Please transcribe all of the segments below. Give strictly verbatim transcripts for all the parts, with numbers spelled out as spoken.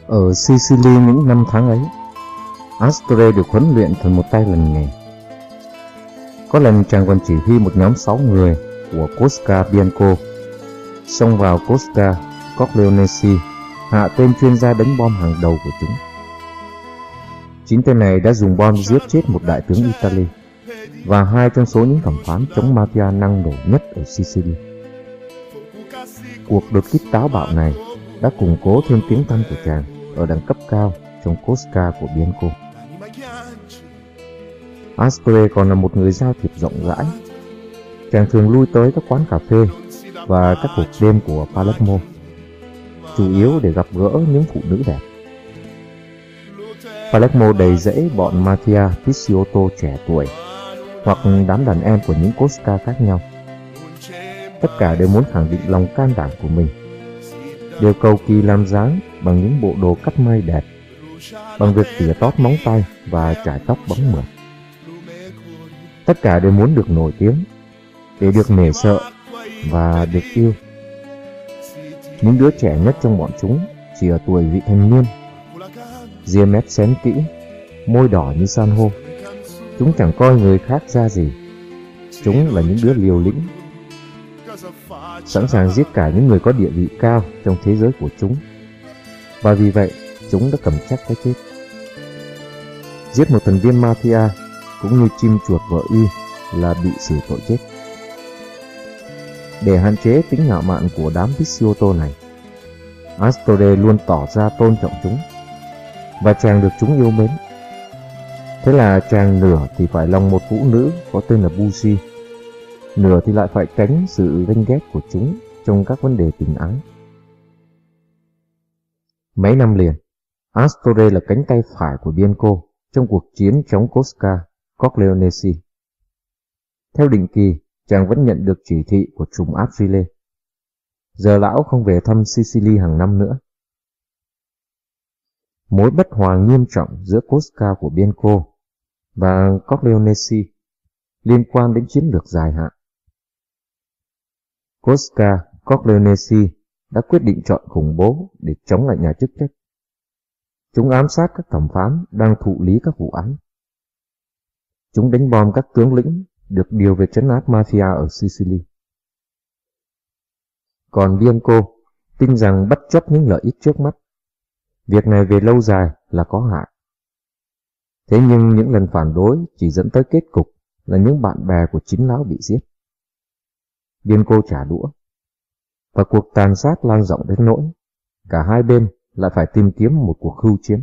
Ở Sicily những năm tháng ấy, Astorre được huấn luyện thành một tay lần nghề. Có lần chàng còn chỉ huy một nhóm sáu người của Cosca Bianco xông vào Cosca Corleonesi, hạ tên chuyên gia đánh bom hàng đầu của chúng. Chính tên này đã dùng bom giết chết một đại tướng Italy và hai trong số những thẩm phán chống mafia năng nổ nhất ở Sicily. Cuộc đột kích táo bạo này đã củng cố thêm tiếng tăm của chàng ở đẳng cấp cao trong Cosca của Bianco. Astorre còn là một người giao thiệp rộng rãi. Chàng thường lui tới các quán cà phê và các hộp đêm của Palermo, chủ yếu để gặp gỡ những phụ nữ đẹp. Palermo đầy rẫy bọn mafia Picciotto trẻ tuổi hoặc đám đàn em của những Cosca khác nhau. Tất cả đều muốn khẳng định lòng can đảm của mình, đều cầu kỳ làm dáng bằng những bộ đồ cắt may đẹp, bằng việc tỉa tót móng tay và chải tóc bóng mượt. Tất cả đều muốn được nổi tiếng, để được nể sợ và được yêu. Những đứa trẻ nhất trong bọn chúng chỉ ở tuổi vị thành niên, ria mép xén kỹ, môi đỏ như san hô. Chúng chẳng coi người khác ra gì. Chúng là những đứa liều lĩnh, sẵn sàng giết cả những người có địa vị cao trong thế giới của chúng. Và vì vậy, chúng đã cầm chắc cái chết. Giết một thành viên mafia cũng như chim chuột vợ y là bị xử tội chết. Để hạn chế tính ngạo mạn của đám Picciotto này, Astorre luôn tỏ ra tôn trọng chúng, và chàng được chúng yêu mến. Thế là chàng nửa thì phải lòng một phụ nữ có tên là Busi, nửa thì lại phải tránh sự ganh ghét của chúng trong các vấn đề tình ái. Mấy năm liền, Astorre là cánh tay phải của Bianco trong cuộc chiến chống Cosca Corleonesi. Theo định kỳ, chàng vẫn nhận được chỉ thị của trùm Affile. Giờ lão không về thăm Sicily hàng năm nữa. Mối bất hòa nghiêm trọng giữa Cosca của Bianco và Corleonesi liên quan đến chiến lược dài hạn. Cosca Corleonesi đã quyết định chọn khủng bố để chống lại nhà chức trách. Chúng ám sát các thẩm phán đang thụ lý các vụ án. Chúng đánh bom các tướng lĩnh được điều về trấn áp mafia ở Sicily. Còn Bianco tin rằng bất chấp những lợi ích trước mắt, việc này về lâu dài là có hại. Thế nhưng những lần phản đối chỉ dẫn tới kết cục là những bạn bè của chính lão bị giết. Bianco trả đũa, và cuộc tàn sát lan rộng đến nỗi cả hai bên lại phải tìm kiếm một cuộc hưu chiến.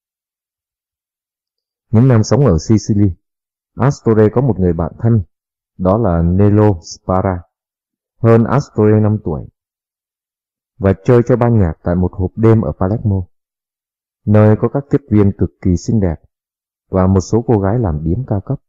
Những năm sống ở Sicily, Astorre có một người bạn thân, đó là Nello Spara, hơn Astorre năm tuổi, và chơi cho ban nhạc tại một hộp đêm ở Palermo, nơi có các tiếp viên cực kỳ xinh đẹp và một số cô gái làm điếm cao cấp.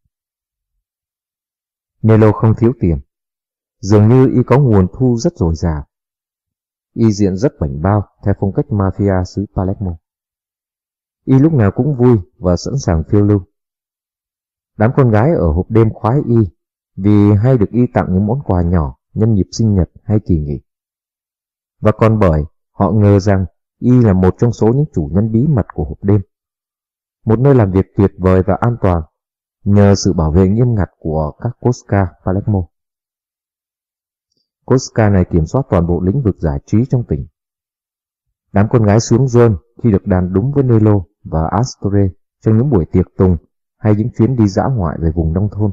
Nello không thiếu tiền, dường như y có nguồn thu rất dồi dào. Y diện rất bảnh bao theo phong cách mafia xứ Palermo. Y lúc nào cũng vui và sẵn sàng phiêu lưu. Đám con gái ở hộp đêm khoái y vì hay được y tặng những món quà nhỏ nhân dịp sinh nhật hay kỳ nghỉ. Và còn bởi họ ngờ rằng y là một trong số những chủ nhân bí mật của hộp đêm, một nơi làm việc tuyệt vời và an toàn nhờ sự bảo vệ nghiêm ngặt của các Cosca Palermo. Cosca này kiểm soát toàn bộ lĩnh vực giải trí trong tỉnh. Đám con gái sướng rơn khi được đàn đúng với Nello và Astorre trong những buổi tiệc tùng hay những chuyến đi dã ngoại về vùng nông thôn.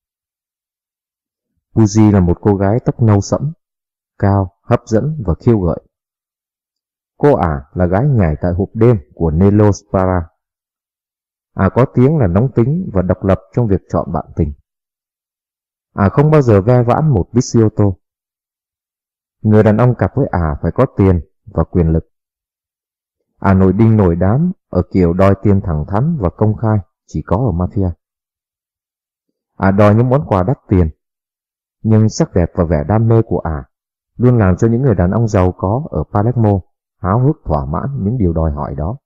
Busi là một cô gái tóc nâu sẫm, cao, hấp dẫn và khiêu gợi. Cô ả là gái nhảy tại hộp đêm của Nello Spara. Ả có tiếng là nóng tính và độc lập trong việc chọn bạn tình. Ả không bao giờ ve vãn một Picciotto. Người đàn ông cặp với ả phải có tiền và quyền lực. Ả nổi đinh nổi đám ở kiểu đòi tiền thẳng thắn và công khai chỉ có ở mafia. Ả đòi những món quà đắt tiền, nhưng sắc đẹp và vẻ đam mê của ả luôn làm cho những người đàn ông giàu có ở Palermo háo hức thỏa mãn những điều đòi hỏi đó.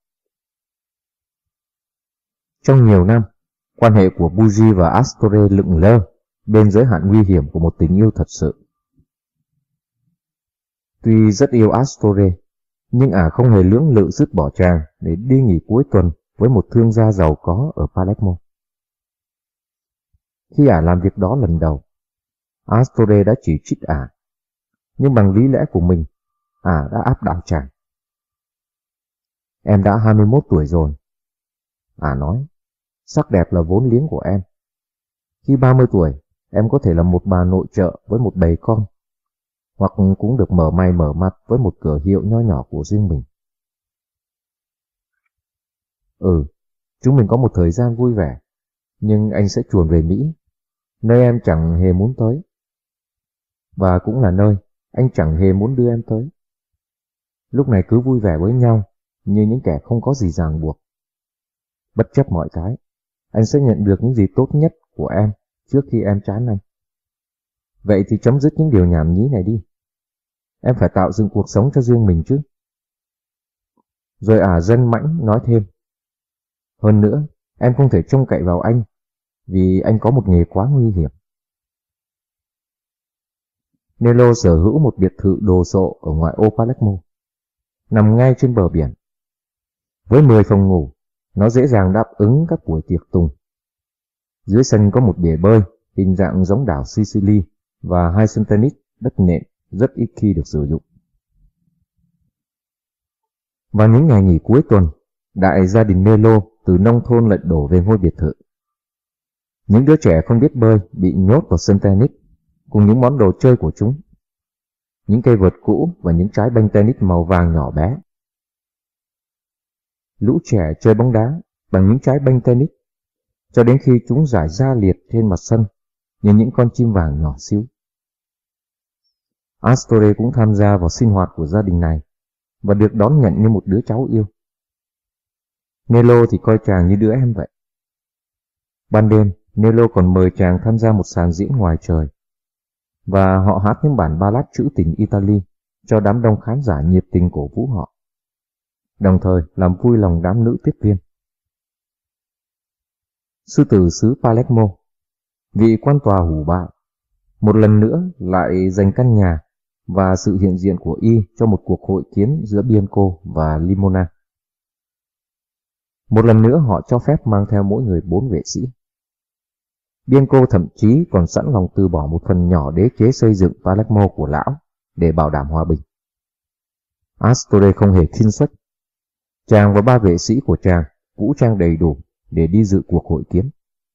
Trong nhiều năm, quan hệ của Busi và Astorre lững lơ bên giới hạn nguy hiểm của một tình yêu thật sự. Tuy rất yêu Astorre, Nhưng ả không hề lưỡng lự dứt bỏ chàng để đi nghỉ cuối tuần với một thương gia giàu có ở Palermo. Khi ả làm việc đó lần đầu, Astorre đã chỉ trích ả, nhưng bằng lý lẽ của mình, ả đã áp đảo chàng. Em đã hai mươi mốt tuổi rồi, ả nói, sắc đẹp là vốn liếng của em. Khi ba mươi tuổi, em có thể là một bà nội trợ với một bầy con, hoặc cũng được mở may mở mặt với một cửa hiệu nho nhỏ của riêng mình. Ừ, chúng mình có một thời gian vui vẻ, nhưng anh sẽ chuồn về Mỹ, nơi em chẳng hề muốn tới. Và cũng là nơi anh chẳng hề muốn đưa em tới. Lúc này cứ vui vẻ với nhau như những kẻ không có gì ràng buộc. Bất chấp mọi cái, anh sẽ nhận được những gì tốt nhất của em trước khi em chán anh. Vậy thì chấm dứt những điều nhảm nhí này đi. Em phải tạo dựng cuộc sống cho riêng mình chứ. Rồi ả dân mãnh nói thêm. Hơn nữa, em không thể trông cậy vào anh, vì anh có một nghề quá nguy hiểm. Nello sở hữu một biệt thự đồ sộ ở ngoại ô Palermo, nằm ngay trên bờ biển. Với mười phòng ngủ, nó dễ dàng đáp ứng các buổi tiệc tùng. Dưới sân có một bể bơi hình dạng giống đảo Sicily và hai sân tennis đất nện rất ít khi được sử dụng. Vào những ngày nghỉ cuối tuần, đại gia đình Nello từ nông thôn lại đổ về ngôi biệt thự. Những đứa trẻ không biết bơi bị nhốt vào sân tennis cùng những món đồ chơi của chúng, những cây vợt cũ và những trái banh tennis màu vàng nhỏ bé. Lũ trẻ chơi bóng đá bằng những trái banh tennis cho đến khi chúng rải ra liệt trên mặt sân như những con chim vàng nhỏ xíu. Astorre cũng tham gia vào sinh hoạt của gia đình này và được đón nhận như một đứa cháu yêu. Nello thì coi chàng như đứa em vậy. Ban đêm, Nello còn mời chàng tham gia một sàn diễn ngoài trời, và họ hát những bản ballad trữ tình Italy cho đám đông khán giả nhiệt tình cổ vũ họ, đồng thời làm vui lòng đám nữ tiếp viên. Sư tử xứ Palermo, vị quan tòa hủ bại, một lần nữa lại dành căn nhà và sự hiện diện của y cho một cuộc hội kiến giữa Bianco và Limona. Một lần nữa họ cho phép mang theo mỗi người bốn vệ sĩ. Bianco thậm chí còn sẵn lòng từ bỏ một phần nhỏ đế chế xây dựng Palermo của lão để bảo đảm hòa bình. Astorre không hề khinh suất. Chàng và ba vệ sĩ của chàng vũ trang đầy đủ để đi dự cuộc hội kiến.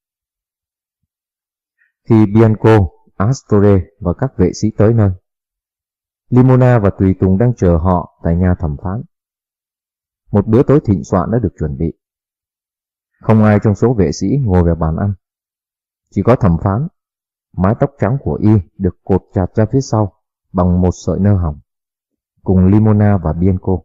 Khi Bianco, Astorre và các vệ sĩ tới nơi, Limona và tùy tùng đang chờ họ tại nhà thẩm phán. Một bữa tối thịnh soạn đã được chuẩn bị. Không ai trong số vệ sĩ ngồi vào bàn ăn. Chỉ có thẩm phán, mái tóc trắng của y được cột chặt ra phía sau bằng một sợi nơ hồng, cùng Limona và Bianco.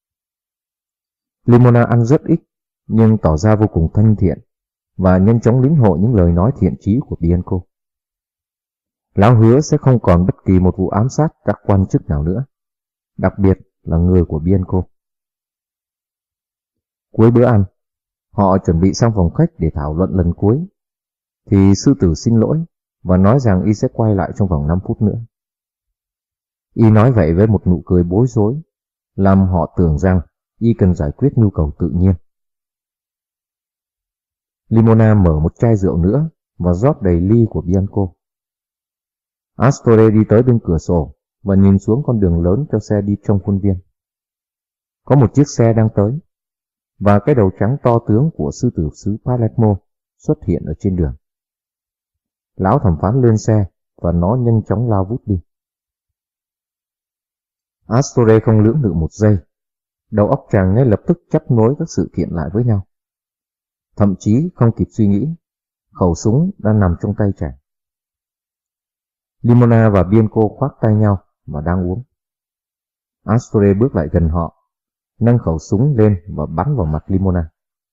Limona ăn rất ít, nhưng tỏ ra vô cùng thân thiện và nhanh chóng lĩnh hội những lời nói thiện chí của Bianco. Lão hứa sẽ không còn bất kỳ một vụ ám sát các quan chức nào nữa, đặc biệt là người của Bianco. Cuối bữa ăn, họ chuẩn bị sang phòng khách để thảo luận lần cuối, thì sư tử xin lỗi và nói rằng y sẽ quay lại trong vòng năm phút nữa. Y nói vậy với một nụ cười bối rối, làm họ tưởng rằng y cần giải quyết nhu cầu tự nhiên. Limona mở một chai rượu nữa và rót đầy ly của Bianco. Astorre đi tới bên cửa sổ và nhìn xuống con đường lớn cho xe đi trong khuôn viên. Có một chiếc xe đang tới, và cái đầu trắng to tướng của sư tử xứ Palermo xuất hiện ở trên đường. Lão thẩm phán lên xe và nó nhanh chóng lao vút đi. Astorre không lưỡng lự một giây, đầu óc chàng ngay lập tức chấp nối các sự kiện lại với nhau. Thậm chí không kịp suy nghĩ, khẩu súng đã nằm trong tay chàng. Limona và Bianco khoác tay nhau và đang uống. Astorre bước lại gần họ, nâng khẩu súng lên và bắn vào mặt Limona.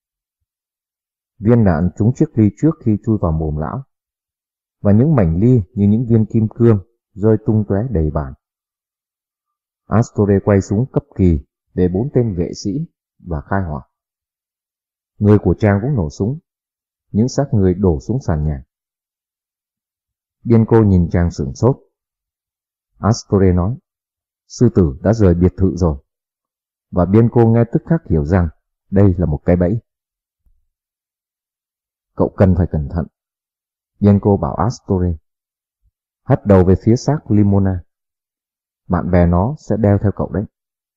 Viên đạn trúng chiếc ly trước khi chui vào mồm lão, và những mảnh ly như những viên kim cương rơi tung tóe đầy bàn. Astorre quay súng cấp kỳ về bốn tên vệ sĩ và khai hỏa. Người của chàng cũng nổ súng, những xác người đổ xuống sàn nhà. Bianco nhìn chàng sửng sốt. Astorre nói, sư tử đã rời biệt thự rồi. và Bianco nghe tức khắc hiểu rằng đây là một cái bẫy. Cậu cần phải cẩn thận, Bianco bảo Astorre. Hất đầu về phía xác Limona. Bạn bè nó sẽ đeo theo cậu đấy.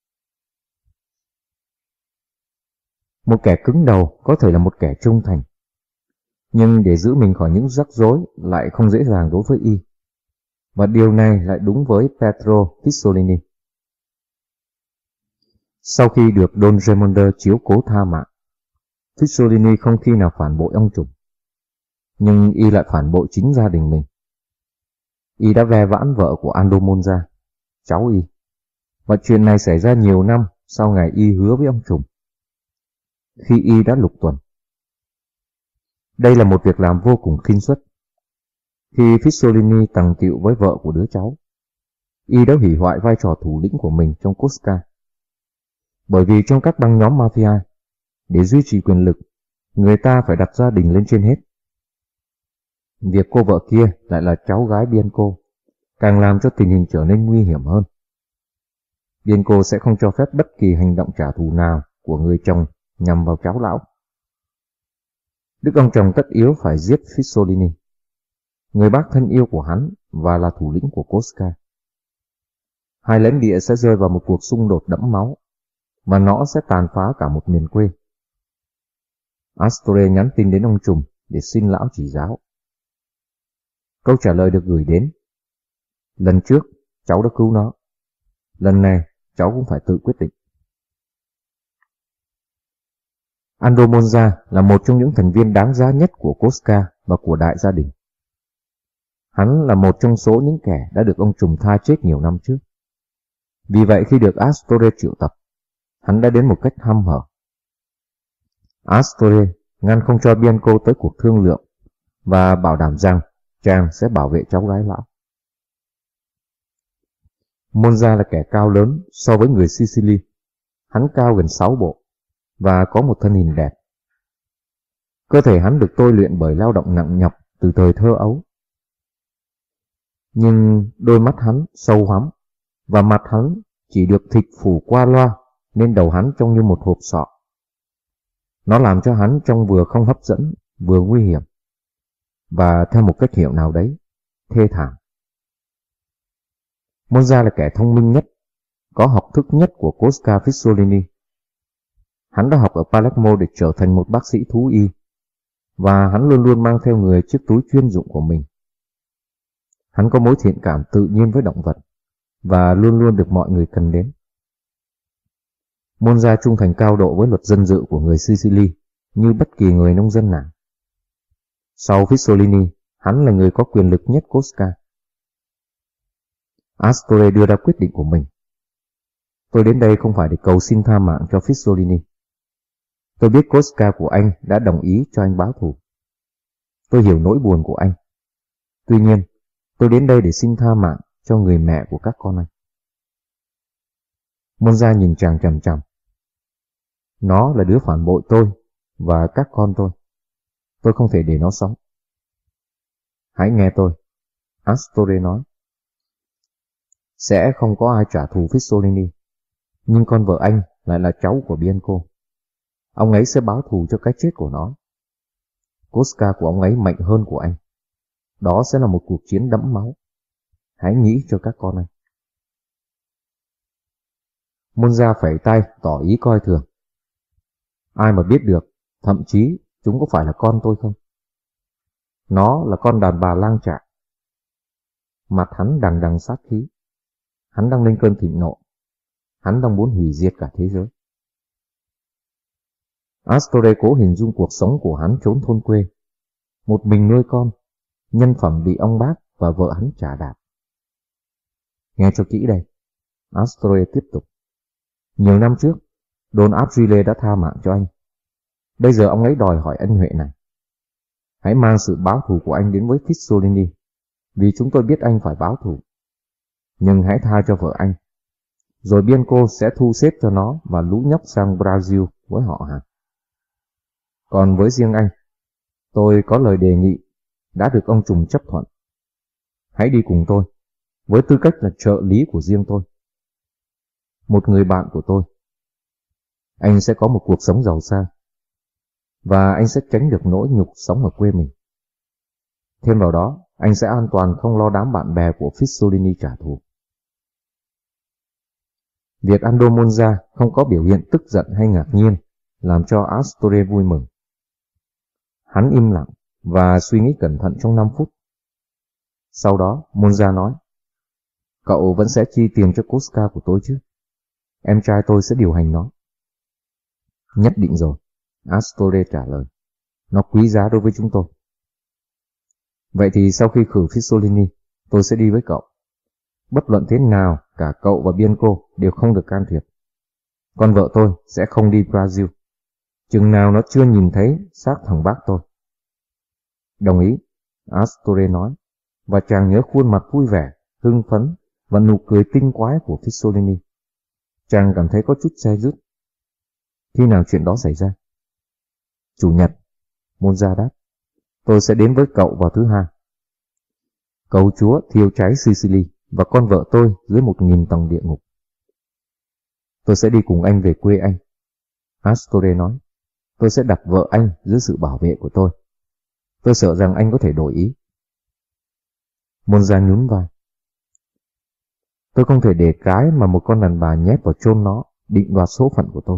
Một kẻ cứng đầu có thể là một kẻ trung thành, nhưng để giữ mình khỏi những rắc rối lại không dễ dàng đối với y. Và điều này lại đúng với Pietro Fissolini. Sau khi được Don Raimondo chiếu cố tha mạng, Fissolini không khi nào phản bội ông trùm. Nhưng y lại phản bội chính gia đình mình. Y đã ve vãn vợ của Aldo Monza, cháu y. Và chuyện này xảy ra nhiều năm sau ngày y hứa với ông trùm, khi y đã lục tuần. Đây là một việc làm vô cùng khinh suất. Khi Fissolini tằng tiệu với vợ của đứa cháu, y đã hủy hoại vai trò thủ lĩnh của mình trong Cosca. Bởi vì trong các băng nhóm mafia, để duy trì quyền lực, người ta phải đặt gia đình lên trên hết. Việc cô vợ kia lại là cháu gái Bianco, càng làm cho tình hình trở nên nguy hiểm hơn. Bianco sẽ không cho phép bất kỳ hành động trả thù nào của người chồng nhằm vào cháu lão. Đức ông chồng tất yếu phải giết Fissolini, người bác thân yêu của hắn và là thủ lĩnh của Cosca. Hai lãnh địa sẽ rơi vào một cuộc xung đột đẫm máu, và nó sẽ tàn phá cả một miền quê. Astorre nhắn tin đến ông trùm để xin lão chỉ giáo. Câu trả lời được gửi đến: lần trước cháu đã cứu nó, lần này cháu cũng phải tự quyết định. Aldo Monza là một trong những thành viên đáng giá nhất của Cosca và của đại gia đình. Hắn là một trong số những kẻ đã được ông trùm tha chết nhiều năm trước. Vì vậy khi được Astorre triệu tập, hắn đã đến một cách hăm hở. Astorre ngăn không cho Bianco tới cuộc thương lượng và bảo đảm rằng chàng sẽ bảo vệ cháu gái lão. Monza là kẻ cao lớn so với người Sicily. Hắn cao gần sáu bộ và có một thân hình đẹp. Cơ thể hắn được tôi luyện bởi lao động nặng nhọc từ thời thơ ấu. Nhưng đôi mắt hắn sâu hoắm và mặt hắn chỉ được thịt phủ qua loa nên đầu hắn trông như một hộp sọ. Nó làm cho hắn trông vừa không hấp dẫn vừa nguy hiểm, và theo một cách hiểu nào đấy, thê thảm. Monza là kẻ thông minh nhất, có học thức nhất của Cosca Fissolini. Hắn đã học ở Palermo để trở thành một bác sĩ thú y, và hắn luôn luôn mang theo người chiếc túi chuyên dụng của mình. Hắn có mối thiện cảm tự nhiên với động vật, và luôn luôn được mọi người cần đến. Monza trung thành cao độ với luật dân dự của người Sicily như bất kỳ người nông dân nào. Sau Fissolini, hắn là người có quyền lực nhất Cosca. Astorre đưa ra quyết định của mình. Tôi đến đây không phải để cầu xin tha mạng cho Fissolini. Tôi biết Cosca của anh đã đồng ý cho anh báo thù. Tôi hiểu nỗi buồn của anh. Tuy nhiên, tôi đến đây để xin tha mạng cho người mẹ của các con anh. Monza nhìn chàng chằm chằm. Nó là đứa phản bội tôi và các con tôi. Tôi không thể để nó sống. Hãy nghe tôi, Astorre nói. Sẽ không có ai trả thù Fissolini, nhưng con vợ anh lại là cháu của Bianco. Ông ấy sẽ báo thù cho cái chết của nó. Cosca của ông ấy mạnh hơn của anh. Đó sẽ là một cuộc chiến đẫm máu. Hãy nghĩ cho các con anh. Monza phẩy tay tỏ ý coi thường. Ai mà biết được, thậm chí chúng có phải là con tôi không? Nó là con đàn bà lang trạng. Mặt hắn đằng đằng sát khí. Hắn đang lên cơn thịnh nộ. Hắn đang muốn hủy diệt cả thế giới. Astorre cố hình dung cuộc sống của hắn trốn thôn quê. Một mình nuôi con, nhân phẩm bị ông bác và vợ hắn trả đạp. Nghe cho kỹ đây, Astorre tiếp tục. Nhiều năm trước, Don Abrile đã tha mạng cho anh. Bây giờ ông ấy đòi hỏi ân huệ này. Hãy mang sự báo thù của anh đến với Fissolini, vì chúng tôi biết anh phải báo thù. Nhưng hãy tha cho vợ anh. Rồi Bianco sẽ thu xếp cho nó và lũ nhóc sang Brazil với họ hàng. Còn với riêng anh, tôi có lời đề nghị đã được ông trùm chấp thuận. Hãy đi cùng tôi, với tư cách là trợ lý của riêng tôi. Một người bạn của tôi, anh sẽ có một cuộc sống giàu sang, và anh sẽ tránh được nỗi nhục sống ở quê mình. Thêm vào đó, anh sẽ an toàn không lo đám bạn bè của Fissolini trả thù. Việc Aldo Monza không có biểu hiện tức giận hay ngạc nhiên làm cho Astorre vui mừng. Hắn im lặng và suy nghĩ cẩn thận trong năm phút. Sau đó, Monza nói, cậu vẫn sẽ chi tiền cho Koska của tôi chứ? Em trai tôi sẽ điều hành nó. Nhất định rồi, Astorre trả lời. Nó quý giá đối với chúng tôi. Vậy thì sau khi khử Fissolini, tôi sẽ đi với cậu. Bất luận thế nào, cả cậu và Bianco đều không được can thiệp. Con vợ tôi sẽ không đi Brazil, chừng nào nó chưa nhìn thấy xác thằng bác tôi. Đồng ý, Astorre nói, và chàng nhớ khuôn mặt vui vẻ, hưng phấn và nụ cười tinh quái của Fissolini. Chàng cảm thấy có chút day dứt. Khi nào chuyện đó xảy ra? Chủ nhật, Monza đáp. Tôi sẽ đến với cậu vào thứ hai. Cầu Chúa thiêu cháy Sicily và con vợ tôi dưới một nghìn tầng địa ngục. Tôi sẽ đi cùng anh về quê anh, Astorre nói. Tôi sẽ đặt vợ anh dưới sự bảo vệ của tôi. Tôi sợ rằng anh có thể đổi ý. Monza nhún vai. Tôi không thể để cái mà một con đàn bà nhét vào chôn nó định đoạt số phận của tôi.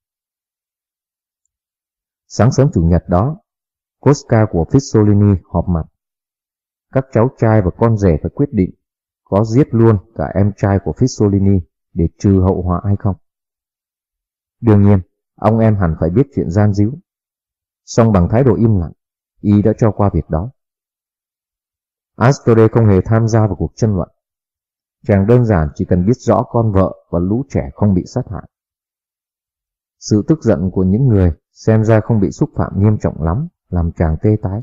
Sáng sớm chủ nhật đó, Koska của Fissolini họp mặt. Các cháu trai và con rể phải quyết định có giết luôn cả em trai của Fissolini để trừ hậu họa hay không. Đương nhiên, ông em hẳn phải biết chuyện gian díu. Song bằng thái độ im lặng, y đã cho qua việc đó. Astorre không hề tham gia vào cuộc tranh luận. Chàng đơn giản chỉ cần biết rõ con vợ và lũ trẻ không bị sát hại. Sự tức giận của những người xem ra không bị xúc phạm nghiêm trọng lắm làm chàng tê tái.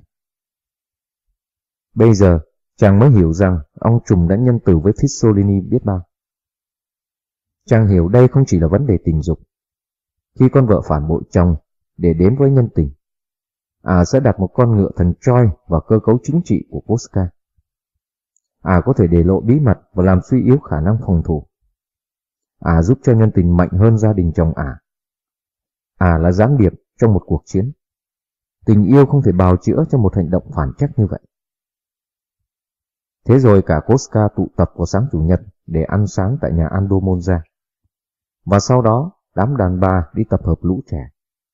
Bây giờ, chàng mới hiểu rằng ông trùm đã nhân từ với Fissolini biết bao. Chàng hiểu đây không chỉ là vấn đề tình dục. Khi con vợ phản bội chồng để đến với nhân tình, à sẽ đặt một con ngựa thần choi vào cơ cấu chính trị của Koska. À có thể để lộ bí mật và làm suy yếu khả năng phòng thủ. À giúp cho nhân tình mạnh hơn gia đình chồng ả. À là gián điệp trong một cuộc chiến. Tình yêu không thể bào chữa cho một hành động phản trắc như vậy. Thế rồi cả Koska tụ tập vào sáng chủ nhật để ăn sáng tại nhà Aldo Monza. Và sau đó, đám đàn bà đi tập hợp lũ trẻ.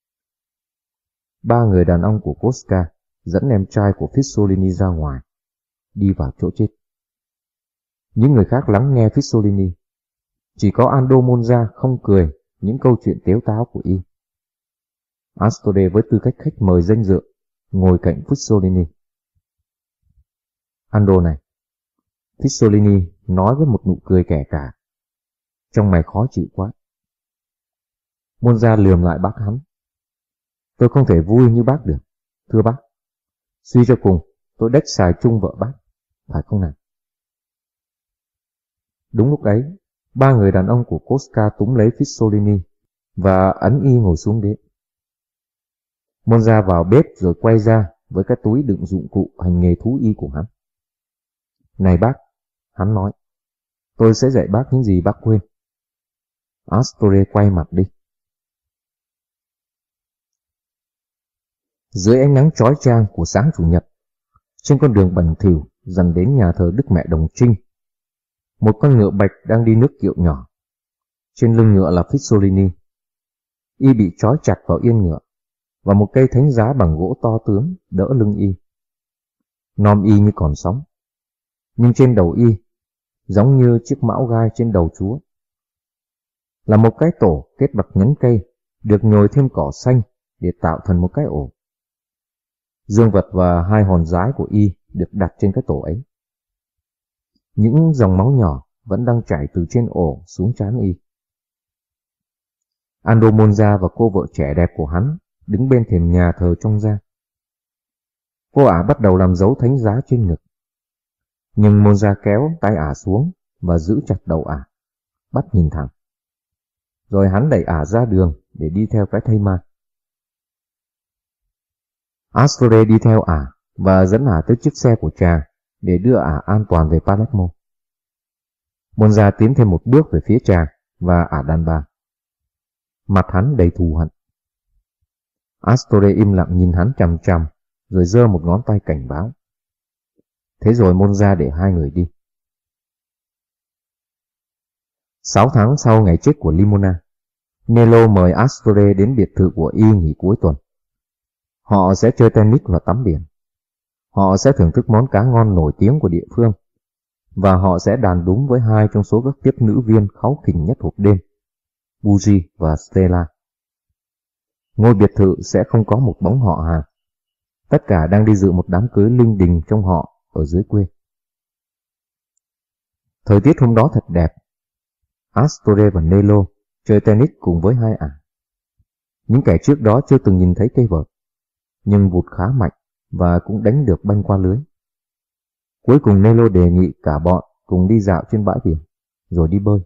Ba người đàn ông của Koska dẫn em trai của Fissolini ra ngoài, đi vào chỗ chết. Những người khác lắng nghe Fissolini. Chỉ có Aldo Monza không cười những câu chuyện tếu táo của y. Astorre với tư cách khách mời danh dự ngồi cạnh Fissolini. Aldo này, Fissolini nói với một nụ cười kẻ cả. Trông mày khó chịu quá. Monza lườm lại bác hắn. Tôi không thể vui như bác được, thưa bác. Suy cho cùng, tôi đếch xài chung vợ bác, phải không nào? Đúng lúc ấy, ba người đàn ông của Koska túm lấy Fissolini và ấn y ngồi xuống ghế. Monza vào bếp rồi quay ra với cái túi đựng dụng cụ hành nghề thú y của hắn. Này bác, hắn nói, tôi sẽ dạy bác những gì bác quên. Astorre quay mặt đi. Dưới ánh nắng chói chang của sáng chủ nhật, trên con đường bẩn thỉu dần đến nhà thờ Đức Mẹ Đồng Trinh, một con ngựa bạch đang đi nước kiệu nhỏ. Trên lưng ngựa là Fissolini. Y bị trói chặt vào yên ngựa, và một cây thánh giá bằng gỗ to tướng đỡ lưng y. Nom y như còn sống, nhưng trên đầu y, giống như chiếc mão gai trên đầu Chúa, là một cái tổ kết bậc nhánh cây, được nhồi thêm cỏ xanh để tạo thành một cái ổ. Dương vật và hai hòn dái của y được đặt trên cái tổ ấy. Những dòng máu nhỏ vẫn đang chảy từ trên ổ xuống trán y. Aldo Monza và cô vợ trẻ đẹp của hắn đứng bên thềm nhà thờ trong ra. Cô ả bắt đầu làm dấu thánh giá trên ngực. Nhưng Monza kéo tay ả xuống và giữ chặt đầu ả, bắt nhìn thẳng. Rồi hắn đẩy ả ra đường để đi theo cái thây ma. Astorre đi theo ả và dẫn ả tới chiếc xe của chàng để đưa ả an toàn về Palermo. Monza tiến thêm một bước về phía chàng và ả đàn bà. Mặt hắn đầy thù hận. Astore im lặng nhìn hắn chằm chằm, rồi giơ một ngón tay cảnh báo. Thế rồi môn ra để hai người đi. Sáu tháng sau ngày chết của Limona, Nelo mời Astore đến biệt thự của y nghỉ cuối tuần. Họ sẽ chơi tennis và tắm biển. Họ sẽ thưởng thức món cá ngon nổi tiếng của địa phương. Và họ sẽ đàn đúng với hai trong số các tiếp nữ viên kháu khỉnh nhất hộp đêm, Buji và Stella. Ngôi biệt thự sẽ không có một bóng họ hàng. Tất cả đang đi dự một đám cưới linh đình trong họ ở dưới quê. Thời tiết hôm đó thật đẹp. Astore và Nelo chơi tennis cùng với hai ả. Những kẻ trước đó chưa từng nhìn thấy cây vợt, nhưng vụt khá mạnh và cũng đánh được banh qua lưới. Cuối cùng Nelo đề nghị cả bọn cùng đi dạo trên bãi biển, rồi đi bơi.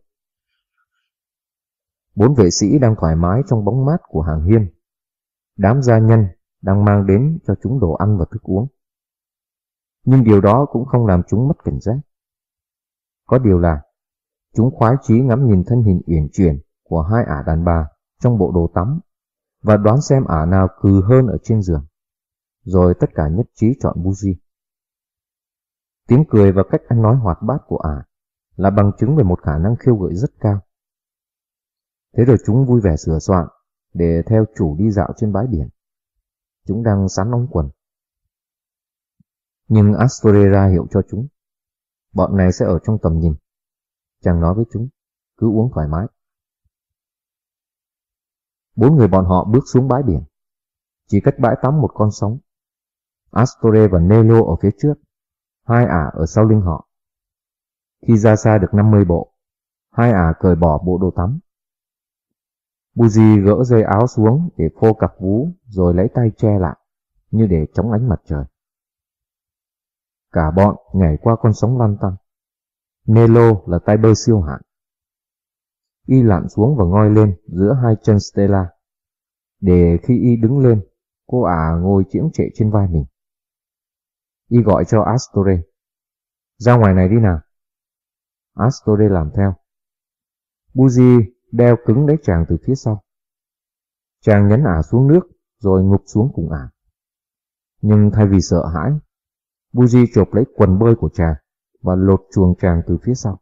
Bốn vệ sĩ đang thoải mái trong bóng mát của hàng hiên. Đám gia nhân đang mang đến cho chúng đồ ăn và thức uống. Nhưng điều đó cũng không làm chúng mất cảnh giác. Có điều là chúng khoái chí ngắm nhìn thân hình uyển chuyển của hai ả đàn bà trong bộ đồ tắm và đoán xem ả nào cừ hơn ở trên giường. Rồi tất cả nhất trí chọn Buji. Tiếng cười và cách ăn nói hoạt bát của ả là bằng chứng về một khả năng khiêu gợi rất cao. Thế rồi chúng vui vẻ sửa soạn để theo chủ đi dạo trên bãi biển. Chúng đang sắn ống quần. Nhưng Astore ra hiệu cho chúng. Bọn này sẽ ở trong tầm nhìn. Chàng nói với chúng, cứ uống thoải mái. Bốn người bọn họ bước xuống bãi biển. Chỉ cách bãi tắm một con sóng. Astore và Nelo ở phía trước, hai ả ở sau lưng họ. Khi ra xa được năm mươi bộ, hai ả cởi bỏ bộ đồ tắm. Buji gỡ dây áo xuống để phô cặp vú rồi lấy tay che lại, như để chống ánh mặt trời. Cả bọn nhảy qua con sóng lăn tăn. Nelo là tay bơi siêu hạng. Y lặn xuống và ngoi lên giữa hai chân Stella, để khi y đứng lên, cô ả ngồi chiễng trệ trên vai mình. Y gọi cho Astore. Ra ngoài này đi nào. Astore làm theo. Buji đeo cứng lấy chàng từ phía sau. Chàng nhấn ả xuống nước rồi ngụp xuống cùng ả. Nhưng thay vì sợ hãi, Buji chộp lấy quần bơi của chàng và lột chuồng chàng từ phía sau.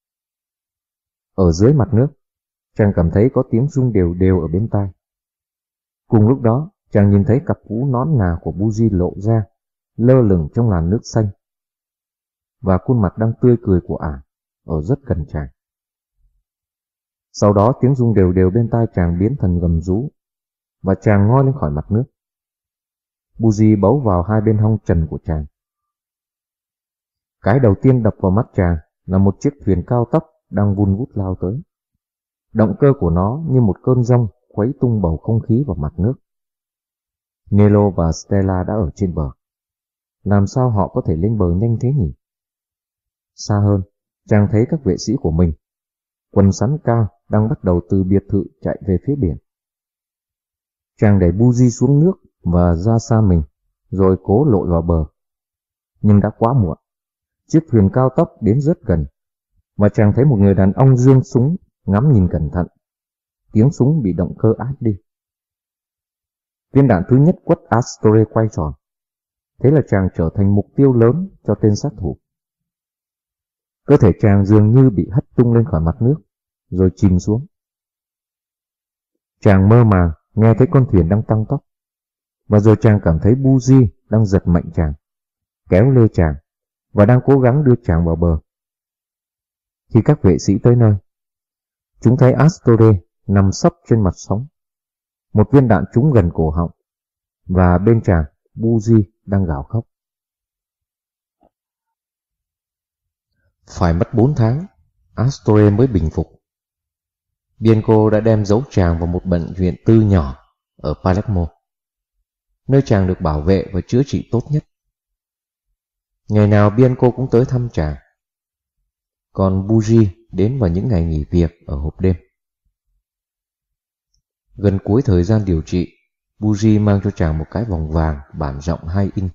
Ở dưới mặt nước, chàng cảm thấy có tiếng rung đều đều ở bên tai. Cùng lúc đó, chàng nhìn thấy cặp vú nón nà của Buji lộ ra, lơ lửng trong làn nước xanh, và khuôn mặt đang tươi cười của ả ở rất gần chàng. Sau đó tiếng rung đều đều bên tai chàng biến thành gầm rú, và chàng ngoi lên khỏi mặt nước. Buji bấu vào hai bên hông trần của chàng. Cái đầu tiên đập vào mắt chàng là một chiếc thuyền cao tốc đang vun vút lao tới. Động cơ của nó như một cơn giông khuấy tung bầu không khí vào mặt nước. Nelo và Stella đã ở trên bờ. Làm sao họ có thể lên bờ nhanh thế nhỉ? Xa hơn, chàng thấy các vệ sĩ của mình, quần sắn cao, đang bắt đầu từ biệt thự chạy về phía biển. Chàng đẩy Buji xuống nước và ra xa mình, rồi cố lội vào bờ. Nhưng đã quá muộn. Chiếc thuyền cao tốc đến rất gần, và chàng thấy một người đàn ông giương súng ngắm nhìn cẩn thận. Tiếng súng bị động cơ át đi. Viên đạn thứ nhất quất Astore quay tròn. Thế là chàng trở thành mục tiêu lớn cho tên sát thủ. Cơ thể chàng dường như bị hất tung lên khỏi mặt nước, rồi chìm xuống. Chàng mơ màng nghe thấy con thuyền đang tăng tốc, và rồi chàng cảm thấy Buji đang giật mạnh chàng, kéo lê chàng, và đang cố gắng đưa chàng vào bờ. Khi các vệ sĩ tới nơi, chúng thấy Astore nằm sấp trên mặt sóng, một viên đạn trúng gần cổ họng, và bên chàng Buji đang gào khóc. Phải mất bốn tháng, Astore mới bình phục. Bianco đã đem giấu chàng vào một bệnh viện tư nhỏ ở Palermo, nơi chàng được bảo vệ và chữa trị tốt nhất. Ngày nào Bianco cũng tới thăm chàng, còn Buji đến vào những ngày nghỉ việc ở hộp đêm. Gần cuối thời gian điều trị, Buji mang cho chàng một cái vòng vàng bản rộng hai inch.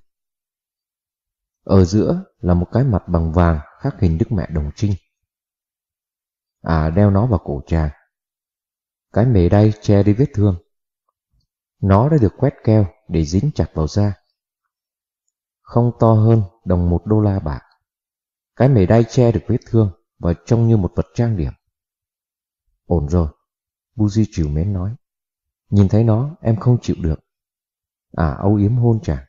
Ở giữa là một cái mặt bằng vàng khắc hình Đức Mẹ Đồng Trinh. À đeo nó vào cổ chàng. Cái mề đay che đi vết thương. Nó đã được quét keo để dính chặt vào da. Không to hơn đồng một đô la bạc. Cái mề đay che được vết thương và trông như một vật trang điểm. Ổn rồi, Buji trìu mến nói. Nhìn thấy nó em không chịu được. À, âu yếm hôn chàng.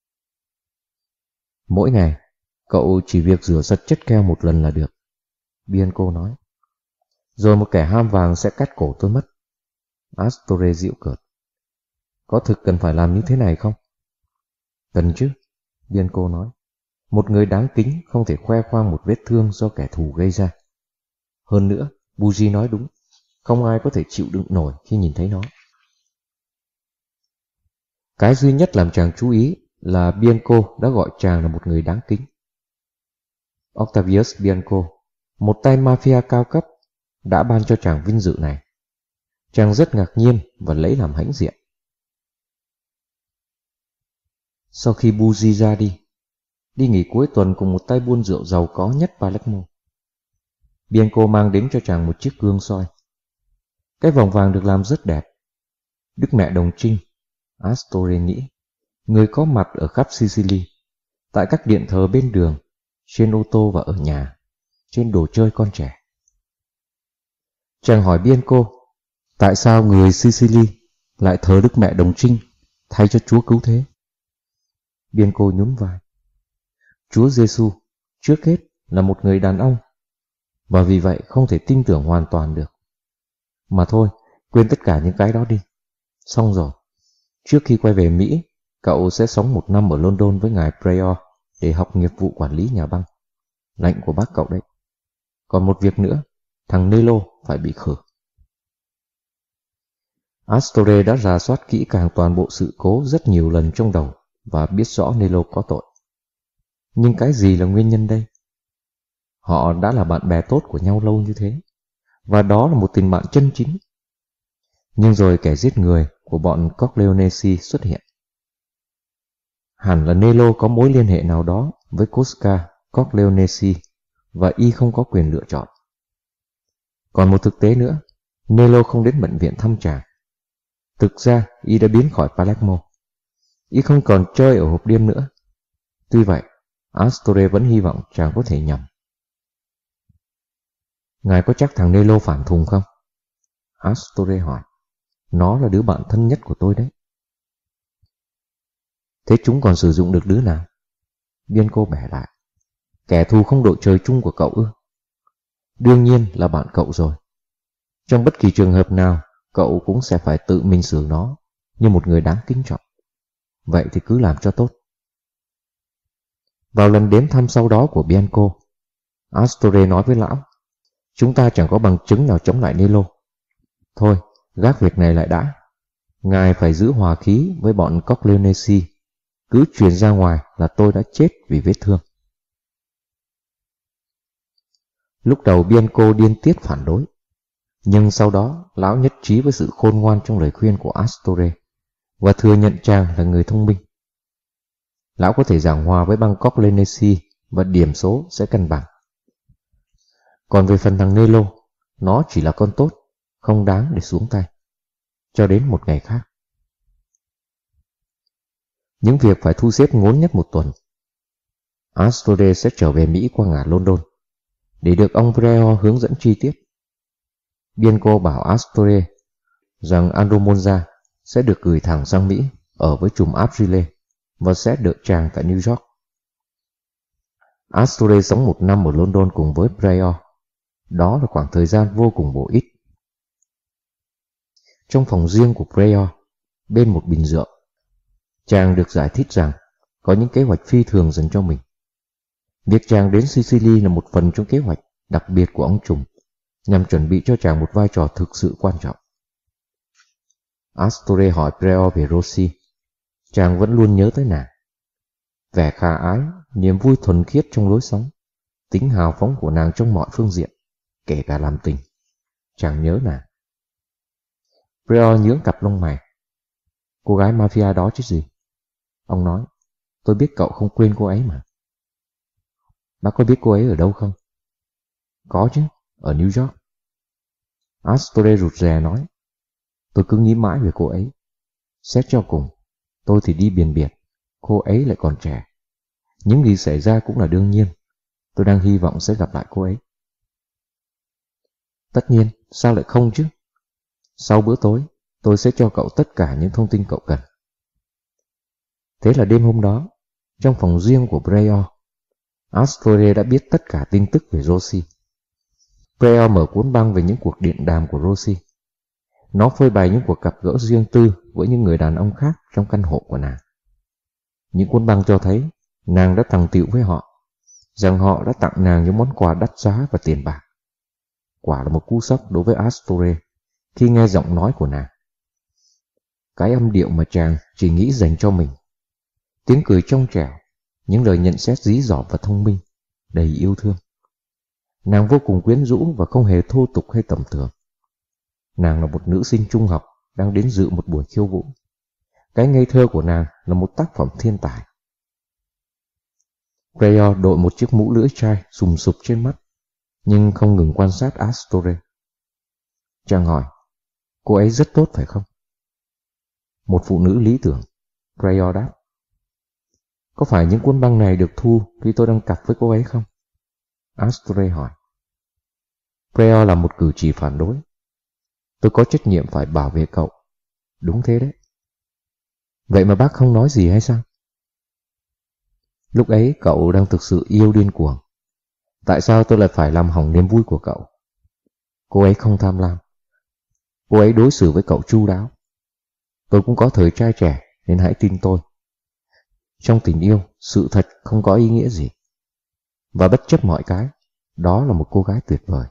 Mỗi ngày, cậu chỉ việc rửa sạch chất keo một lần là được, Bianco nói. Rồi một kẻ ham vàng sẽ cắt cổ tôi mất. Astore giễu cợt. Có thực cần phải làm như thế này không? Cần chứ, Bianco nói. Một người đáng kính không thể khoe khoang một vết thương do kẻ thù gây ra. Hơn nữa, Buji nói đúng, không ai có thể chịu đựng nổi khi nhìn thấy nó. Cái duy nhất làm chàng chú ý là Bianco đã gọi chàng là một người đáng kính. Octavius Bianco, một tay mafia cao cấp, đã ban cho chàng vinh dự này. Chàng rất ngạc nhiên và lấy làm hãnh diện. Sau khi Buji ra đi, đi nghỉ cuối tuần cùng một tay buôn rượu giàu có nhất Palermo, Bianco mang đến cho chàng một chiếc gương soi. Cái vòng vàng được làm rất đẹp. Đức mẹ đồng trinh, Astore nghĩ, người có mặt ở khắp Sicily, tại các điện thờ bên đường, trên ô tô và ở nhà, trên đồ chơi con trẻ. Chàng hỏi Bianco, tại sao người Sicily lại thờ Đức mẹ đồng trinh thay cho Chúa cứu thế? Bianco nhún vai. Chúa Giêsu trước hết là một người đàn ông, và vì vậy không thể tin tưởng hoàn toàn được. Mà thôi, quên tất cả những cái đó đi. Xong rồi, trước khi quay về Mỹ, cậu sẽ sống một năm ở London với ngài Prior để học nghiệp vụ quản lý nhà băng. Lệnh của bác cậu đấy. Còn một việc nữa, thằng Nelo phải bị khử. Astore đã rà soát kỹ càng toàn bộ sự cố rất nhiều lần trong đầu và biết rõ Nelo có tội. Nhưng cái gì là nguyên nhân đây? Họ đã là bạn bè tốt của nhau lâu như thế, và đó là một tình bạn chân chính. Nhưng rồi kẻ giết người của bọn Corleonesi xuất hiện. Hẳn là Nelo có mối liên hệ nào đó với Cosca Corleonesi và y không có quyền lựa chọn. Còn một thực tế nữa, Nelo không đến bệnh viện thăm chàng. Thực ra, y đã biến khỏi Palermo. Y không còn chơi ở hộp đêm nữa. Tuy vậy, Astore vẫn hy vọng chàng có thể nhầm. Ngài có chắc thằng Nelo phản thùng không? Astore hỏi. Nó là đứa bạn thân nhất của tôi đấy. Thế chúng còn sử dụng được đứa nào? Bianco bẻ lại. Kẻ thù không đội trời chung của cậu ư? Đương nhiên là bạn cậu rồi. Trong bất kỳ trường hợp nào, cậu cũng sẽ phải tự mình xử nó như một người đáng kính trọng. Vậy thì cứ làm cho tốt. Vào lần đến thăm sau đó của Bianco, Astore nói với lão, chúng ta chẳng có bằng chứng nào chống lại Nelo. Thôi, gác việc này lại đã. Ngài phải giữ hòa khí với bọn Corleonesi. Cứ truyền ra ngoài là tôi đã chết vì vết thương. Lúc đầu Bianco điên tiết phản đối, nhưng sau đó lão nhất trí với sự khôn ngoan trong lời khuyên của Astore và thừa nhận chàng là người thông minh. Lão có thể giảng hòa với băng Corleonesi và điểm số sẽ cân bằng. Còn về phần thằng Nelo, nó chỉ là con tốt, không đáng để xuống tay. Cho đến một ngày khác. Những việc phải thu xếp ngốn nhất một tuần. Astore sẽ trở về Mỹ qua ngả London, để được ông Prior hướng dẫn chi tiết. Bianco bảo Astore rằng Andomonza sẽ được gửi thẳng sang Mỹ ở với chùm Aprile và sẽ đợi chàng tại New York. Astore sống một năm ở London cùng với Prior. Đó là khoảng thời gian vô cùng bổ ích. Trong phòng riêng của Prior, bên một bình rượu, chàng được giải thích rằng có những kế hoạch phi thường dành cho mình. Việc chàng đến Sicily là một phần trong kế hoạch đặc biệt của ông trùm, nhằm chuẩn bị cho chàng một vai trò thực sự quan trọng. Astore hỏi Prior về Rossi. Chàng vẫn luôn nhớ tới nàng. Vẻ khả ái, niềm vui thuần khiết trong lối sống, tính hào phóng của nàng trong mọi phương diện, kể cả làm tình. Chàng nhớ nàng. Prior nhướng cặp lông mày. Cô gái mafia đó chứ gì? Ông nói, tôi biết cậu không quên cô ấy mà. Bác có biết cô ấy ở đâu không? Có chứ, ở New York. Astore rụt rè nói, Tôi cứ nghĩ mãi về cô ấy. Xét cho cùng, tôi thì đi biển biệt, cô ấy lại còn trẻ. Những gì xảy ra cũng là đương nhiên. Tôi đang hy vọng sẽ gặp lại cô ấy. Tất nhiên, sao lại không chứ? Sau bữa tối, tôi sẽ cho cậu tất cả những thông tin cậu cần. Thế là đêm hôm đó, trong phòng riêng của Breor, Astore đã biết tất cả tin tức về Rosie. Breor mở cuốn băng về những cuộc điện đàm của Rosie. Nó phơi bày những cuộc gặp gỡ riêng tư với những người đàn ông khác trong căn hộ của nàng. Những cuốn băng cho thấy nàng đã thằng tịu với họ, rằng họ đã tặng nàng những món quà đắt giá và tiền bạc. Quả là một cú sốc đối với Astore khi nghe giọng nói của nàng. Cái âm điệu mà chàng chỉ nghĩ dành cho mình, tiếng cười trong trẻo, những lời nhận xét dí dỏm và thông minh, đầy yêu thương. Nàng vô cùng quyến rũ và không hề thô tục hay tầm thường. Nàng là một nữ sinh trung học đang đến dự một buổi khiêu vũ. Cái ngây thơ của nàng là một tác phẩm thiên tài. Breor đội một chiếc mũ lưỡi chai sùm sụp trên mắt, nhưng không ngừng quan sát Astore. Chàng hỏi, cô ấy rất tốt phải không? Một phụ nữ lý tưởng, Breor đáp. Có phải những cuốn băng này được thu khi tôi đang cặp với cô ấy không? Astore hỏi. Breor là một cử chỉ phản đối. Tôi có trách nhiệm phải bảo vệ cậu. Đúng thế đấy. Vậy mà bác không nói gì hay sao? Lúc ấy cậu đang thực sự yêu điên cuồng. Tại sao tôi lại phải làm hỏng niềm vui của cậu? Cô ấy không tham lam. Cô ấy đối xử với cậu chu đáo. Tôi cũng có thời trai trẻ nên hãy tin tôi. Trong tình yêu, sự thật không có ý nghĩa gì. Và bất chấp mọi cái, đó là một cô gái tuyệt vời.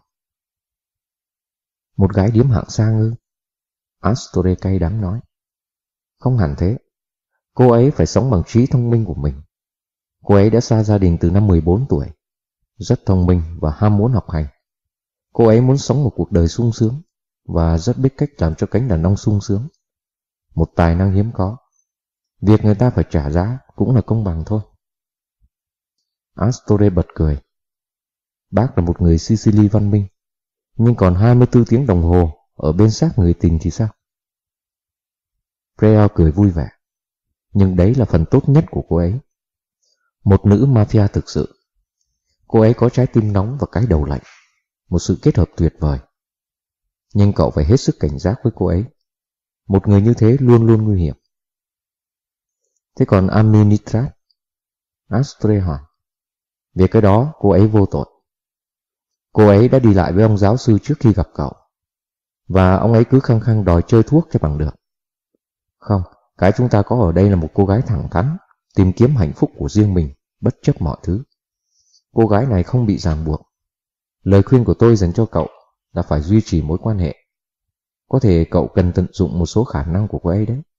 Một gái điếm hạng sang ư? Astore cay đắng nói. Không hẳn thế. Cô ấy phải sống bằng trí thông minh của mình. Cô ấy đã xa gia đình từ năm mười bốn tuổi. Rất thông minh và ham muốn học hành. Cô ấy muốn sống một cuộc đời sung sướng và rất biết cách làm cho cánh đàn ông sung sướng. Một tài năng hiếm có. Việc người ta phải trả giá cũng là công bằng thôi. Astore bật cười. Bác là một người Sicily văn minh, nhưng còn hai mươi tư tiếng đồng hồ ở bên xác người tình thì sao? Breor cười vui vẻ. Nhưng đấy là phần tốt nhất của cô ấy. Một nữ mafia thực sự. Cô ấy có trái tim nóng và cái đầu lạnh. Một sự kết hợp tuyệt vời. Nhưng cậu phải hết sức cảnh giác với cô ấy. Một người như thế luôn luôn nguy hiểm. Thế còn Ami Nitrat? Astore hỏi. Về cái đó cô ấy vô tội. Cô ấy đã đi lại với ông giáo sư trước khi gặp cậu. Và ông ấy cứ khăng khăng đòi chơi thuốc cho bằng được. Không, cái chúng ta có ở đây là một cô gái thẳng thắn, tìm kiếm hạnh phúc của riêng mình, bất chấp mọi thứ. Cô gái này không bị ràng buộc. Lời khuyên của tôi dành cho cậu là phải duy trì mối quan hệ. Có thể cậu cần tận dụng một số khả năng của cô ấy đấy.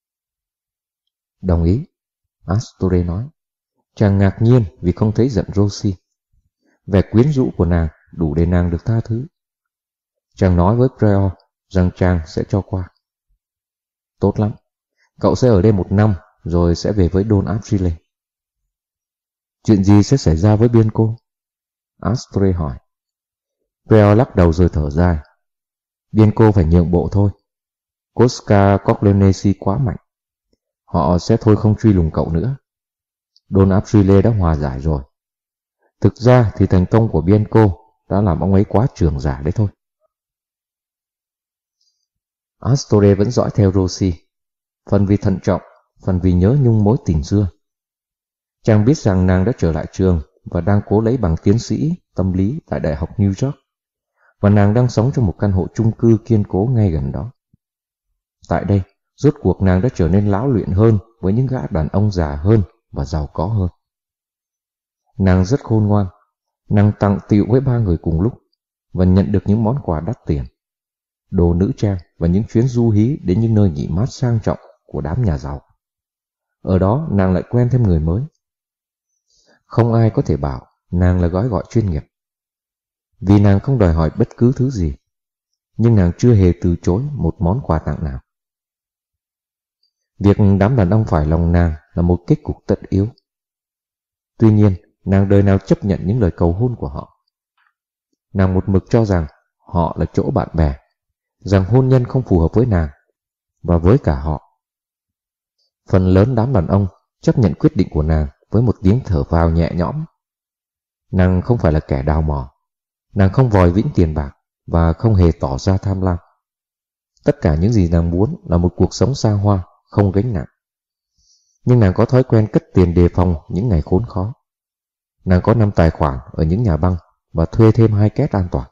Đồng ý, Astore nói. Chàng ngạc nhiên vì không thấy giận Rosie. Vẻ quyến rũ của nàng đủ để nàng được tha thứ. Chàng nói với Breor rằng chàng sẽ cho qua. Tốt lắm, cậu sẽ ở đây một năm rồi sẽ về với Don Abrile. Chuyện gì sẽ xảy ra với Bianco? Astore hỏi. Breor lắc đầu rồi thở dài. Bianco phải nhượng bộ thôi. Cosca Corleonesi quá mạnh. Họ sẽ thôi không truy lùng cậu nữa. Don Abrile đã hòa giải rồi. Thực ra thì thành công của Bianco đã làm ông ấy quá trưởng giả đấy thôi. Astore vẫn dõi theo Rosie, phần vì thận trọng, phần vì nhớ nhung mối tình xưa. Chàng biết rằng nàng đã trở lại trường và đang cố lấy bằng tiến sĩ tâm lý tại Đại học New York, và nàng đang sống trong một căn hộ chung cư kiên cố ngay gần đó. Tại đây, rốt cuộc nàng đã trở nên lão luyện hơn với những gã đàn ông già hơn và giàu có hơn. Nàng rất khôn ngoan, nàng tặng tiệu với ba người cùng lúc và nhận được những món quà đắt tiền, đồ nữ trang và những chuyến du hí đến những nơi nghỉ mát sang trọng của đám nhà giàu. Ở đó nàng lại quen thêm người mới. Không ai có thể bảo nàng là gói gọi chuyên nghiệp, vì nàng không đòi hỏi bất cứ thứ gì, nhưng nàng chưa hề từ chối một món quà tặng nào. Việc đám đàn ông phải lòng nàng là một kết cục tất yếu. Tuy nhiên, nàng đời nào chấp nhận những lời cầu hôn của họ. Nàng một mực cho rằng họ là chỗ bạn bè, rằng hôn nhân không phù hợp với nàng và với cả họ. Phần lớn đám đàn ông chấp nhận quyết định của nàng với một tiếng thở phào nhẹ nhõm. Nàng không phải là kẻ đào mỏ, nàng không vòi vĩnh tiền bạc và không hề tỏ ra tham lam. Tất cả những gì nàng muốn là một cuộc sống xa hoa, không gánh nặng. Nhưng nàng có thói quen cất tiền đề phòng những ngày khốn khó. Nàng có năm tài khoản ở những nhà băng và thuê thêm hai két an toàn.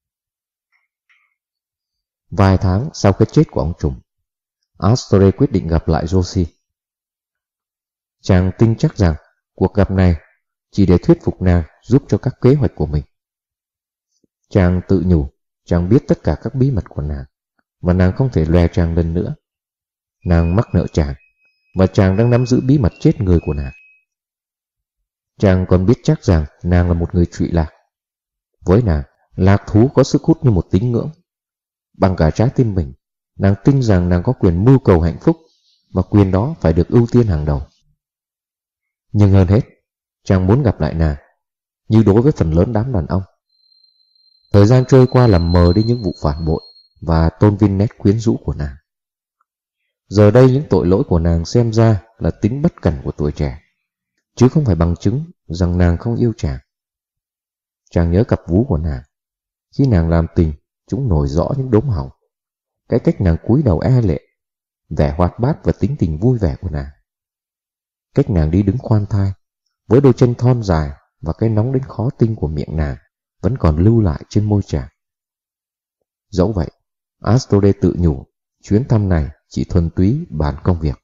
Vài tháng sau cái chết của ông trùm, Astore quyết định gặp lại Rosie. Chàng tin chắc rằng cuộc gặp này chỉ để thuyết phục nàng giúp cho các kế hoạch của mình. Chàng tự nhủ chàng biết tất cả các bí mật của nàng và nàng không thể lòe chàng lần nữa. Nàng mắc nợ chàng và chàng đang nắm giữ bí mật chết người của nàng. Chàng còn biết chắc rằng nàng là một người trụy lạc. Với nàng, lạc thú có sức hút như một tín ngưỡng. Bằng cả trái tim mình, nàng tin rằng nàng có quyền mưu cầu hạnh phúc và quyền đó phải được ưu tiên hàng đầu. Nhưng hơn hết, chàng muốn gặp lại nàng, như đối với phần lớn đám đàn ông. Thời gian trôi qua làm mờ đi những vụ phản bội và tôn vinh nét quyến rũ của nàng. Giờ đây những tội lỗi của nàng xem ra là tính bất cẩn của tuổi trẻ, chứ không phải bằng chứng rằng nàng không yêu chàng. Chàng nhớ cặp vú của nàng. Khi nàng làm tình, chúng nổi rõ những đốm hồng. Cái cách nàng cúi đầu e lệ, vẻ hoạt bát và tính tình vui vẻ của nàng. Cách nàng đi đứng khoan thai, với đôi chân thon dài và cái nóng đến khó tin của miệng nàng vẫn còn lưu lại trên môi chàng. Dẫu vậy, Astore tự nhủ chuyến thăm này chỉ thuần túy bàn công việc.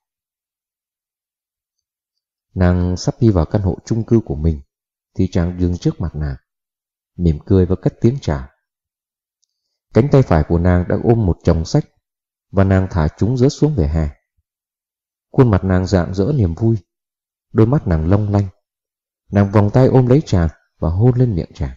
Nàng sắp đi vào căn hộ chung cư của mình thì chàng dừng trước mặt nàng, mỉm cười và cất tiếng chào. Cánh tay phải của nàng đã ôm một chồng sách và nàng thả chúng rớt xuống vỉa hè. Khuôn mặt nàng rạng rỡ niềm vui, đôi mắt nàng long lanh. Nàng vòng tay ôm lấy chàng và hôn lên miệng chàng.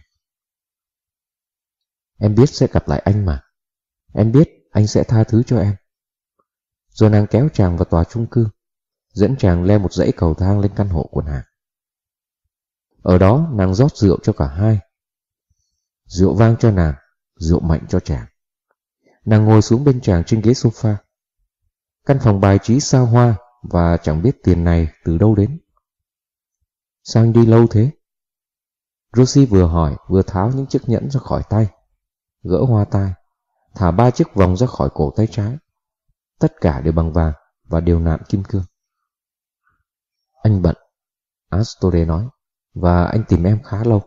Em biết sẽ gặp lại anh mà. Em biết anh sẽ tha thứ cho em. Rồi nàng kéo chàng vào tòa chung cư, dẫn chàng leo một dãy cầu thang lên căn hộ của nàng. Ở đó nàng rót rượu cho cả hai. Rượu vang cho nàng, rượu mạnh cho chàng. Nàng ngồi xuống bên chàng trên ghế sofa. Căn phòng bài trí xa hoa và chẳng biết tiền này từ đâu đến. Sao anh đi lâu thế? Rosie vừa hỏi vừa tháo những chiếc nhẫn ra khỏi tay, gỡ hoa tai, thả ba chiếc vòng ra khỏi cổ tay trái. Tất cả đều bằng vàng và đều nạm kim cương. Anh bận, Astore nói, và anh tìm em khá lâu.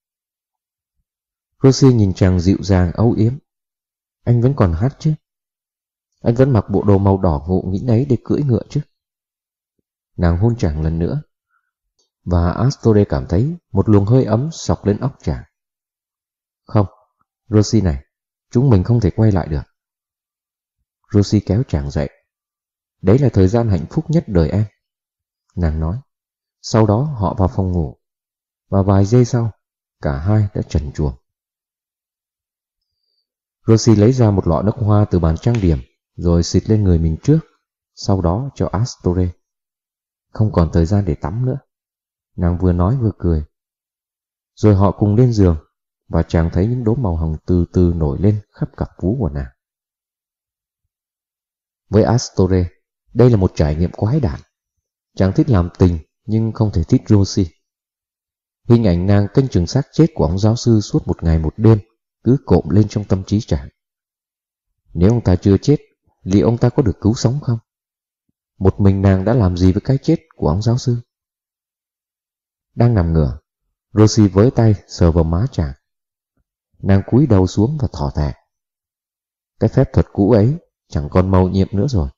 Rosie nhìn chàng dịu dàng âu yếm. Anh vẫn còn hát chứ? Anh vẫn mặc bộ đồ màu đỏ ngộ nghĩnh ấy để cưỡi ngựa chứ? Nàng hôn chàng lần nữa, và Astore cảm thấy một luồng hơi ấm xộc lên óc chàng. Không, Rosie này, chúng mình không thể quay lại được. Rosie kéo chàng dậy. Đấy là thời gian hạnh phúc nhất đời em, nàng nói. Sau đó họ vào phòng ngủ, và vài giây sau, cả hai đã trần truồng. Rosie lấy ra một lọ nước hoa từ bàn trang điểm, rồi xịt lên người mình trước, sau đó cho Astore. Không còn thời gian để tắm nữa, nàng vừa nói vừa cười. Rồi họ cùng lên giường, và chàng thấy những đốm màu hồng từ từ nổi lên khắp cặp vú của nàng. Với Astore, đây là một trải nghiệm quái đản. Chàng thích làm tình nhưng không thể thích Rosie. Hình ảnh nàng canh chừng xác chết của ông giáo sư suốt một ngày một đêm cứ cộm lên trong tâm trí chàng. Nếu ông ta chưa chết, liệu ông ta có được cứu sống không? Một mình nàng đã làm gì với cái chết của ông giáo sư? Đang nằm ngửa, Rosie với tay sờ vào má chàng. Nàng cúi đầu xuống và thỏ thẻ. Cái phép thuật cũ ấy chẳng còn màu nhiệm nữa rồi.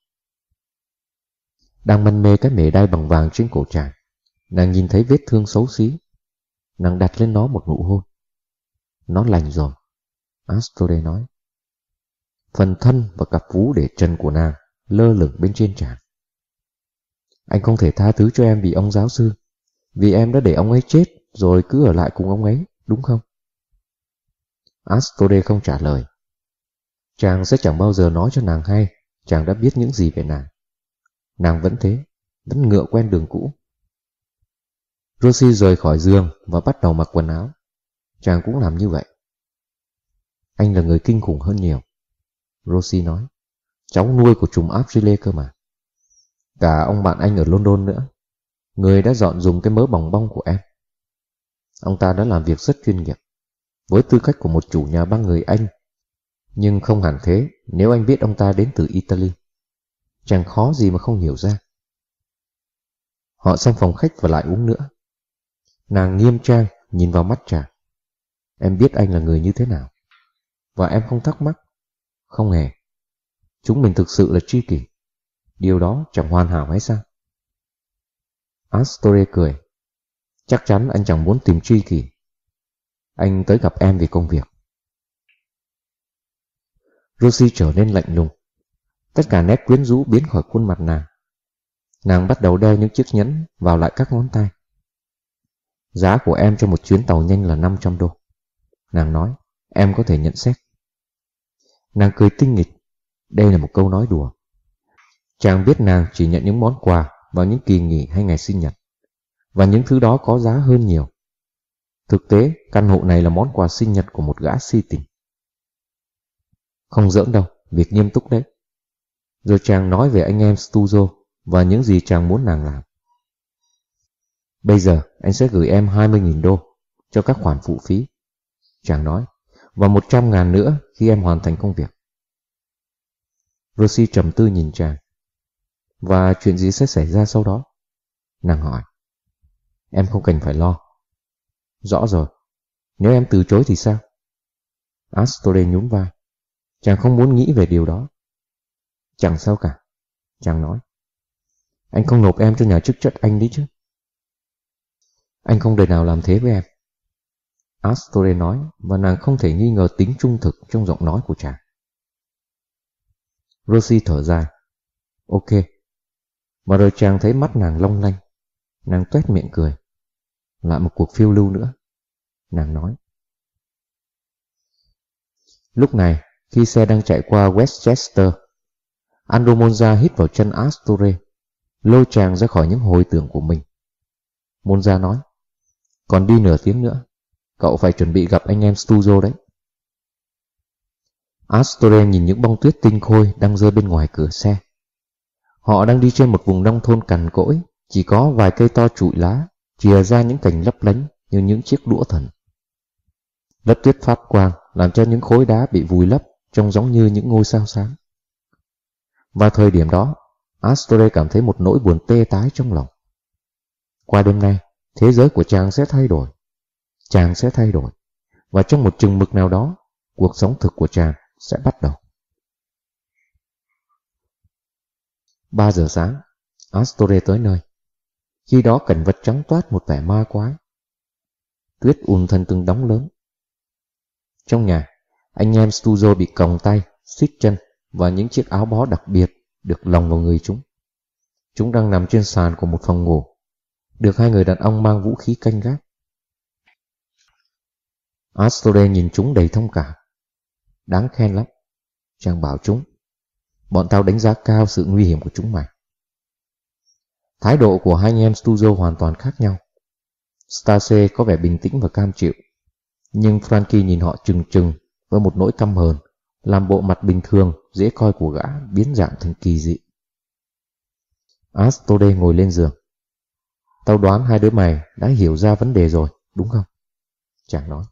Đang mân mê cái mề đai bằng vàng trên cổ chàng, nàng nhìn thấy vết thương xấu xí. Nàng đặt lên nó một nụ hôn. Nó lành rồi, Astore nói. Phần thân và cặp vú để trần của nàng lơ lửng bên trên chàng. Anh không thể tha thứ cho em vì ông giáo sư, vì em đã để ông ấy chết rồi cứ ở lại cùng ông ấy, đúng không? Astore không trả lời. Chàng sẽ chẳng bao giờ nói cho nàng hay chàng đã biết những gì về nàng. Nàng vẫn thế, vẫn ngựa quen đường cũ. Rosie rời khỏi giường và bắt đầu mặc quần áo. Chàng cũng làm như vậy. Anh là người kinh khủng hơn nhiều. Rosie nói. Cháu nuôi của trùm Abrile cơ mà. Cả ông bạn anh ở London nữa. Người đã dọn dùng cái mớ bòng bong của em. Ông ta đã làm việc rất chuyên nghiệp, với tư cách của một chủ nhà băng người Anh. Nhưng không hẳn thế nếu anh biết ông ta đến từ Italy. Chẳng khó gì mà không hiểu ra. Họ sang phòng khách và lại uống nữa. Nàng nghiêm trang nhìn vào mắt chàng. Em biết anh là người như thế nào. Và em không thắc mắc. Không hề. Chúng mình thực sự là tri kỷ. Điều đó chẳng hoàn hảo hay sao? Astore cười. Chắc chắn anh chẳng muốn tìm tri kỷ. Anh tới gặp em vì công việc. Rosie trở nên lạnh lùng. Tất cả nét quyến rũ biến khỏi khuôn mặt nàng. Nàng bắt đầu đeo những chiếc nhẫn vào lại các ngón tay. Giá của em cho một chuyến tàu nhanh là năm trăm đô. Nàng nói, em có thể nhận xét. Nàng cười tinh nghịch. Đây là một câu nói đùa. Chàng biết nàng chỉ nhận những món quà vào những kỳ nghỉ hay ngày sinh nhật. Và những thứ đó có giá hơn nhiều. Thực tế, căn hộ này là món quà sinh nhật của một gã si tình. Không giỡn đâu, việc nghiêm túc đấy. Rồi chàng nói về anh em Stuzo và những gì chàng muốn nàng làm. Bây giờ anh sẽ gửi em hai mươi nghìn đô cho các khoản phụ phí, chàng nói, và một trăm ngàn nữa khi em hoàn thành công việc. Rosie trầm tư nhìn chàng. Và chuyện gì sẽ xảy ra sau đó? Nàng hỏi. Em không cần phải lo. Rõ rồi. Nếu em từ chối thì sao? Astore nhún vai. Chàng không muốn nghĩ về điều đó. Chẳng sao cả, chàng nói. Anh không nộp em cho nhà chức trách Anh đấy chứ? Anh không đời nào làm thế với em. Astore nói, và nàng không thể nghi ngờ tính trung thực trong giọng nói của chàng. Rosie thở dài. Ok. Và rồi chàng thấy mắt nàng long lanh. Nàng toét miệng cười. Lại một cuộc phiêu lưu nữa, nàng nói. Lúc này, khi xe đang chạy qua Westchester, Andrew Monza hít vào chân Astore, lôi chàng ra khỏi những hồi tưởng của mình. Monza nói, còn đi nửa tiếng nữa, cậu phải chuẩn bị gặp anh em Stuzo đấy. Astore nhìn những bông tuyết tinh khôi đang rơi bên ngoài cửa xe. Họ đang đi trên một vùng nông thôn cằn cỗi, chỉ có vài cây to trụi lá, chìa ra những cành lấp lánh như những chiếc đũa thần. Lớp tuyết phát quang làm cho những khối đá bị vùi lấp trông giống như những ngôi sao sáng. Vào thời điểm đó, Astore cảm thấy một nỗi buồn tê tái trong lòng. Qua đêm nay, thế giới của chàng sẽ thay đổi. Chàng sẽ thay đổi. Và trong một chừng mực nào đó, cuộc sống thực của chàng sẽ bắt đầu. Ba giờ sáng, Astore tới nơi. Khi đó cảnh vật trắng toát một vẻ ma quái. Tuyết ùn thành từng đống lớn. Trong nhà, anh em Stuzo bị còng tay, xích chân và những chiếc áo bó đặc biệt được lồng vào người chúng. Chúng đang nằm trên sàn của một phòng ngủ, được hai người đàn ông mang vũ khí canh gác. Astore nhìn chúng đầy thông cảm. Đáng khen lắm, chàng bảo chúng. Bọn tao đánh giá cao sự nguy hiểm của chúng mày. Thái độ của hai anh em Stuzo hoàn toàn khác nhau. Stace có vẻ bình tĩnh và cam chịu, nhưng Frankie nhìn họ trừng trừng với một nỗi căm hờn, làm bộ mặt bình thường dễ coi của gã biến dạng thành kỳ dị. Astore ngồi lên giường. Tao đoán hai đứa mày đã hiểu ra vấn đề rồi, đúng không? Chàng nói.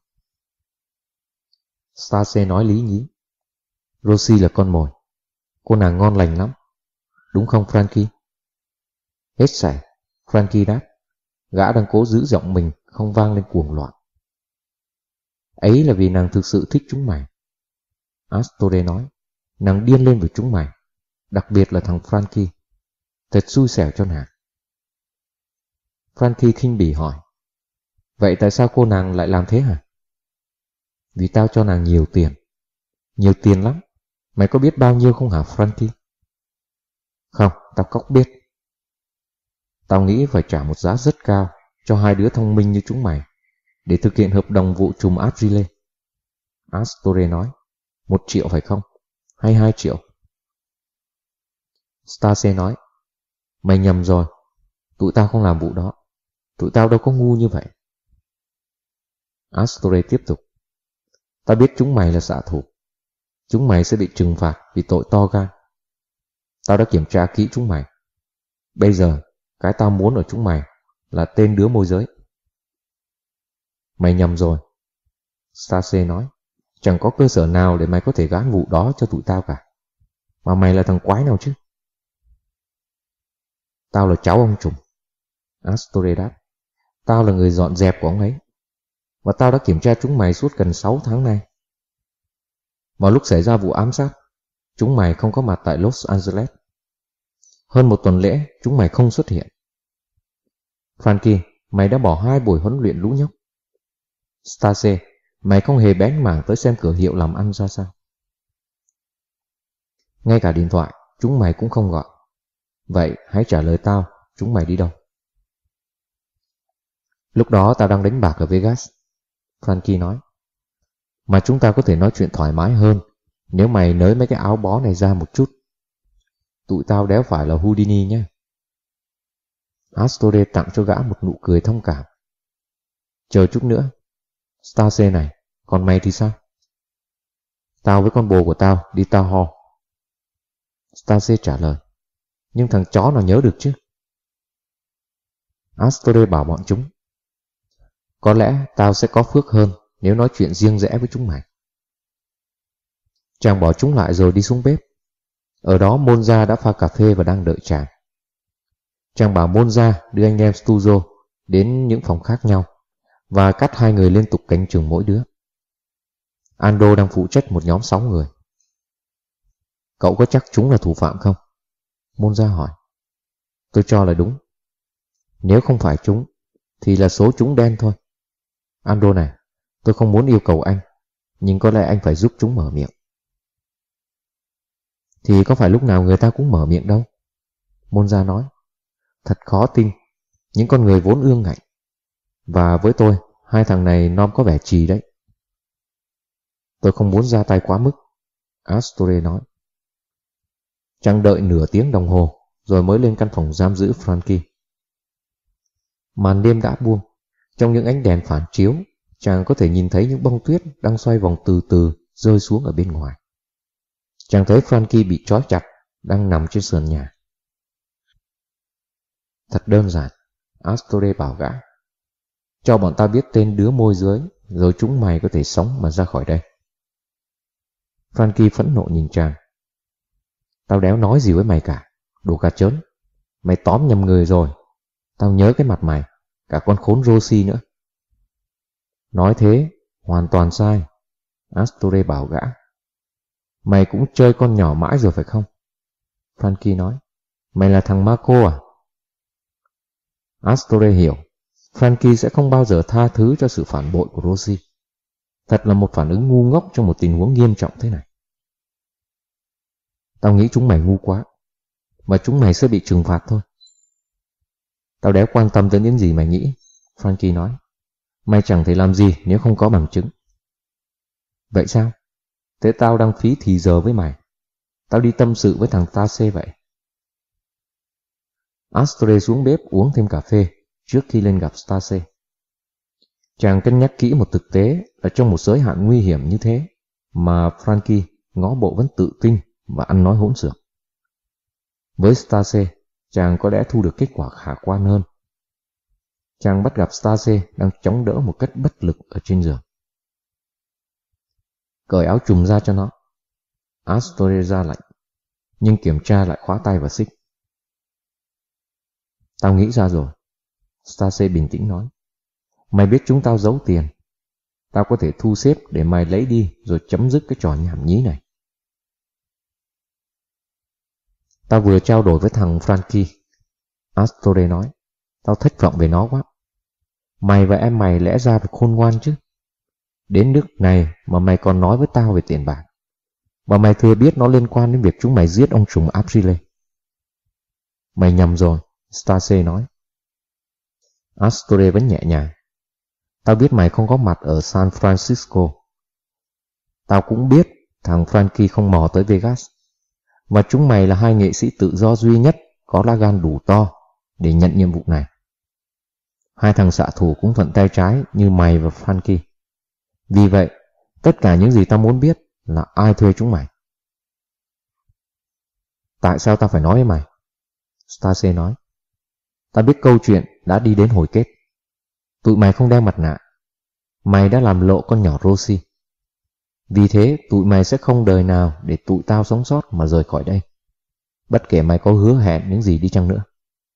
Stace nói lý nhí. Rosie là con mồi. Cô nàng ngon lành lắm. Đúng không Frankie? Hết sảy, Frankie đáp. Gã đang cố giữ giọng mình không vang lên cuồng loạn. Ấy là vì nàng thực sự thích chúng mày. Astore nói. Nàng điên lên với chúng mày. Đặc biệt là thằng Frankie. Thật xui xẻo cho nàng. Frankie khinh bỉ hỏi. Vậy tại sao cô nàng lại làm thế hả? Vì tao cho nàng nhiều tiền. Nhiều tiền lắm. Mày có biết bao nhiêu không hả Frankie? Không, tao cóc biết. Tao nghĩ phải trả một giá rất cao cho hai đứa thông minh như chúng mày để thực hiện hợp đồng vụ trùm Abrile. Astore nói. Một triệu phải không? Hay hai triệu? Stace nói. Mày nhầm rồi. Tụi tao không làm vụ đó. Tụi tao đâu có ngu như vậy. Astore tiếp tục. Tao biết chúng mày là xạ thủ. Chúng mày sẽ bị trừng phạt vì tội to gan. Tao đã kiểm tra kỹ chúng mày. Bây giờ, cái tao muốn ở chúng mày là tên đứa môi giới. Mày nhầm rồi, Stacey nói. Chẳng có cơ sở nào để mày có thể gán vụ đó cho tụi tao cả. Mà mày là thằng quái nào chứ? Tao là cháu ông trùm, Astore đáp. Tao là người dọn dẹp của ông ấy. Và tao đã kiểm tra chúng mày suốt gần sáu tháng nay. Vào lúc xảy ra vụ ám sát, chúng mày không có mặt tại Los Angeles. Hơn một tuần lễ, chúng mày không xuất hiện. Frankie, mày đã bỏ hai buổi huấn luyện lũ nhóc. Stacey, mày không hề bén mảng tới xem cửa hiệu làm ăn ra sao. Ngay cả điện thoại, chúng mày cũng không gọi. Vậy hãy trả lời tao, chúng mày đi đâu? Lúc đó tao đang đánh bạc ở Vegas, Frankie nói. Mà chúng ta có thể nói chuyện thoải mái hơn nếu mày nới mấy cái áo bó này ra một chút. Tụi tao đéo phải là Houdini nhé. Astore tặng cho gã một nụ cười thông cảm. Chờ chút nữa, Stacey này, còn mày thì sao? Tao với con bồ của tao đi Tahoe. Stacey trả lời. Nhưng thằng chó nào nhớ được chứ? Astore bảo bọn chúng. Có lẽ tao sẽ có phước hơn nếu nói chuyện riêng rẽ với chúng mày. Chàng bỏ chúng lại rồi đi xuống bếp. Ở đó Monza đã pha cà phê và đang đợi chàng. Chàng bảo Monza đưa anh em Stuzzo đến những phòng khác nhau và cắt hai người liên tục canh chừng mỗi đứa. Ando đang phụ trách một nhóm sáu người. Cậu có chắc chúng là thủ phạm không? Monza hỏi. Tôi cho là đúng. Nếu không phải chúng, thì là số chúng đen thôi. Ando này, tôi không muốn yêu cầu anh, nhưng có lẽ anh phải giúp chúng mở miệng. Thì có phải lúc nào người ta cũng mở miệng đâu. Monza nói. Thật khó tin, những con người vốn ương ngạnh. Và với tôi, hai thằng này nom có vẻ trì đấy. Tôi không muốn ra tay quá mức, Astore nói. Chàng đợi nửa tiếng đồng hồ, rồi mới lên căn phòng giam giữ Frankie. Màn đêm đã buông. Trong những ánh đèn phản chiếu, chàng có thể nhìn thấy những bông tuyết đang xoay vòng từ từ rơi xuống ở bên ngoài. Chàng thấy Frankie bị trói chặt, đang nằm trên sườn nhà. Thật đơn giản, Astore bảo gã. Cho bọn ta biết tên đứa môi giới, rồi chúng mày có thể sống mà ra khỏi đây. Frankie phẫn nộ nhìn chàng. Tao đéo nói gì với mày cả, đồ cà chớn. Mày tóm nhầm người rồi. Tao nhớ cái mặt mày, cả con khốn Rosie nữa. Nói thế, hoàn toàn sai, Astore bảo gã. Mày cũng chơi con nhỏ mãi rồi phải không? Frankie nói. Mày là thằng Marco à? Astore hiểu, Frankie sẽ không bao giờ tha thứ cho sự phản bội của Rosie. Thật là một phản ứng ngu ngốc trong một tình huống nghiêm trọng thế này. Tao nghĩ chúng mày ngu quá, mà chúng mày sẽ bị trừng phạt thôi. Tao đéo quan tâm tới những gì mày nghĩ, Frankie nói. Mày chẳng thể làm gì nếu không có bằng chứng. Vậy sao? Thế tao đang phí thì giờ với mày. Tao đi tâm sự với thằng Tace vậy. Astore xuống bếp uống thêm cà phê trước khi lên gặp Tace. Chàng cân nhắc kỹ một thực tế là trong một giới hạn nguy hiểm như thế mà Frankie ngó bộ vẫn tự tin và ăn nói hỗn xược. Với Tace, chàng có lẽ thu được kết quả khả quan hơn. Chàng bắt gặp Tace đang chống đỡ một cách bất lực ở trên giường. Cởi áo trùm ra cho nó, Astore ra lệnh, nhưng kiểm tra lại khóa tay và xích. Tao nghĩ ra rồi, Tace bình tĩnh nói. Mày biết chúng tao giấu tiền. Tao có thể thu xếp để mày lấy đi rồi chấm dứt cái trò nhảm nhí này. Tao vừa trao đổi với thằng Frankie, Astore nói. Tao thất vọng về nó quá. Mày và em mày lẽ ra phải khôn ngoan chứ. Đến nước này mà mày còn nói với tao về tiền bạc. Và mày thừa biết nó liên quan đến việc chúng mày giết ông trùm Aprile. Mày nhầm rồi, Tace nói. Astore vẫn nhẹ nhàng. Tao biết mày không có mặt ở San Francisco. Tao cũng biết thằng Frankie không mò tới Vegas. Và chúng mày là hai nghệ sĩ tự do duy nhất có lá gan đủ to để nhận nhiệm vụ này. Hai thằng xạ thủ cũng thuận tay trái như mày và Frankie. Vì vậy, tất cả những gì tao muốn biết là ai thuê chúng mày? Tại sao tao phải nói với mày? Stacy nói. Tao biết câu chuyện đã đi đến hồi kết. Tụi mày không đeo mặt nạ. Mày đã làm lộ con nhỏ Rosie. Vì thế tụi mày sẽ không đời nào để tụi tao sống sót mà rời khỏi đây, bất kể mày có hứa hẹn những gì đi chăng nữa.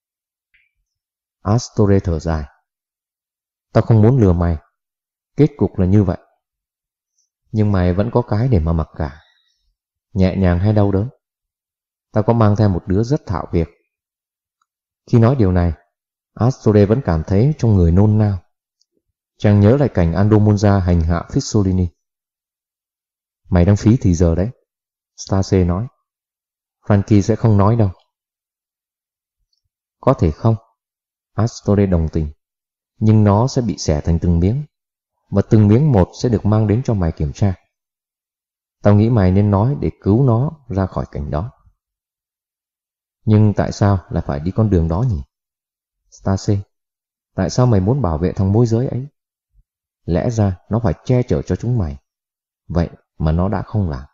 Astore thở dài. Tao không muốn lừa mày. Kết cục là như vậy. Nhưng mày vẫn có cái để mà mặc cả. Nhẹ nhàng hay đau đớn. Tao có mang theo một đứa rất thạo việc. Khi nói điều này, Astore vẫn cảm thấy trong người nôn nao. Chàng nhớ lại cảnh Andomonza hành hạ Fissolini. Mày đang phí thì giờ đấy, Stacy nói. Frankie sẽ không nói đâu. Có thể không, Astore đồng tình. Nhưng nó sẽ bị xẻ thành từng miếng, và từng miếng một sẽ được mang đến cho mày kiểm tra. Tao nghĩ mày nên nói để cứu nó ra khỏi cảnh đó. Nhưng tại sao lại phải đi con đường đó nhỉ? Stacy, tại sao mày muốn bảo vệ thằng môi giới ấy? Lẽ ra nó phải che chở cho chúng mày. Vậy mà nó đã không làm.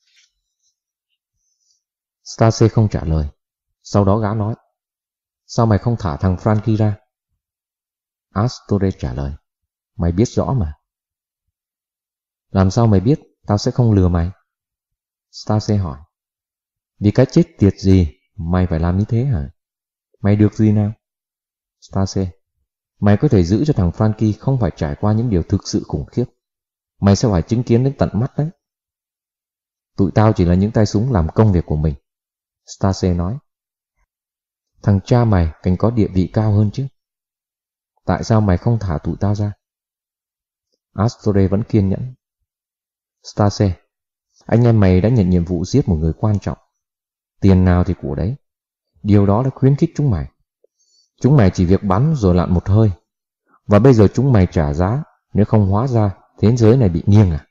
Stacy không trả lời. Sau đó gã nói. Sao mày không thả thằng Frankie ra? Astore trả lời. Mày biết rõ mà. Làm sao mày biết tao sẽ không lừa mày? Stacy hỏi. Vì cái chết tiệt gì mày phải làm như thế hả? Mày được gì nào? Stacy. Mày có thể giữ cho thằng Frankie không phải trải qua những điều thực sự khủng khiếp. Mày sẽ phải chứng kiến đến tận mắt đấy. Tụi tao chỉ là những tay súng làm công việc của mình, Stacy nói. Thằng cha mày cần có địa vị cao hơn chứ. Tại sao mày không thả tụi tao ra? Astore vẫn kiên nhẫn. Stacy, anh em mày đã nhận nhiệm vụ giết một người quan trọng. Tiền nào thì của đấy. Điều đó đã khuyến khích chúng mày. Chúng mày chỉ việc bắn rồi lặn một hơi. Và bây giờ chúng mày trả giá. Nếu không hóa ra thế giới này bị nghiêng à?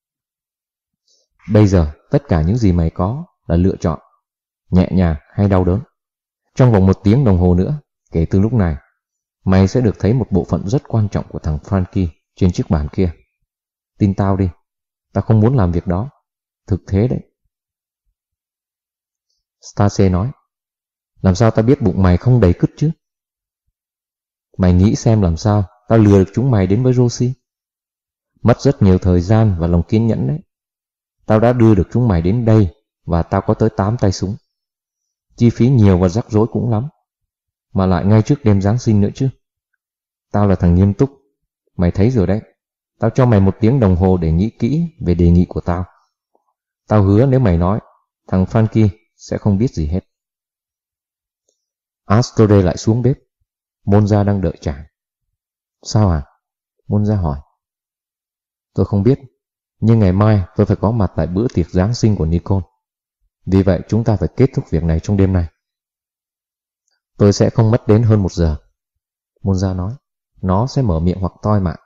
Bây giờ tất cả những gì mày có là lựa chọn, nhẹ nhàng hay đau đớn. Trong vòng một tiếng đồng hồ nữa, kể từ lúc này, mày sẽ được thấy một bộ phận rất quan trọng của thằng Frankie trên chiếc bàn kia. Tin tao đi, tao không muốn làm việc đó. Thực thế đấy. Stacy nói. Làm sao tao biết bụng mày không đầy cứt chứ? Mày nghĩ xem làm sao tao lừa được chúng mày đến với Rosie. Mất rất nhiều thời gian và lòng kiên nhẫn đấy. Tao đã đưa được chúng mày đến đây và tao có tới tám tay súng. Chi phí nhiều và rắc rối cũng lắm. Mà lại ngay trước đêm Giáng sinh nữa chứ. Tao là thằng nghiêm túc. Mày thấy rồi đấy. Tao cho mày một tiếng đồng hồ để nghĩ kỹ về đề nghị của tao. Tao hứa nếu mày nói, thằng Frankie sẽ không biết gì hết. Astore lại xuống bếp. Monza đang đợi chàng. Sao à? Monza hỏi. Tôi không biết. Nhưng ngày mai tôi phải có mặt tại bữa tiệc Giáng sinh của Nicole. Vì vậy chúng ta phải kết thúc việc này trong đêm nay. Tôi sẽ không mất đến hơn một giờ. Monza nói. Nó sẽ mở miệng hoặc toi mạng.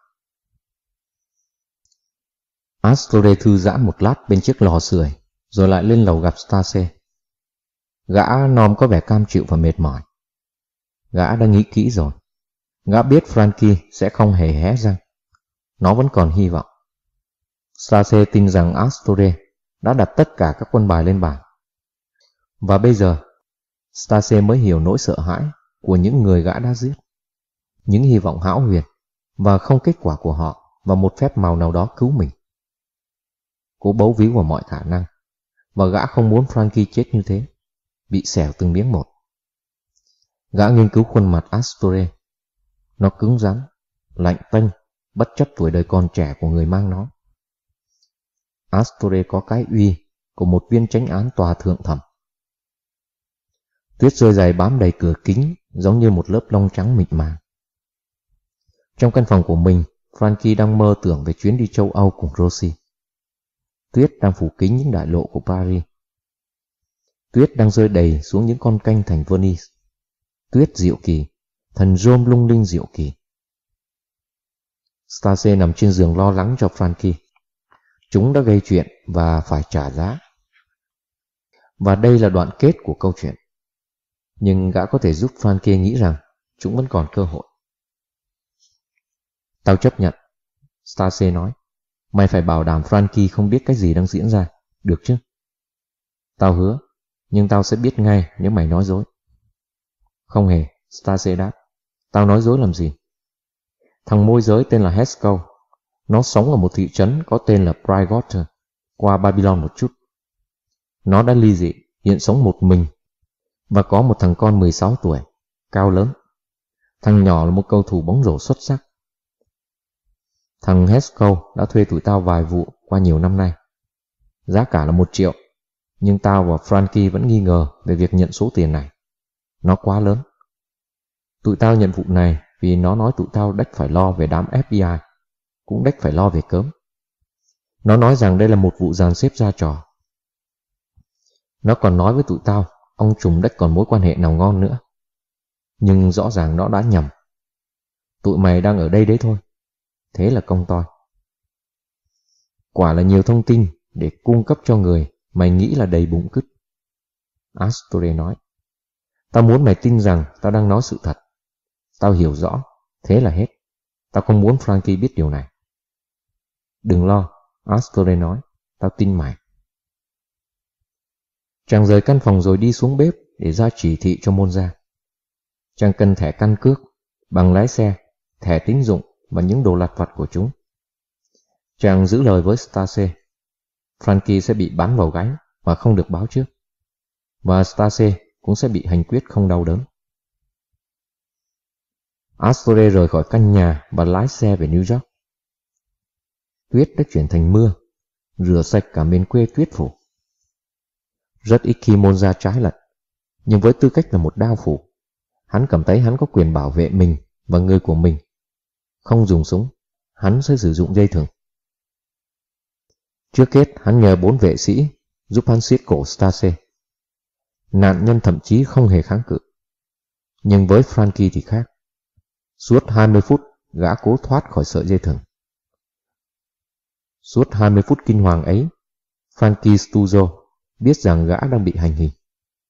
Astore thư giãn một lát bên chiếc lò sưởi, rồi lại lên lầu gặp Stacy. Gã nom có vẻ cam chịu và mệt mỏi. Gã đã nghĩ kỹ rồi. Gã biết Frankie sẽ không hề hé răng. Nó vẫn còn hy vọng. Stacy tin rằng Astore đã đặt tất cả các quân bài lên bàn. Và bây giờ, Stacy mới hiểu nỗi sợ hãi của những người gã đã giết. Những hy vọng hão huyền và không kết quả của họ và một phép màu nào đó cứu mình. Cố bấu víu vào mọi khả năng, và gã không muốn Frankie chết như thế, bị xẻo từng miếng một. Gã nghiên cứu khuôn mặt Astore. Nó cứng rắn, lạnh tanh, bất chấp tuổi đời còn trẻ của người mang nó. Astore có cái uy của một viên chánh án tòa thượng thẩm. Tuyết rơi dày bám đầy cửa kính giống như một lớp lông trắng mịn màng. Trong căn phòng của mình, Frankie đang mơ tưởng về chuyến đi châu Âu cùng Rosie. Tuyết đang phủ kín những đại lộ của Paris. Tuyết đang rơi đầy xuống những con kênh thành Venice. Tuyết diệu kỳ, thần rôm lung linh diệu kỳ. Stacy nằm trên giường lo lắng cho Frankie. Chúng đã gây chuyện và phải trả giá. Và đây là đoạn kết của câu chuyện. Nhưng gã có thể giúp Frankie nghĩ rằng chúng vẫn còn cơ hội. Tao chấp nhận, Stacy nói. Mày phải bảo đảm Frankie không biết cái gì đang diễn ra, được chứ? Tao hứa, nhưng tao sẽ biết ngay nếu mày nói dối. Không hề, Stacy đáp. Tao nói dối làm gì? Thằng môi giới tên là Haskell. Nó sống ở một thị trấn có tên là Bridgewater, qua Babylon một chút. Nó đã ly dị, hiện sống một mình, và có một thằng con mười sáu tuổi, cao lớn. Thằng nhỏ là một cầu thủ bóng rổ xuất sắc. Thằng Haskell đã thuê tụi tao vài vụ qua nhiều năm nay. Giá cả là một triệu, nhưng tao và Frankie vẫn nghi ngờ về việc nhận số tiền này. Nó quá lớn. Tụi tao nhận vụ này vì nó nói tụi tao đếch phải lo về đám ép bê i, cũng đếch phải lo về cớm. Nó nói rằng đây là một vụ dàn xếp ra trò. Nó còn nói với tụi tao ông trùm đếch còn mối quan hệ nào ngon nữa. Nhưng rõ ràng nó đã nhầm. Tụi mày đang ở đây đấy thôi. Thế là công toi. Quả là nhiều thông tin để cung cấp cho người mày nghĩ là đầy bụng cứt. Astore nói. Tao muốn mày tin rằng tao đang nói sự thật. Tao hiểu rõ, thế là hết. Tao không muốn Frankie biết điều này. Đừng lo, Astore nói. Tao tin mày. Chàng rời căn phòng rồi đi xuống bếp để ra chỉ thị cho Monza. Chàng cần thẻ căn cước, bằng lái xe, thẻ tín dụng và những đồ lặt vặt của chúng. Chàng giữ lời với Stacy. Frankie sẽ bị bắn vào gáy mà không được báo trước. Và Stacy cũng sẽ bị hành quyết không đau đớn. Astore rời khỏi căn nhà và lái xe về New York. Tuyết đã chuyển thành mưa, rửa sạch cả miền quê tuyết phủ. Rất ít khi Monza trái lật, nhưng với tư cách là một đao phủ, hắn cảm thấy hắn có quyền bảo vệ mình và người của mình. Không dùng súng, hắn sẽ sử dụng dây thừng. Trước hết, hắn nhờ bốn vệ sĩ giúp hắn siết cổ Stacy. Nạn nhân thậm chí không hề kháng cự. Nhưng với Frankie thì khác. Suốt hai mươi phút, gã cố thoát khỏi sợi dây thừng. Suốt hai mươi phút kinh hoàng ấy, Frankie Stuzzo biết rằng gã đang bị hành hình.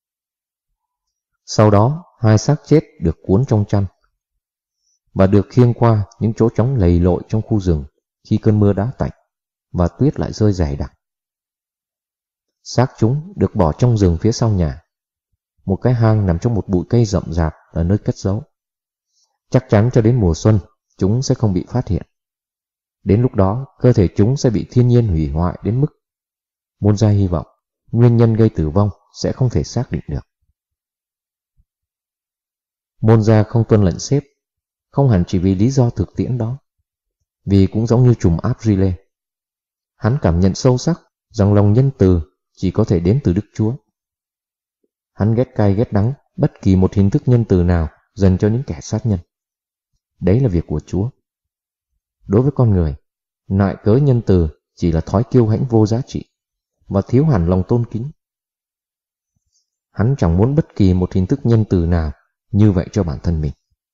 Sau đó, hai xác chết được cuốn trong chăn và được khiêng qua những chỗ trống lầy lội trong khu rừng khi cơn mưa đã tạnh và tuyết lại rơi dày đặc. Xác chúng được bỏ trong rừng phía sau nhà. Một cái hang nằm trong một bụi cây rậm rạp là nơi cất giấu. Chắc chắn cho đến mùa xuân, chúng sẽ không bị phát hiện. Đến lúc đó, cơ thể chúng sẽ bị thiên nhiên hủy hoại đến mức Monza hy vọng nguyên nhân gây tử vong sẽ không thể xác định được. Monza không tuân lệnh sếp, không hẳn chỉ vì lý do thực tiễn đó, vì cũng giống như trùm Aprile. Hắn cảm nhận sâu sắc rằng lòng nhân từ chỉ có thể đến từ Đức Chúa. Hắn ghét cay ghét đắng bất kỳ một hình thức nhân từ nào dành cho những kẻ sát nhân. Đấy là việc của Chúa. Đối với con người, nại cớ nhân từ chỉ là thói kiêu hãnh vô giá trị và thiếu hẳn lòng tôn kính. Hắn chẳng muốn bất kỳ một hình thức nhân từ nào như vậy cho bản thân mình.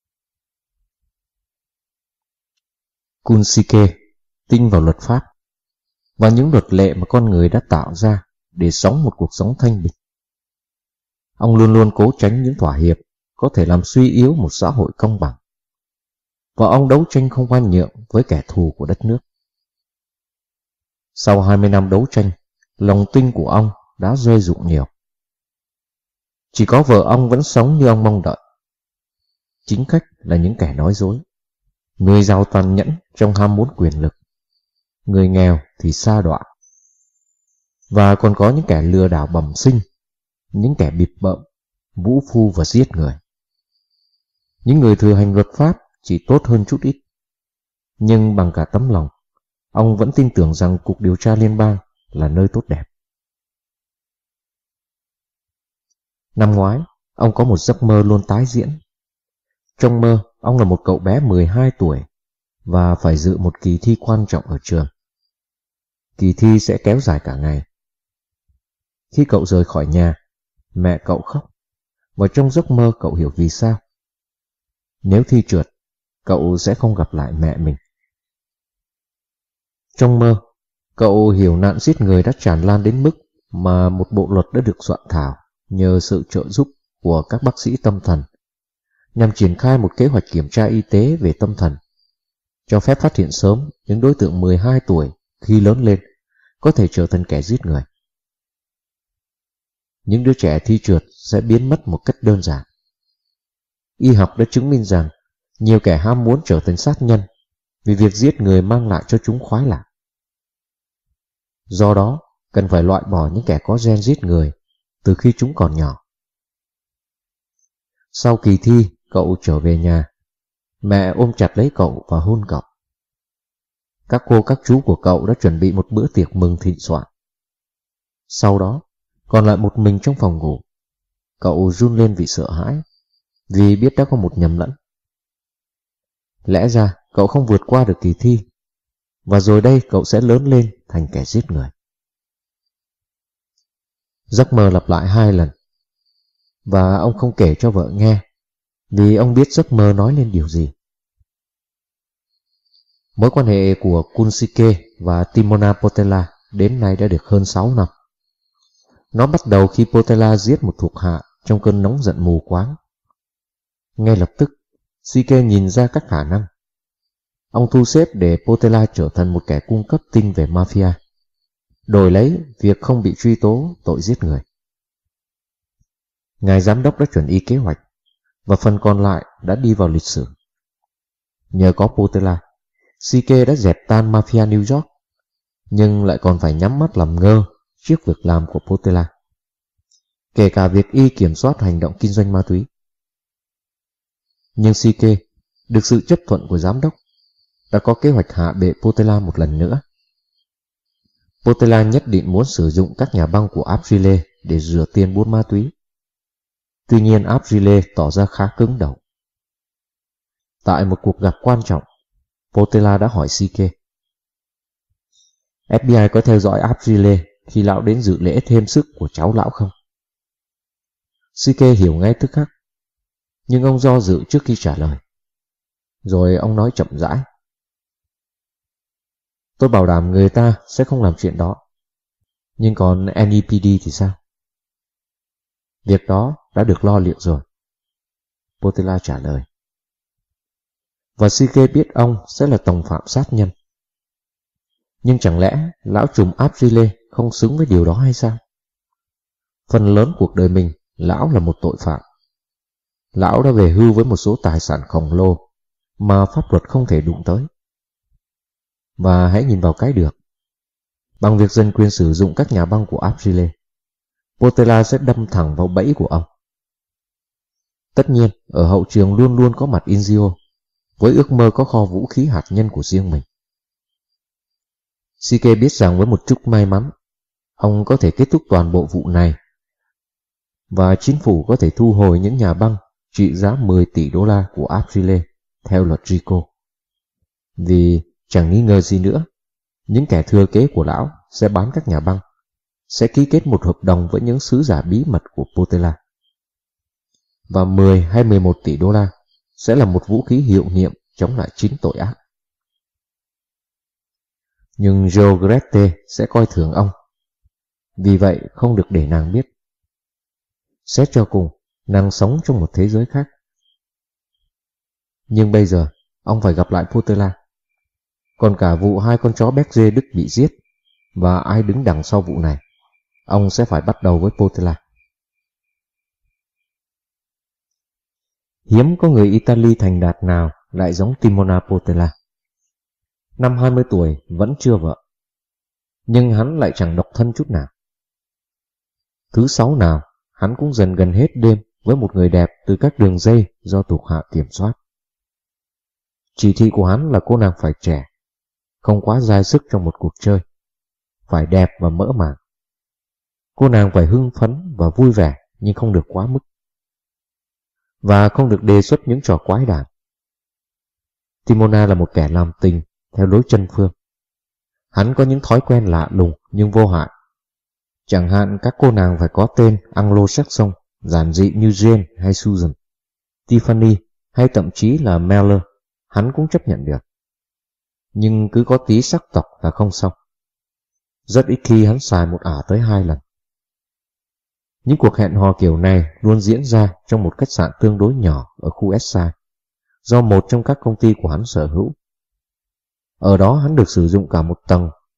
Kunshike tin vào luật pháp và những luật lệ mà con người đã tạo ra để sống một cuộc sống thanh bình. Ông luôn luôn cố tránh những thỏa hiệp có thể làm suy yếu một xã hội công bằng. Và ông đấu tranh không khoan nhượng với kẻ thù của đất nước. Sau hai mươi năm đấu tranh, lòng tin của ông đã rơi rụng nhiều. Chỉ có vợ ông vẫn sống như ông mong đợi. Chính khách là những kẻ nói dối. Người giàu tàn nhẫn trong ham muốn quyền lực. Người nghèo thì sa đọa. Và còn có những kẻ lừa đảo bẩm sinh, những kẻ bịp bợm, vũ phu và giết người. Những người thừa hành luật pháp chỉ tốt hơn chút ít. Nhưng bằng cả tấm lòng, ông vẫn tin tưởng rằng Cục Điều tra Liên bang là nơi tốt đẹp. Năm ngoái, ông có một giấc mơ luôn tái diễn. Trong mơ, ông là một cậu bé mười hai tuổi và phải dự một kỳ thi quan trọng ở trường. Kỳ thi sẽ kéo dài cả ngày. Khi cậu rời khỏi nhà, mẹ cậu khóc, và trong giấc mơ cậu hiểu vì sao. Nếu thi trượt, cậu sẽ không gặp lại mẹ mình. Trong mơ, cậu hiểu nạn giết người đã tràn lan đến mức mà một bộ luật đã được soạn thảo nhờ sự trợ giúp của các bác sĩ tâm thần, nhằm triển khai một kế hoạch kiểm tra y tế về tâm thần, cho phép phát hiện sớm những đối tượng mười hai tuổi khi lớn lên có thể trở thành kẻ giết người. Những đứa trẻ thi trượt sẽ biến mất một cách đơn giản. Y học đã chứng minh rằng nhiều kẻ ham muốn trở thành sát nhân vì việc giết người mang lại cho chúng khoái lạc. Do đó, cần phải loại bỏ những kẻ có gen giết người từ khi chúng còn nhỏ. Sau kỳ thi, cậu trở về nhà. Mẹ ôm chặt lấy cậu và hôn cậu. Các cô các chú của cậu đã chuẩn bị một bữa tiệc mừng thịnh soạn. Sau đó, còn lại một mình trong phòng ngủ, cậu run lên vì sợ hãi, vì biết đã có một nhầm lẫn. Lẽ ra cậu không vượt qua được kỳ thi, và rồi đây cậu sẽ lớn lên thành kẻ giết người. Giấc mơ lặp lại hai lần, và ông không kể cho vợ nghe, vì ông biết giấc mơ nói lên điều gì. Mối quan hệ của Kunsuke và Timona Portela đến nay đã được hơn sáu năm. Nó bắt đầu khi Portela giết một thuộc hạ trong cơn nóng giận mù quáng. Ngay lập tức, Shike nhìn ra các khả năng. Ông thu xếp để Portela trở thành một kẻ cung cấp tin về mafia, đổi lấy việc không bị truy tố tội giết người. Ngài giám đốc đã chuẩn y kế hoạch, và phần còn lại đã đi vào lịch sử. Nhờ có Portela, Shike đã dẹp tan mafia New York, nhưng lại còn phải nhắm mắt làm ngơ trước việc làm của Portela, kể cả việc y kiểm soát hành động kinh doanh ma túy. Nhưng Shike, được sự chấp thuận của giám đốc, đã có kế hoạch hạ bệ Portela một lần nữa. Portela nhất định muốn sử dụng các nhà băng của Aprile để rửa tiền buôn ma túy. Tuy nhiên Aprile tỏ ra khá cứng đầu. Tại một cuộc gặp quan trọng, Portela đã hỏi Shike: ép bê i có theo dõi Aprile khi lão đến dự lễ thêm sức của cháu lão không? Shike hiểu ngay tức khắc, nhưng ông do dự trước khi trả lời. Rồi ông nói chậm rãi: Tôi bảo đảm người ta sẽ không làm chuyện đó. Nhưng còn en e pê đê thì sao? Việc đó đã được lo liệu rồi, Portela trả lời. Và Shike biết ông sẽ là tòng phạm sát nhân. Nhưng chẳng lẽ lão trùm Aprile không xứng với điều đó hay sao? Phần lớn cuộc đời mình, lão là một tội phạm. Lão đã về hưu với một số tài sản khổng lồ mà pháp luật không thể đụng tới. Và hãy nhìn vào cái được. Bằng việc giành quyền sử dụng các nhà băng của Aprile, Portela sẽ đâm thẳng vào bẫy của ông. Tất nhiên, ở hậu trường luôn luôn có mặt Inzio, với ước mơ có kho vũ khí hạt nhân của riêng mình. Shike biết rằng với một chút may mắn, ông có thể kết thúc toàn bộ vụ này, và chính phủ có thể thu hồi những nhà băng trị giá mười tỷ đô la của Aprile theo luật RICO. Vì chẳng nghi ngờ gì nữa, những kẻ thừa kế của lão sẽ bán các nhà băng, sẽ ký kết một hợp đồng với những sứ giả bí mật của Portela. Và mười hay mười một tỷ đô la sẽ là một vũ khí hiệu nghiệm chống lại chính tội ác. Nhưng Georgette sẽ coi thường ông. Vì vậy không được để nàng biết. Xét cho cùng, nàng sống trong một thế giới khác. Nhưng bây giờ, ông phải gặp lại Portela. Còn cả vụ hai con chó Berger Đức bị giết, và ai đứng đằng sau vụ này, ông sẽ phải bắt đầu với Portela. Hiếm có người Italy thành đạt nào lại giống Timona Portela. Năm hai mươi tuổi vẫn chưa vợ, nhưng hắn lại chẳng độc thân chút nào. Thứ sáu nào, hắn cũng dần gần hết đêm với một người đẹp từ các đường dây do thuộc hạ kiểm soát. Chỉ thị của hắn là cô nàng phải trẻ, không quá dai sức trong một cuộc chơi, phải đẹp và mỡ màng. Cô nàng phải hưng phấn và vui vẻ nhưng không được quá mức, và không được đề xuất những trò quái đản. Timona là một kẻ làm tình theo lối chân phương. Hắn có những thói quen lạ lùng nhưng vô hại. Chẳng hạn các cô nàng phải có tên Anglo-Saxon, giản dị như Jane hay Susan, Tiffany hay thậm chí là Meller, hắn cũng chấp nhận được. Nhưng cứ có tí sắc tộc là không xong. Rất ít khi hắn xài một ả tới hai lần. Những cuộc hẹn hò kiểu này luôn diễn ra trong một khách sạn tương đối nhỏ ở khu Essex, do một trong các công ty của hắn sở hữu. Ở đó hắn được sử dụng cả một tầng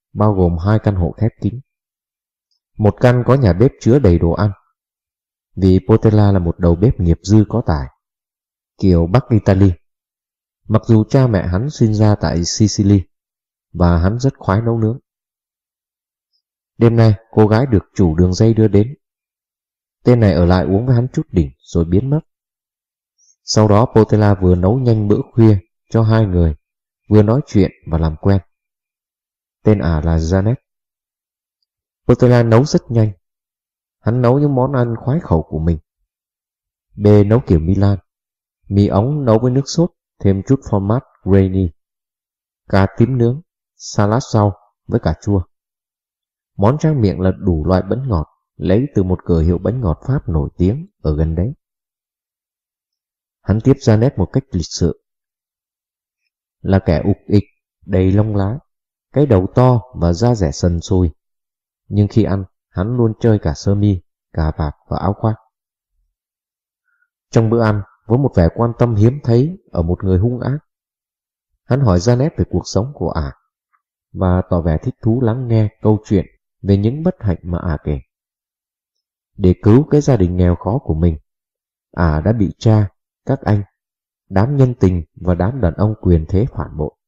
bao gồm hai căn hộ khép kín. Một căn có nhà bếp chứa đầy đồ ăn, vì Portela là một đầu bếp nghiệp dư có tài, kiểu Bắc Italy. Mặc dù cha mẹ hắn sinh ra tại Sicily, và hắn rất khoái nấu nướng. Đêm nay, cô gái được chủ đường dây đưa đến. Tên này ở lại uống với hắn chút đỉnh rồi biến mất. Sau đó Portela vừa nấu nhanh bữa khuya cho hai người, vừa nói chuyện và làm quen. Tên ả là Janet. Portela nấu rất nhanh. Hắn nấu những món ăn khoái khẩu của mình. B nấu kiểu Milan. Mì ống nấu với nước sốt, thêm chút format grainy. Cá tím nướng, salad rau với cà chua. Món tráng miệng là đủ loại bánh ngọt, lấy từ một cửa hiệu bánh ngọt Pháp nổi tiếng ở gần đấy. Hắn tiếp Janet một cách lịch sự. Là kẻ ục ịch, đầy lông lá, cái đầu to và da rẻ sần sùi. Nhưng khi ăn, hắn luôn chơi cả sơ mi, cà vạt và áo khoác. Trong bữa ăn, với một vẻ quan tâm hiếm thấy ở một người hung ác, hắn hỏi Janet về cuộc sống của ả, và tỏ vẻ thích thú lắng nghe câu chuyện về những bất hạnh mà ả kể. Để cứu cái gia đình nghèo khó của mình, ả đã bị cha, các anh, đám nhân tình và đám đàn ông quyền thế phản bội.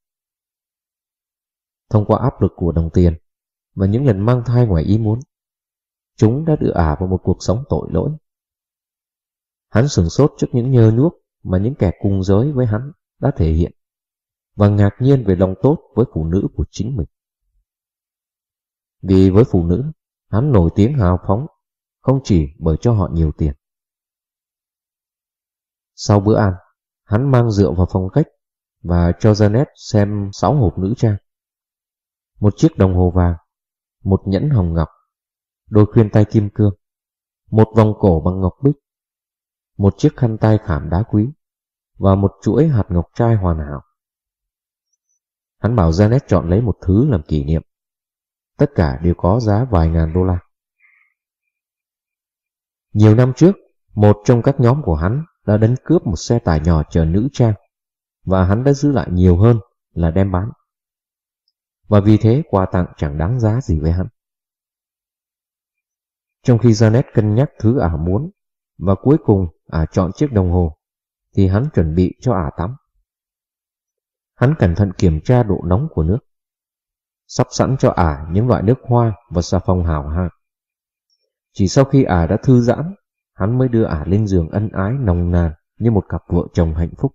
Thông qua áp lực của đồng tiền và những lần mang thai ngoài ý muốn, chúng đã đưa ả vào một cuộc sống tội lỗi. Hắn sửng sốt trước những nhơ nhuốc mà những kẻ cùng giới với hắn đã thể hiện, và ngạc nhiên về lòng tốt với phụ nữ của chính mình. Vì với phụ nữ, hắn nổi tiếng hào phóng, không chỉ bởi cho họ nhiều tiền. Sau bữa ăn, hắn mang rượu vào phòng khách và cho Janet xem sáu hộp nữ trang. Một chiếc đồng hồ vàng, một nhẫn hồng ngọc, đôi khuyên tay kim cương, một vòng cổ bằng ngọc bích, một chiếc khăn tay khảm đá quý và một chuỗi hạt ngọc trai hoàn hảo. Hắn bảo Janet chọn lấy một thứ làm kỷ niệm. Tất cả đều có giá vài ngàn đô la. Nhiều năm trước, một trong các nhóm của hắn đã đánh cướp một xe tải nhỏ chở nữ trang, và hắn đã giữ lại nhiều hơn là đem bán. Và vì thế quà tặng chẳng đáng giá gì với hắn. Trong khi Janet cân nhắc thứ ả muốn, và cuối cùng ả chọn chiếc đồng hồ, thì hắn chuẩn bị cho ả tắm. Hắn cẩn thận kiểm tra độ nóng của nước, sắp sẵn cho ả những loại nước hoa và xà phòng hảo hạng. Chỉ sau khi ả đã thư giãn, hắn mới đưa ả lên giường ân ái nồng nàn như một cặp vợ chồng hạnh phúc.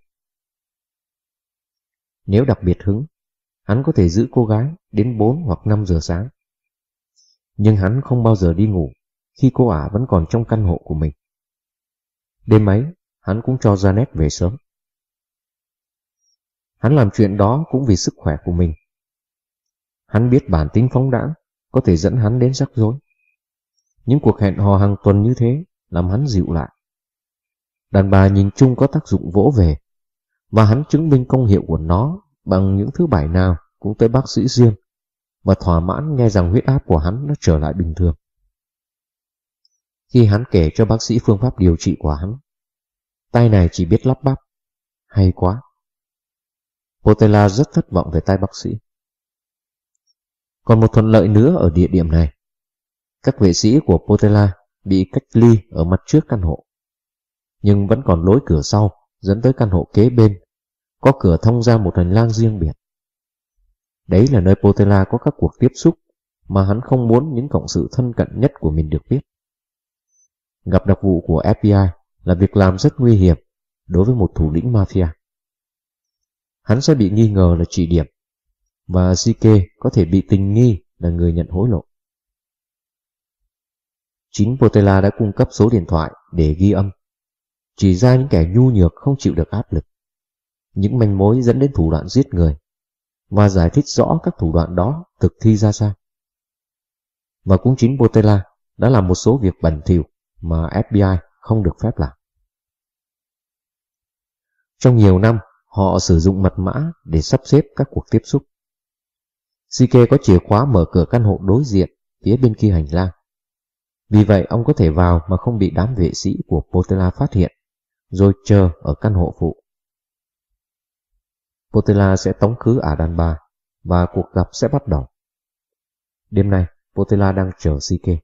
Nếu đặc biệt hứng, hắn có thể giữ cô gái đến bốn hoặc năm giờ sáng. Nhưng hắn không bao giờ đi ngủ khi cô ả vẫn còn trong căn hộ của mình. Đêm ấy, hắn cũng cho Janet về sớm. Hắn làm chuyện đó cũng vì sức khỏe của mình. Hắn biết bản tính phóng đãng có thể dẫn hắn đến rắc rối. Những cuộc hẹn hò hàng tuần như thế làm hắn dịu lại. Đàn bà nhìn chung có tác dụng vỗ về, và hắn chứng minh công hiệu của nó bằng những thứ bài nào cũng tới bác sĩ riêng, và thỏa mãn nghe rằng huyết áp của hắn nó trở lại bình thường. Khi hắn kể cho bác sĩ phương pháp điều trị của hắn, tay này chỉ biết lắp bắp: hay quá. Portela rất thất vọng về tay bác sĩ. Còn một thuận lợi nữa ở địa điểm này. Các vệ sĩ của Portela bị cách ly ở mặt trước căn hộ, nhưng vẫn còn lối cửa sau dẫn tới căn hộ kế bên, có cửa thông ra một hành lang riêng biệt. Đấy là nơi Portela có các cuộc tiếp xúc mà hắn không muốn những cộng sự thân cận nhất của mình được biết. Gặp đặc vụ của ép bê i là việc làm rất nguy hiểm đối với một thủ lĩnh mafia. Hắn sẽ bị nghi ngờ là chỉ điểm, và Zike có thể bị tình nghi là người nhận hối lộ. Chính Portela đã cung cấp số điện thoại để ghi âm, chỉ ra những kẻ nhu nhược không chịu được áp lực, những manh mối dẫn đến thủ đoạn giết người, và giải thích rõ các thủ đoạn đó thực thi ra sao. Và cũng chính Portela đã làm một số việc bẩn thỉu mà ép bê i không được phép làm. Trong nhiều năm, họ sử dụng mật mã để sắp xếp các cuộc tiếp xúc. Zike có chìa khóa mở cửa căn hộ đối diện phía bên kia hành lang. Vì vậy ông có thể vào mà không bị đám vệ sĩ của Portela phát hiện, rồi chờ ở căn hộ phụ. Portela sẽ tống khứ ả đàn bà, và cuộc gặp sẽ bắt đầu. Đêm nay, Potela đang chờ Shike.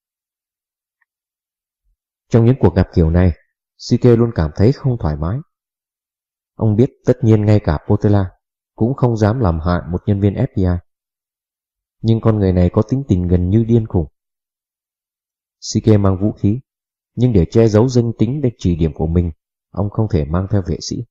Trong những cuộc gặp kiểu này, Shike luôn cảm thấy không thoải mái. Ông biết tất nhiên ngay cả Potela cũng không dám làm hại một nhân viên ép bê i. Nhưng con người này có tính tình gần như điên khùng. Shike mang vũ khí, nhưng để che giấu danh tính để chỉ điểm của mình, ông không thể mang theo vệ sĩ.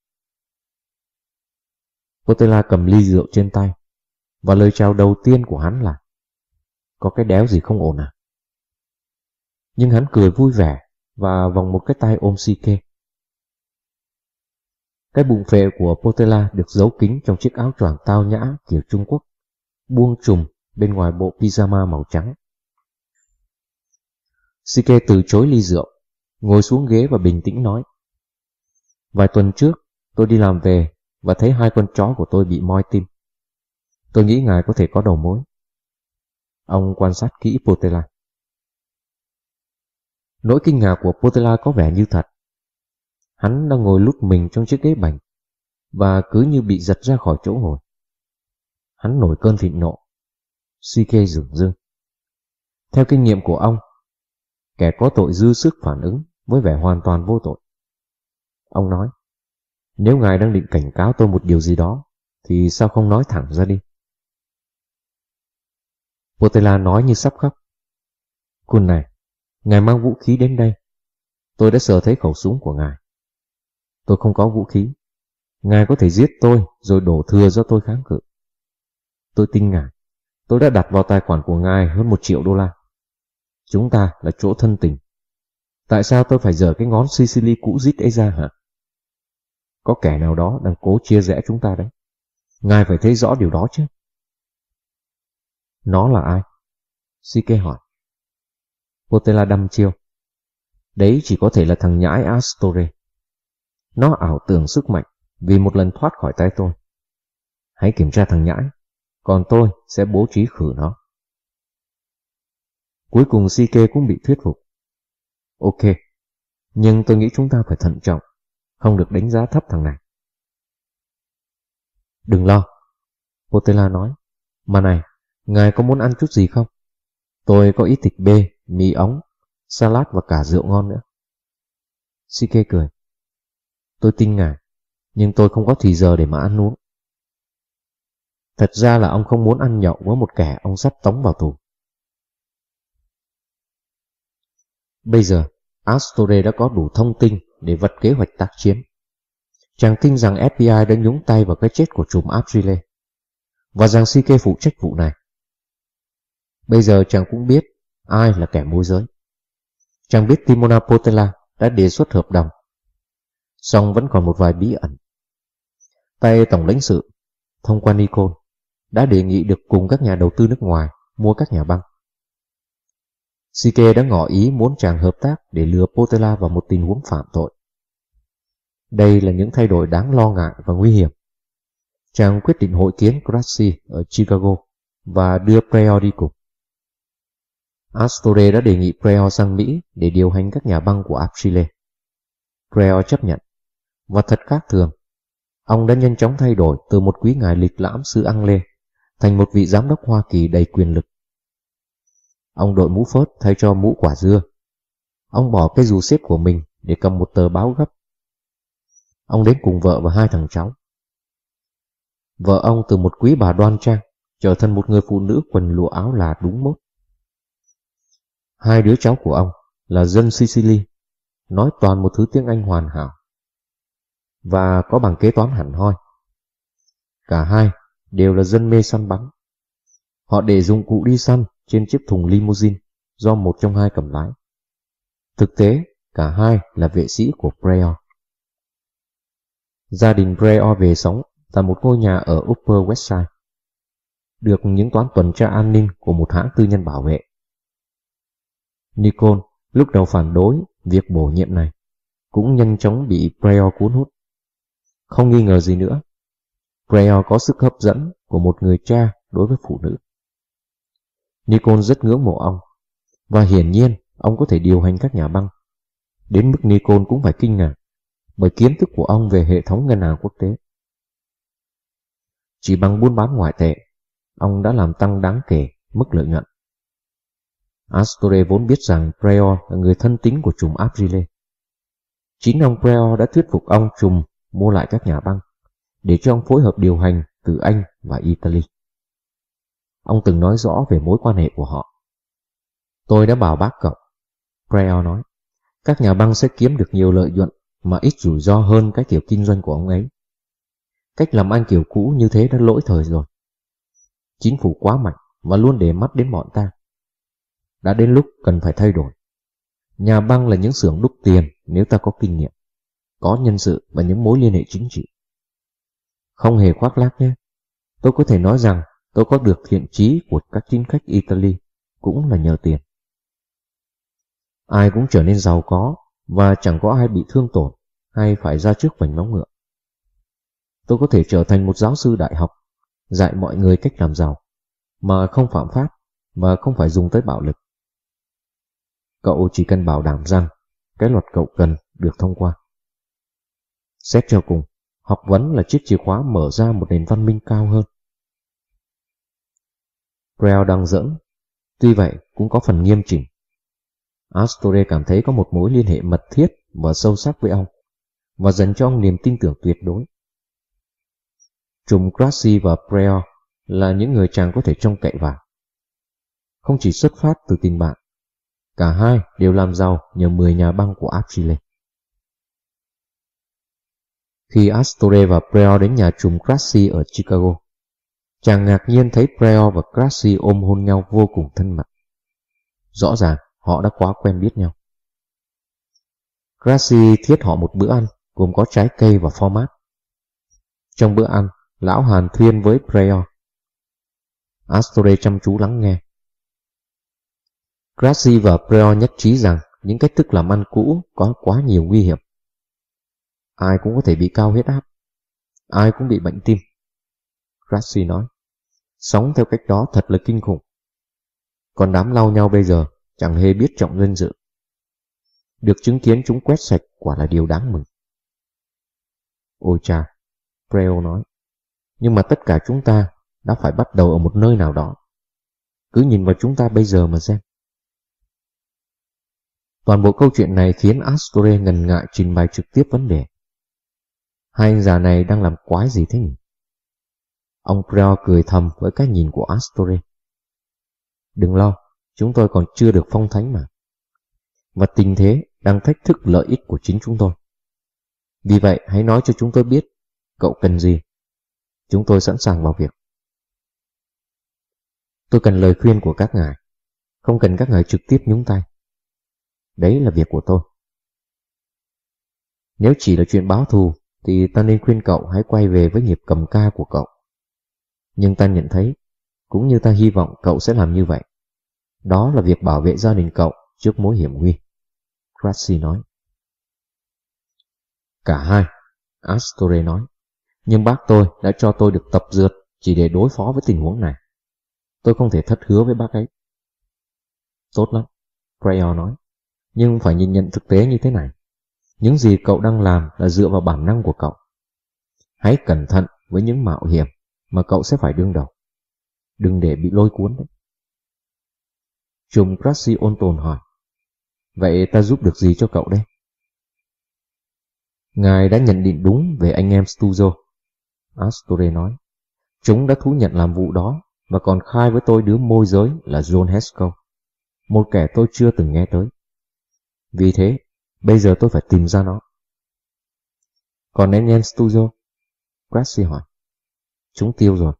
Potela cầm ly rượu trên tay, và lời chào đầu tiên của hắn là: "Có cái đéo gì không ổn à?" Nhưng hắn cười vui vẻ và vòng một cái tay ôm Shike. Cái bụng phệ của Potela được giấu kín trong chiếc áo choàng tao nhã kiểu Trung Quốc, buông trùm bên ngoài bộ pyjama màu trắng. Shike từ chối ly rượu, ngồi xuống ghế và bình tĩnh nói: "Vài tuần trước, tôi đi làm về và thấy hai con chó của tôi bị moi tim. Tôi nghĩ ngài có thể có đầu mối." Ông quan sát kỹ Potela. Nỗi kinh ngạc của Potela có vẻ như thật. Hắn đang ngồi lút mình trong chiếc ghế bành và cứ như bị giật ra khỏi chỗ ngồi. Hắn nổi cơn thịnh nộ. Shike dửng dưng. Theo kinh nghiệm của ông, kẻ có tội dư sức phản ứng với vẻ hoàn toàn vô tội. Ông nói: "Nếu ngài đang định cảnh cáo tôi một điều gì đó, thì sao không nói thẳng ra đi?" Potela nói như sắp khóc: "Kun này, ngài mang vũ khí đến đây. Tôi đã sờ thấy khẩu súng của ngài. Tôi không có vũ khí. Ngài có thể giết tôi rồi đổ thừa do tôi kháng cự. Tôi tin ngài. Tôi đã đặt vào tài khoản của ngài hơn một triệu đô la. Chúng ta là chỗ thân tình. Tại sao tôi phải giở cái ngón Sicily cũ rít ấy ra hả? Có kẻ nào đó đang cố chia rẽ chúng ta đấy. Ngài phải thấy rõ điều đó chứ." "Nó là ai?" Shike hỏi. Potela đăm chiêu. "Đấy chỉ có thể là thằng nhãi Astore. Nó ảo tưởng sức mạnh vì một lần thoát khỏi tay tôi. Hãy kiểm tra thằng nhãi, còn tôi sẽ bố trí khử nó." Cuối cùng Shike cũng bị thuyết phục. "Ok, nhưng tôi nghĩ chúng ta phải thận trọng, không được đánh giá thấp thằng này." "Đừng lo," Potela nói. "Mà này, ngài có muốn ăn chút gì không? Tôi có ít thịt bê, mì ống, salad và cả rượu ngon nữa." Shike cười. "Tôi tin ngài, nhưng tôi không có thì giờ để mà ăn uống." Thật ra là ông không muốn ăn nhậu với một kẻ ông sắp tống vào tù. Bây giờ, Astore đã có đủ thông tin để vạch kế hoạch tác chiến. Chàng tin rằng ép bê i đã nhúng tay vào cái chết của trùm Aprile, và rằng Shike phụ trách vụ này. Bây giờ chàng cũng biết ai là kẻ môi giới. Chàng biết Timona Potela đã đề xuất hợp đồng, song vẫn còn một vài bí ẩn. Tay tổng lãnh sự, thông qua Nikon, đã đề nghị được cùng các nhà đầu tư nước ngoài mua các nhà băng. Shike đã ngỏ ý muốn chàng hợp tác để lừa Potela vào một tình huống phạm tội. Đây là những thay đổi đáng lo ngại và nguy hiểm. Chàng quyết định hội kiến Grassi ở Chicago và đưa Preo đi cùng. Astore đã đề nghị Preo sang Mỹ để điều hành các nhà băng của Aprile. Preo chấp nhận, và thật khác thường, ông đã nhanh chóng thay đổi từ một quý ngài lịch lãm xứ Anglê thành một vị giám đốc Hoa Kỳ đầy quyền lực. Ông đội mũ phớt thay cho mũ quả dưa. Ông bỏ cái dù xếp của mình để cầm một tờ báo gấp. Ông đến cùng vợ và hai thằng cháu. Vợ ông từ một quý bà đoan trang trở thành một người phụ nữ quần lụa áo là đúng mốt. Hai đứa cháu của ông là dân Sicily, nói toàn một thứ tiếng Anh hoàn hảo, và có bằng kế toán hẳn hoi. Cả hai đều là dân mê săn bắn. Họ để dụng cụ đi săn trên chiếc thùng limousine do một trong hai cầm lái. Thực tế, cả hai là vệ sĩ của Preo. Gia đình Preo về sống tại một ngôi nhà ở Upper West Side, được những toán tuần tra an ninh của một hãng tư nhân bảo vệ. Nikon lúc đầu phản đối việc bổ nhiệm này, cũng nhanh chóng bị Preo cuốn hút. Không nghi ngờ gì nữa, Preo có sức hấp dẫn của một người cha đối với phụ nữ. Nikon rất ngưỡng mộ ông, và hiển nhiên ông có thể điều hành các nhà băng, đến mức Nikon cũng phải kinh ngạc bởi kiến thức của ông về hệ thống ngân hàng quốc tế. Chỉ bằng buôn bán ngoại tệ, ông đã làm tăng đáng kể mức lợi nhuận. Astore vốn biết rằng Preor là người thân tín của trùm Abrile. Chính ông Preor đã thuyết phục ông trùm mua lại các nhà băng, để cho ông phối hợp điều hành từ Anh và Italy. Ông từng nói rõ về mối quan hệ của họ. Tôi đã bảo bác cậu, Preor nói, các nhà băng sẽ kiếm được nhiều lợi nhuận mà ít rủi ro hơn cái kiểu kinh doanh của ông ấy. Cách làm ăn kiểu cũ như thế đã lỗi thời rồi. Chính phủ quá mạnh và luôn để mắt đến bọn ta. Đã đến lúc cần phải thay đổi. Nhà băng là những xưởng đúc tiền nếu ta có kinh nghiệm, có nhân sự và những mối liên hệ chính trị. Không hề khoác lác nhé. Tôi có thể nói rằng tôi có được thiện chí của các chính khách Italy cũng là nhờ tiền. Ai cũng trở nên giàu có và chẳng có ai bị thương tổn hay phải ra trước vành móng ngựa. Tôi có thể trở thành một giáo sư đại học, dạy mọi người cách làm giàu, mà không phạm pháp và không phải dùng tới bạo lực. Cậu chỉ cần bảo đảm rằng cái luật cậu cần được thông qua. Xét cho cùng, học vấn là chiếc chìa khóa mở ra một nền văn minh cao hơn. Preor đang giỡn, tuy vậy cũng có phần nghiêm chỉnh. Astore cảm thấy có một mối liên hệ mật thiết và sâu sắc với ông, và dành cho ông niềm tin tưởng tuyệt đối. Trùm Grassi và Preor là những người chàng có thể trông cậy vào. Không chỉ xuất phát từ tình bạn, cả hai đều làm giàu nhờ mười nhà băng của Abrile. Khi Astore và Preor đến nhà trùm Grassi ở Chicago, chàng ngạc nhiên thấy Preor và Grassi ôm hôn nhau vô cùng thân mật. Rõ ràng họ đã quá quen biết nhau. Grassi thiết họ một bữa ăn gồm có trái cây và format. Trong bữa ăn, lão hàn thuyên với Preor. Astore chăm chú lắng nghe. Grassi và Preor nhất trí rằng những cách thức làm ăn cũ có quá nhiều nguy hiểm. Ai cũng có thể bị cao huyết áp, ai cũng bị bệnh tim. Grassi nói, sống theo cách đó thật là kinh khủng. Còn đám lau nhau bây giờ chẳng hề biết trọng danh dự. Được chứng kiến chúng quét sạch quả là điều đáng mừng. Ôi cha, Preor nói, nhưng mà tất cả chúng ta đã phải bắt đầu ở một nơi nào đó. Cứ nhìn vào chúng ta bây giờ mà xem. Toàn bộ câu chuyện này khiến Astore ngần ngại trình bày trực tiếp vấn đề. Hai anh già này đang làm quái gì thế nhỉ? Ông Preor cười thầm với cái nhìn của Astore. Đừng lo, chúng tôi còn chưa được phong thánh mà. Và tình thế đang thách thức lợi ích của chính chúng tôi. Vì vậy hãy nói cho chúng tôi biết cậu cần gì. Chúng tôi sẵn sàng vào việc. Tôi cần lời khuyên của các ngài, không cần các ngài trực tiếp nhúng tay. Đấy là việc của tôi. Nếu chỉ là chuyện báo thù thì ta nên khuyên cậu hãy quay về với nghiệp cầm ca của cậu. Nhưng ta nhận thấy, cũng như ta hy vọng cậu sẽ làm như vậy, đó là việc bảo vệ gia đình cậu trước mối hiểm nguy. Grassi nói. Cả hai, Astore nói. Nhưng bác tôi đã cho tôi được tập dượt chỉ để đối phó với tình huống này. Tôi không thể thất hứa với bác ấy. Tốt lắm, Preor nói. Nhưng phải nhìn nhận thực tế như thế này. Những gì cậu đang làm là dựa vào bản năng của cậu. Hãy cẩn thận với những mạo hiểm mà cậu sẽ phải đương đầu. Đừng để bị lôi cuốn đấy. Trùm Grassi ôn tồn hỏi. Vậy ta giúp được gì cho cậu đây? Ngài đã nhận định đúng về anh em Stuzzo, Astore nói. Chúng đã thú nhận làm vụ đó và còn khai với tôi đứa môi giới là John Haskell, một kẻ tôi chưa từng nghe tới. Vì thế, bây giờ tôi phải tìm ra nó. Còn anh em Stuzzo? Grassi hỏi. Chúng tiêu rồi.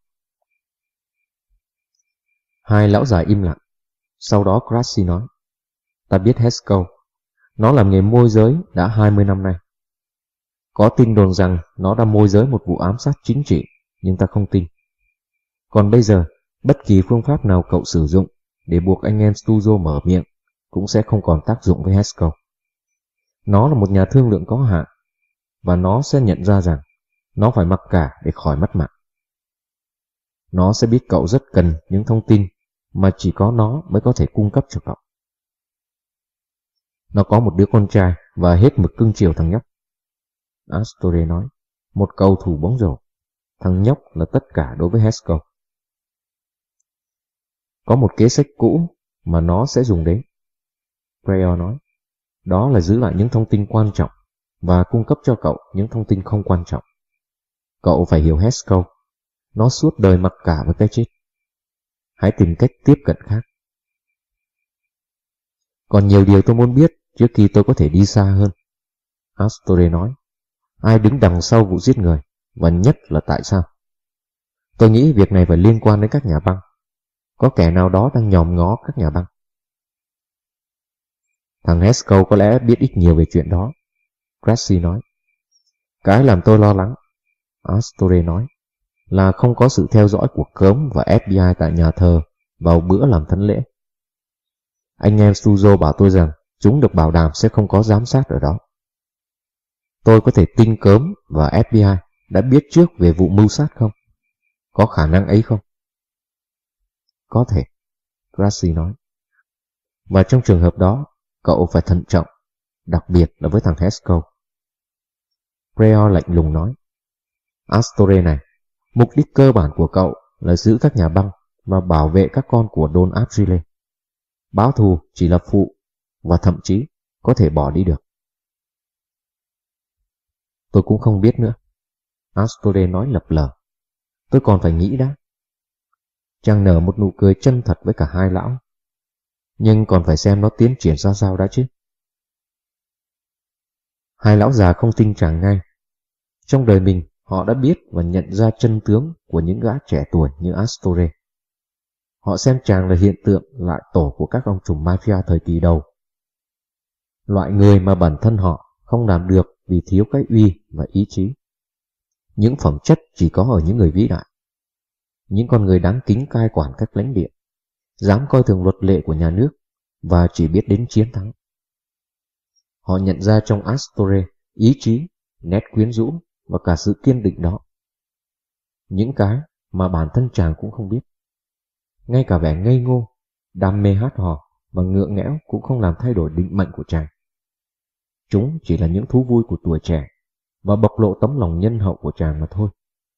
Hai lão già im lặng. Sau đó Grassi nói. Ta biết Haskell. Nó làm nghề môi giới đã hai mươi năm nay. Có tin đồn rằng nó đã môi giới một vụ ám sát chính trị, nhưng ta không tin. Còn bây giờ, bất kỳ phương pháp nào cậu sử dụng để buộc anh em Stuzzo mở miệng cũng sẽ không còn tác dụng với Haskell. Nó là một nhà thương lượng có hạn, và nó sẽ nhận ra rằng nó phải mặc cả để khỏi mất mạng. Nó sẽ biết cậu rất cần những thông tin mà chỉ có nó mới có thể cung cấp cho cậu. Nó có một đứa con trai và hết mực cưng chiều thằng nhóc. Astore nói, một cầu thủ bóng rổ. Thằng nhóc là tất cả đối với Haskell. Có một kế sách cũ mà nó sẽ dùng đến. Pryor nói, đó là giữ lại những thông tin quan trọng và cung cấp cho cậu những thông tin không quan trọng. Cậu phải hiểu Haskell, nó suốt đời mặc cả với cái chết. Hãy tìm cách tiếp cận khác. Còn nhiều điều tôi muốn biết trước khi tôi có thể đi xa hơn. Astore nói, ai đứng đằng sau vụ giết người, và nhất là tại sao? Tôi nghĩ việc này phải liên quan đến các nhà băng. Có kẻ nào đó đang nhòm ngó các nhà băng. Thằng Haskell có lẽ biết ít nhiều về chuyện đó, Cressy nói. Cái làm tôi lo lắng, Astore nói, là không có sự theo dõi của cớm và ép bê i tại nhà thờ vào bữa làm thánh lễ. Anh em Suzo bảo tôi rằng chúng được bảo đảm sẽ không có giám sát ở đó. Tôi có thể tin cớm và ép bê i đã biết trước về vụ mưu sát không? Có khả năng ấy không? Có thể, Cressy nói. Và trong trường hợp đó, cậu phải thận trọng, đặc biệt là với thằng Haskell. Pryor lạnh lùng nói, Astore này, mục đích cơ bản của cậu là giữ các nhà băng và bảo vệ các con của Don Abrile. Báo thù chỉ là phụ và thậm chí có thể bỏ đi được. Tôi cũng không biết nữa, Astore nói lập lờ. Tôi còn phải nghĩ đã. Chàng nở một nụ cười chân thật với cả hai lão. Nhưng còn phải xem nó tiến triển ra sao đã chứ. Hai lão già không tin chàng ngay. Trong đời mình, họ đã biết và nhận ra chân tướng của những gã trẻ tuổi như Astore. Họ xem chàng là hiện tượng lại tổ của các ông trùm mafia thời kỳ đầu. Loại người mà bản thân họ không làm được vì thiếu cái uy và ý chí. Những phẩm chất chỉ có ở những người vĩ đại. Những con người đáng kính cai quản các lãnh địa, dám coi thường luật lệ của nhà nước và chỉ biết đến chiến thắng. Họ nhận ra trong Astore ý chí, nét quyến rũ và cả sự kiên định đó. Những cái mà bản thân chàng cũng không biết. Ngay cả vẻ ngây ngô, đam mê hát hò và ngượng nghẽo cũng không làm thay đổi định mệnh của chàng. Chúng chỉ là những thú vui của tuổi trẻ và bộc lộ tấm lòng nhân hậu của chàng mà thôi.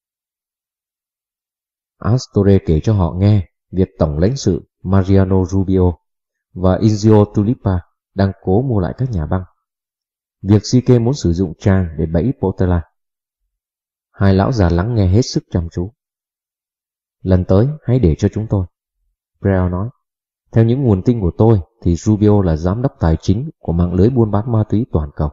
Astore kể cho họ nghe việc tổng lãnh sự Mariano Rubio và Inzio Tulipa đang cố mua lại các nhà băng. Việc Sike muốn sử dụng chàng để bẫy Portela. Hai lão già lắng nghe hết sức chăm chú. Lần tới hãy để cho chúng tôi, Pryor nói. Theo những nguồn tin của tôi thì Rubio là giám đốc tài chính của mạng lưới buôn bán ma túy toàn cầu.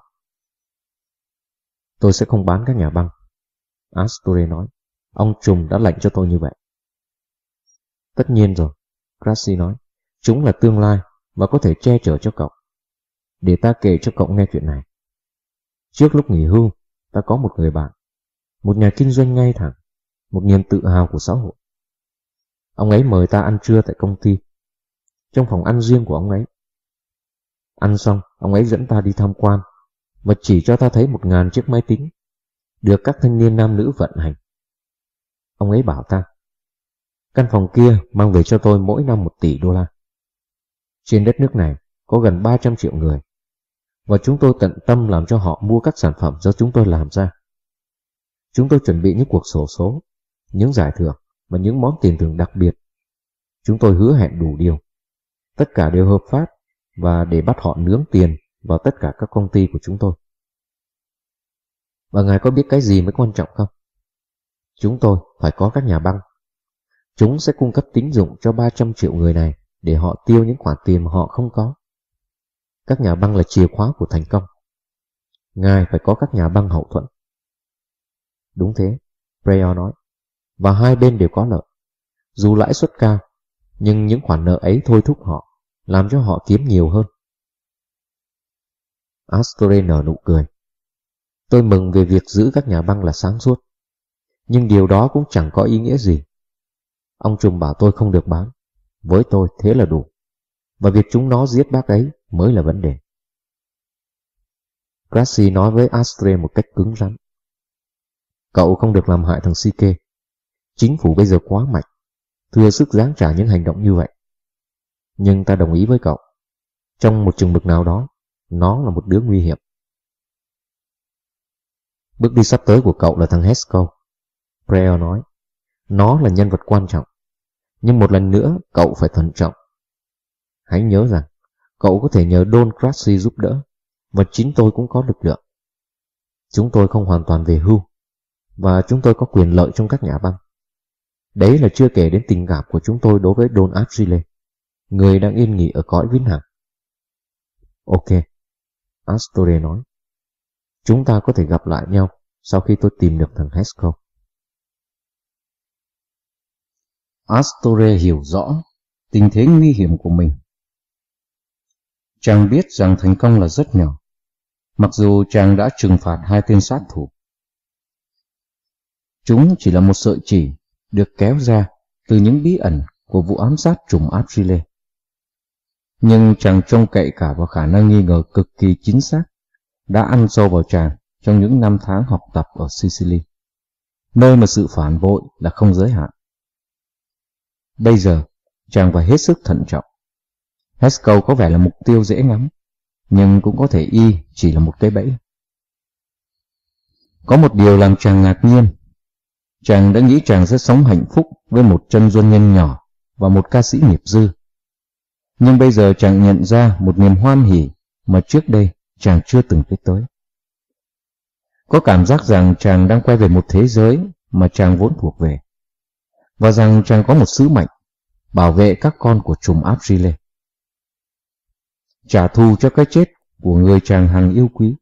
Tôi sẽ không bán các nhà băng, Astore nói. Ông trùm đã lệnh cho tôi như vậy. Tất nhiên rồi, Cressy nói. Chúng là tương lai và có thể che chở cho cậu. Để ta kể cho cậu nghe chuyện này. Trước lúc nghỉ hưu, ta có một người bạn, một nhà kinh doanh ngay thẳng, một niềm tự hào của xã hội. Ông ấy mời ta ăn trưa tại công ty, trong phòng ăn riêng của ông ấy. Ăn xong, ông ấy dẫn ta đi tham quan và chỉ cho ta thấy một ngàn chiếc máy tính được các thanh niên nam nữ vận hành. Ông ấy bảo ta, căn phòng kia mang về cho tôi mỗi năm một tỷ đô la. Trên đất nước này có gần ba trăm triệu người, và chúng tôi tận tâm làm cho họ mua các sản phẩm do chúng tôi làm ra. Chúng tôi chuẩn bị những cuộc xổ số, những giải thưởng và những món tiền thưởng đặc biệt. Chúng tôi hứa hẹn đủ điều. Tất cả đều hợp pháp và để bắt họ nướng tiền vào tất cả các công ty của chúng tôi. Và ngài có biết cái gì mới quan trọng không? Chúng tôi phải có các nhà băng. Chúng sẽ cung cấp tín dụng cho ba trăm triệu người này để họ tiêu những khoản tiền mà họ không có. Các nhà băng là chìa khóa của thành công. Ngài phải có các nhà băng hậu thuẫn. Đúng thế, Pryor nói. Và hai bên đều có lợi. Dù lãi suất cao, nhưng những khoản nợ ấy thôi thúc họ, làm cho họ kiếm nhiều hơn. Astore nở nụ cười. Tôi mừng về việc giữ các nhà băng là sáng suốt. Nhưng điều đó cũng chẳng có ý nghĩa gì. Ông trùm bảo tôi không được bán. Với tôi thế là đủ. Và việc chúng nó giết bác ấy mới là vấn đề. Cressy nói với Astore một cách cứng rắn. Cậu không được làm hại thằng Sike. Chính phủ bây giờ quá mạnh, thừa sức giáng trả những hành động như vậy. Nhưng ta đồng ý với cậu. Trong một chừng mực nào đó, nó là một đứa nguy hiểm. Bước đi sắp tới của cậu là thằng Haskell, Pryor nói. Nó là nhân vật quan trọng. Nhưng một lần nữa cậu phải thận trọng. hãy nhớ rằng cậu có thể nhờ Don Grassi giúp đỡ, và chính tôi cũng có lực lượng. Chúng tôi không hoàn toàn về hưu, và chúng tôi có quyền lợi trong các nhà băng. Đấy là chưa kể đến tình cảm của chúng tôi đối với Don Achille, người đang yên nghỉ ở cõi vĩnh hằng. Ok, Astore nói. Chúng ta có thể gặp lại nhau sau khi tôi tìm được thằng Haskell. Astore hiểu rõ tình thế nguy hiểm của mình. Chàng biết rằng thành công là rất nhỏ, mặc dù chàng đã trừng phạt hai tên sát thủ. Chúng chỉ là một sợi chỉ được kéo ra từ những bí ẩn của vụ ám sát trùm Achille. Nhưng chàng trông cậy cả vào khả năng nghi ngờ cực kỳ chính xác đã ăn sâu vào chàng trong những năm tháng học tập ở Sicily, nơi mà sự phản bội là không giới hạn. Bây giờ, chàng phải hết sức thận trọng. Haskell có vẻ là mục tiêu dễ ngắm, nhưng cũng có thể y chỉ là một cái bẫy. Có một điều làm chàng ngạc nhiên. Chàng đã nghĩ chàng sẽ sống hạnh phúc với một chân doanh nhân nhỏ và một ca sĩ nghiệp dư. Nhưng bây giờ chàng nhận ra một niềm hoan hỉ mà trước đây chàng chưa từng biết tới. Có cảm giác rằng chàng đang quay về một thế giới mà chàng vốn thuộc về, và rằng chàng có một sứ mệnh bảo vệ các con của trùm Achille, trả thù cho cái chết của người chàng hằng yêu quý.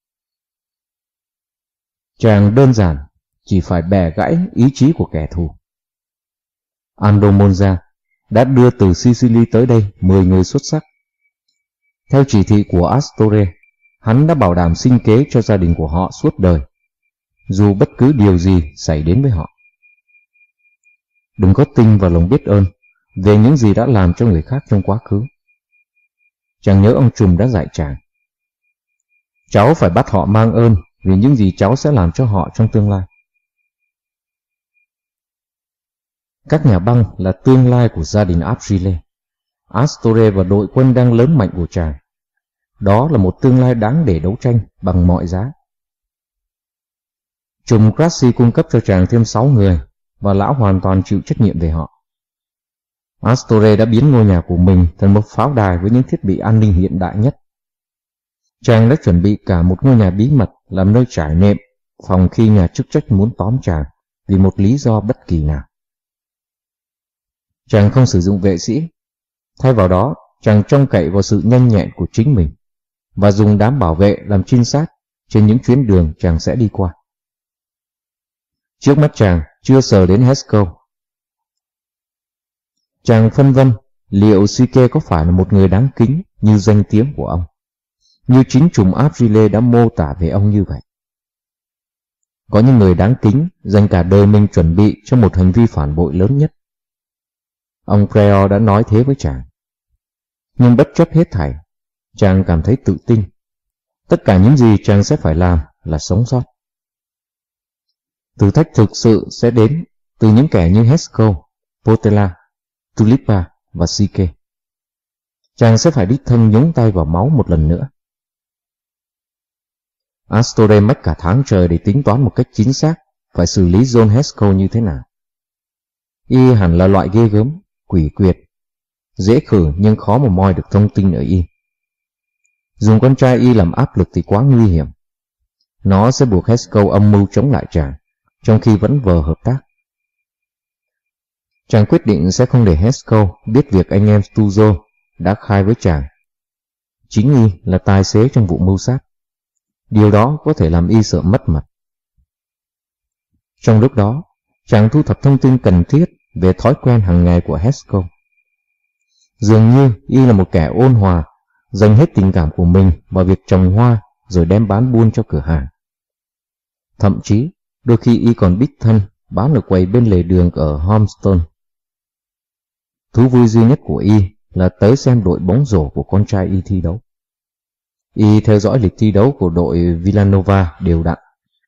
Chàng đơn giản chỉ phải bẻ gãy ý chí của kẻ thù. Aldo Monza đã đưa từ Sicily tới đây mười người xuất sắc. Theo chỉ thị của Astore, hắn đã bảo đảm sinh kế cho gia đình của họ suốt đời, dù bất cứ điều gì xảy đến với họ. Đừng có tin vào lòng biết ơn về những gì đã làm cho người khác trong quá khứ. Chàng nhớ ông trùm đã dạy chàng. Cháu phải bắt họ mang ơn vì những gì cháu sẽ làm cho họ trong tương lai. Các nhà băng là tương lai của gia đình Achille. Astore và đội quân đang lớn mạnh của chàng. Đó là một tương lai đáng để đấu tranh bằng mọi giá. Trùm Grassi cung cấp cho chàng thêm sáu người, và lão hoàn toàn chịu trách nhiệm về họ. Astore đã biến ngôi nhà của mình thành một pháo đài với những thiết bị an ninh hiện đại nhất. Chàng đã chuẩn bị cả một ngôi nhà bí mật làm nơi trải nệm, phòng khi nhà chức trách muốn tóm chàng vì một lý do bất kỳ nào. Chàng không sử dụng vệ sĩ. Thay vào đó, chàng trông cậy vào sự nhanh nhẹn của chính mình và dùng đám bảo vệ làm trinh sát trên những chuyến đường chàng sẽ đi qua. Trước mắt chàng chưa sờ đến Haskell. Chàng phân vân liệu Sike có phải là một người đáng kính như danh tiếng của ông, như chính trùm Achille đã mô tả về ông như vậy. Có những người đáng kính dành cả đời mình chuẩn bị cho một hành vi phản bội lớn nhất. Ông Preo đã nói thế với chàng. Nhưng bất chấp hết thảy, chàng cảm thấy tự tin. Tất cả những gì chàng sẽ phải làm là sống sót. Thử thách thực sự sẽ đến từ những kẻ như Haskell, Potella, Tulipa và Sike. Chàng sẽ phải đích thân nhúng tay vào máu một lần nữa. Astore mất cả tháng trời để tính toán một cách chính xác phải xử lý John Haskell như thế nào. Y hẳn là loại ghê gớm, quỷ quyệt, dễ khử nhưng khó mà moi được thông tin ở Y. Dùng con trai Y làm áp lực thì quá nguy hiểm. Nó sẽ buộc Haskell âm mưu chống lại chàng, trong khi vẫn vờ hợp tác. Chàng quyết định sẽ không để Haskell biết việc anh em Stuzo đã khai với chàng. Chính Y là tài xế trong vụ mưu sát. Điều đó có thể làm Y sợ mất mật. Trong lúc đó, chàng thu thập thông tin cần thiết về thói quen hàng ngày của Haskell. Dường như Y là một kẻ ôn hòa, dành hết tình cảm của mình vào việc trồng hoa rồi đem bán buôn cho cửa hàng. Thậm chí, đôi khi Y còn đích thân bán ở quầy bên lề đường ở Holmstone. Thú vui duy nhất của Y là tới xem đội bóng rổ của con trai Y thi đấu. Y theo dõi lịch thi đấu của đội Villanova đều đặn.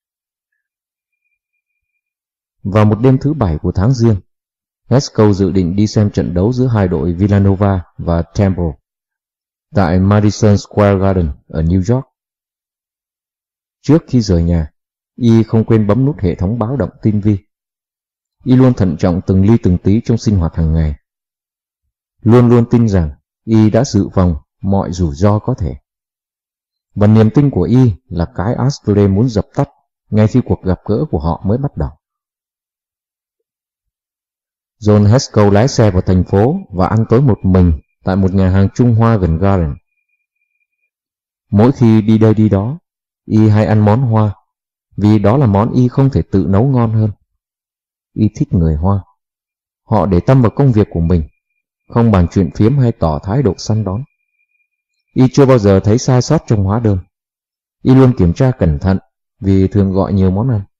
Vào một đêm thứ bảy của tháng Giêng, Haskell dự định đi xem trận đấu giữa hai đội Villanova và Temple tại Madison Square Garden ở New York. Trước khi rời nhà, Y không quên bấm nút hệ thống báo động tinh vi. Y luôn thận trọng từng ly từng tí trong sinh hoạt hàng ngày. Luôn luôn tin rằng Y đã dự phòng mọi rủi ro có thể. Và niềm tin của Y là cái Astorre muốn dập tắt ngay khi cuộc gặp gỡ của họ mới bắt đầu. John Haskell lái xe vào thành phố và ăn tối một mình tại một nhà hàng Trung Hoa gần Garden. Mỗi khi đi đây đi đó, Y hay ăn món Hoa, vì đó là món Y không thể tự nấu ngon hơn. Y thích người Hoa. Họ để tâm vào công việc của mình, không bàn chuyện phiếm hay tỏ thái độ săn đón. Y chưa bao giờ thấy sai sót trong hóa đơn. Y luôn kiểm tra cẩn thận vì thường gọi nhiều món ăn.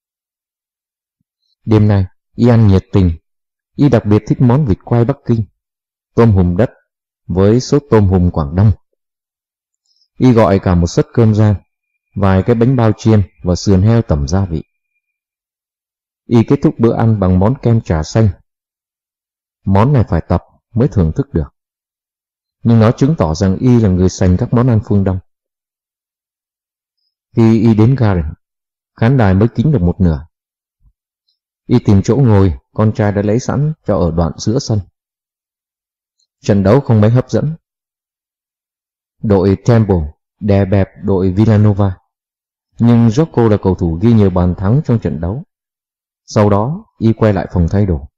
Đêm nay, Y ăn nhiệt tình. Y đặc biệt thích món vịt quay Bắc Kinh, tôm hùm đất với sốt tôm hùm Quảng Đông. Y gọi cả một suất cơm rang, vài cái bánh bao chiên và sườn heo tẩm gia vị. Y kết thúc bữa ăn bằng món kem trà xanh. Món này phải tập mới thưởng thức được, nhưng nó chứng tỏ rằng Y là người sành các món ăn phương Đông. Khi Y đến Garden, khán đài mới kín được một nửa. Y tìm chỗ ngồi, con trai đã lấy sẵn cho ở đoạn giữa sân. Trận đấu không mấy hấp dẫn. Đội Temple đè bẹp đội Villanova, nhưng Jocko là cầu thủ ghi nhiều bàn thắng trong trận đấu. Sau đó, Y quay lại phòng thay đồ.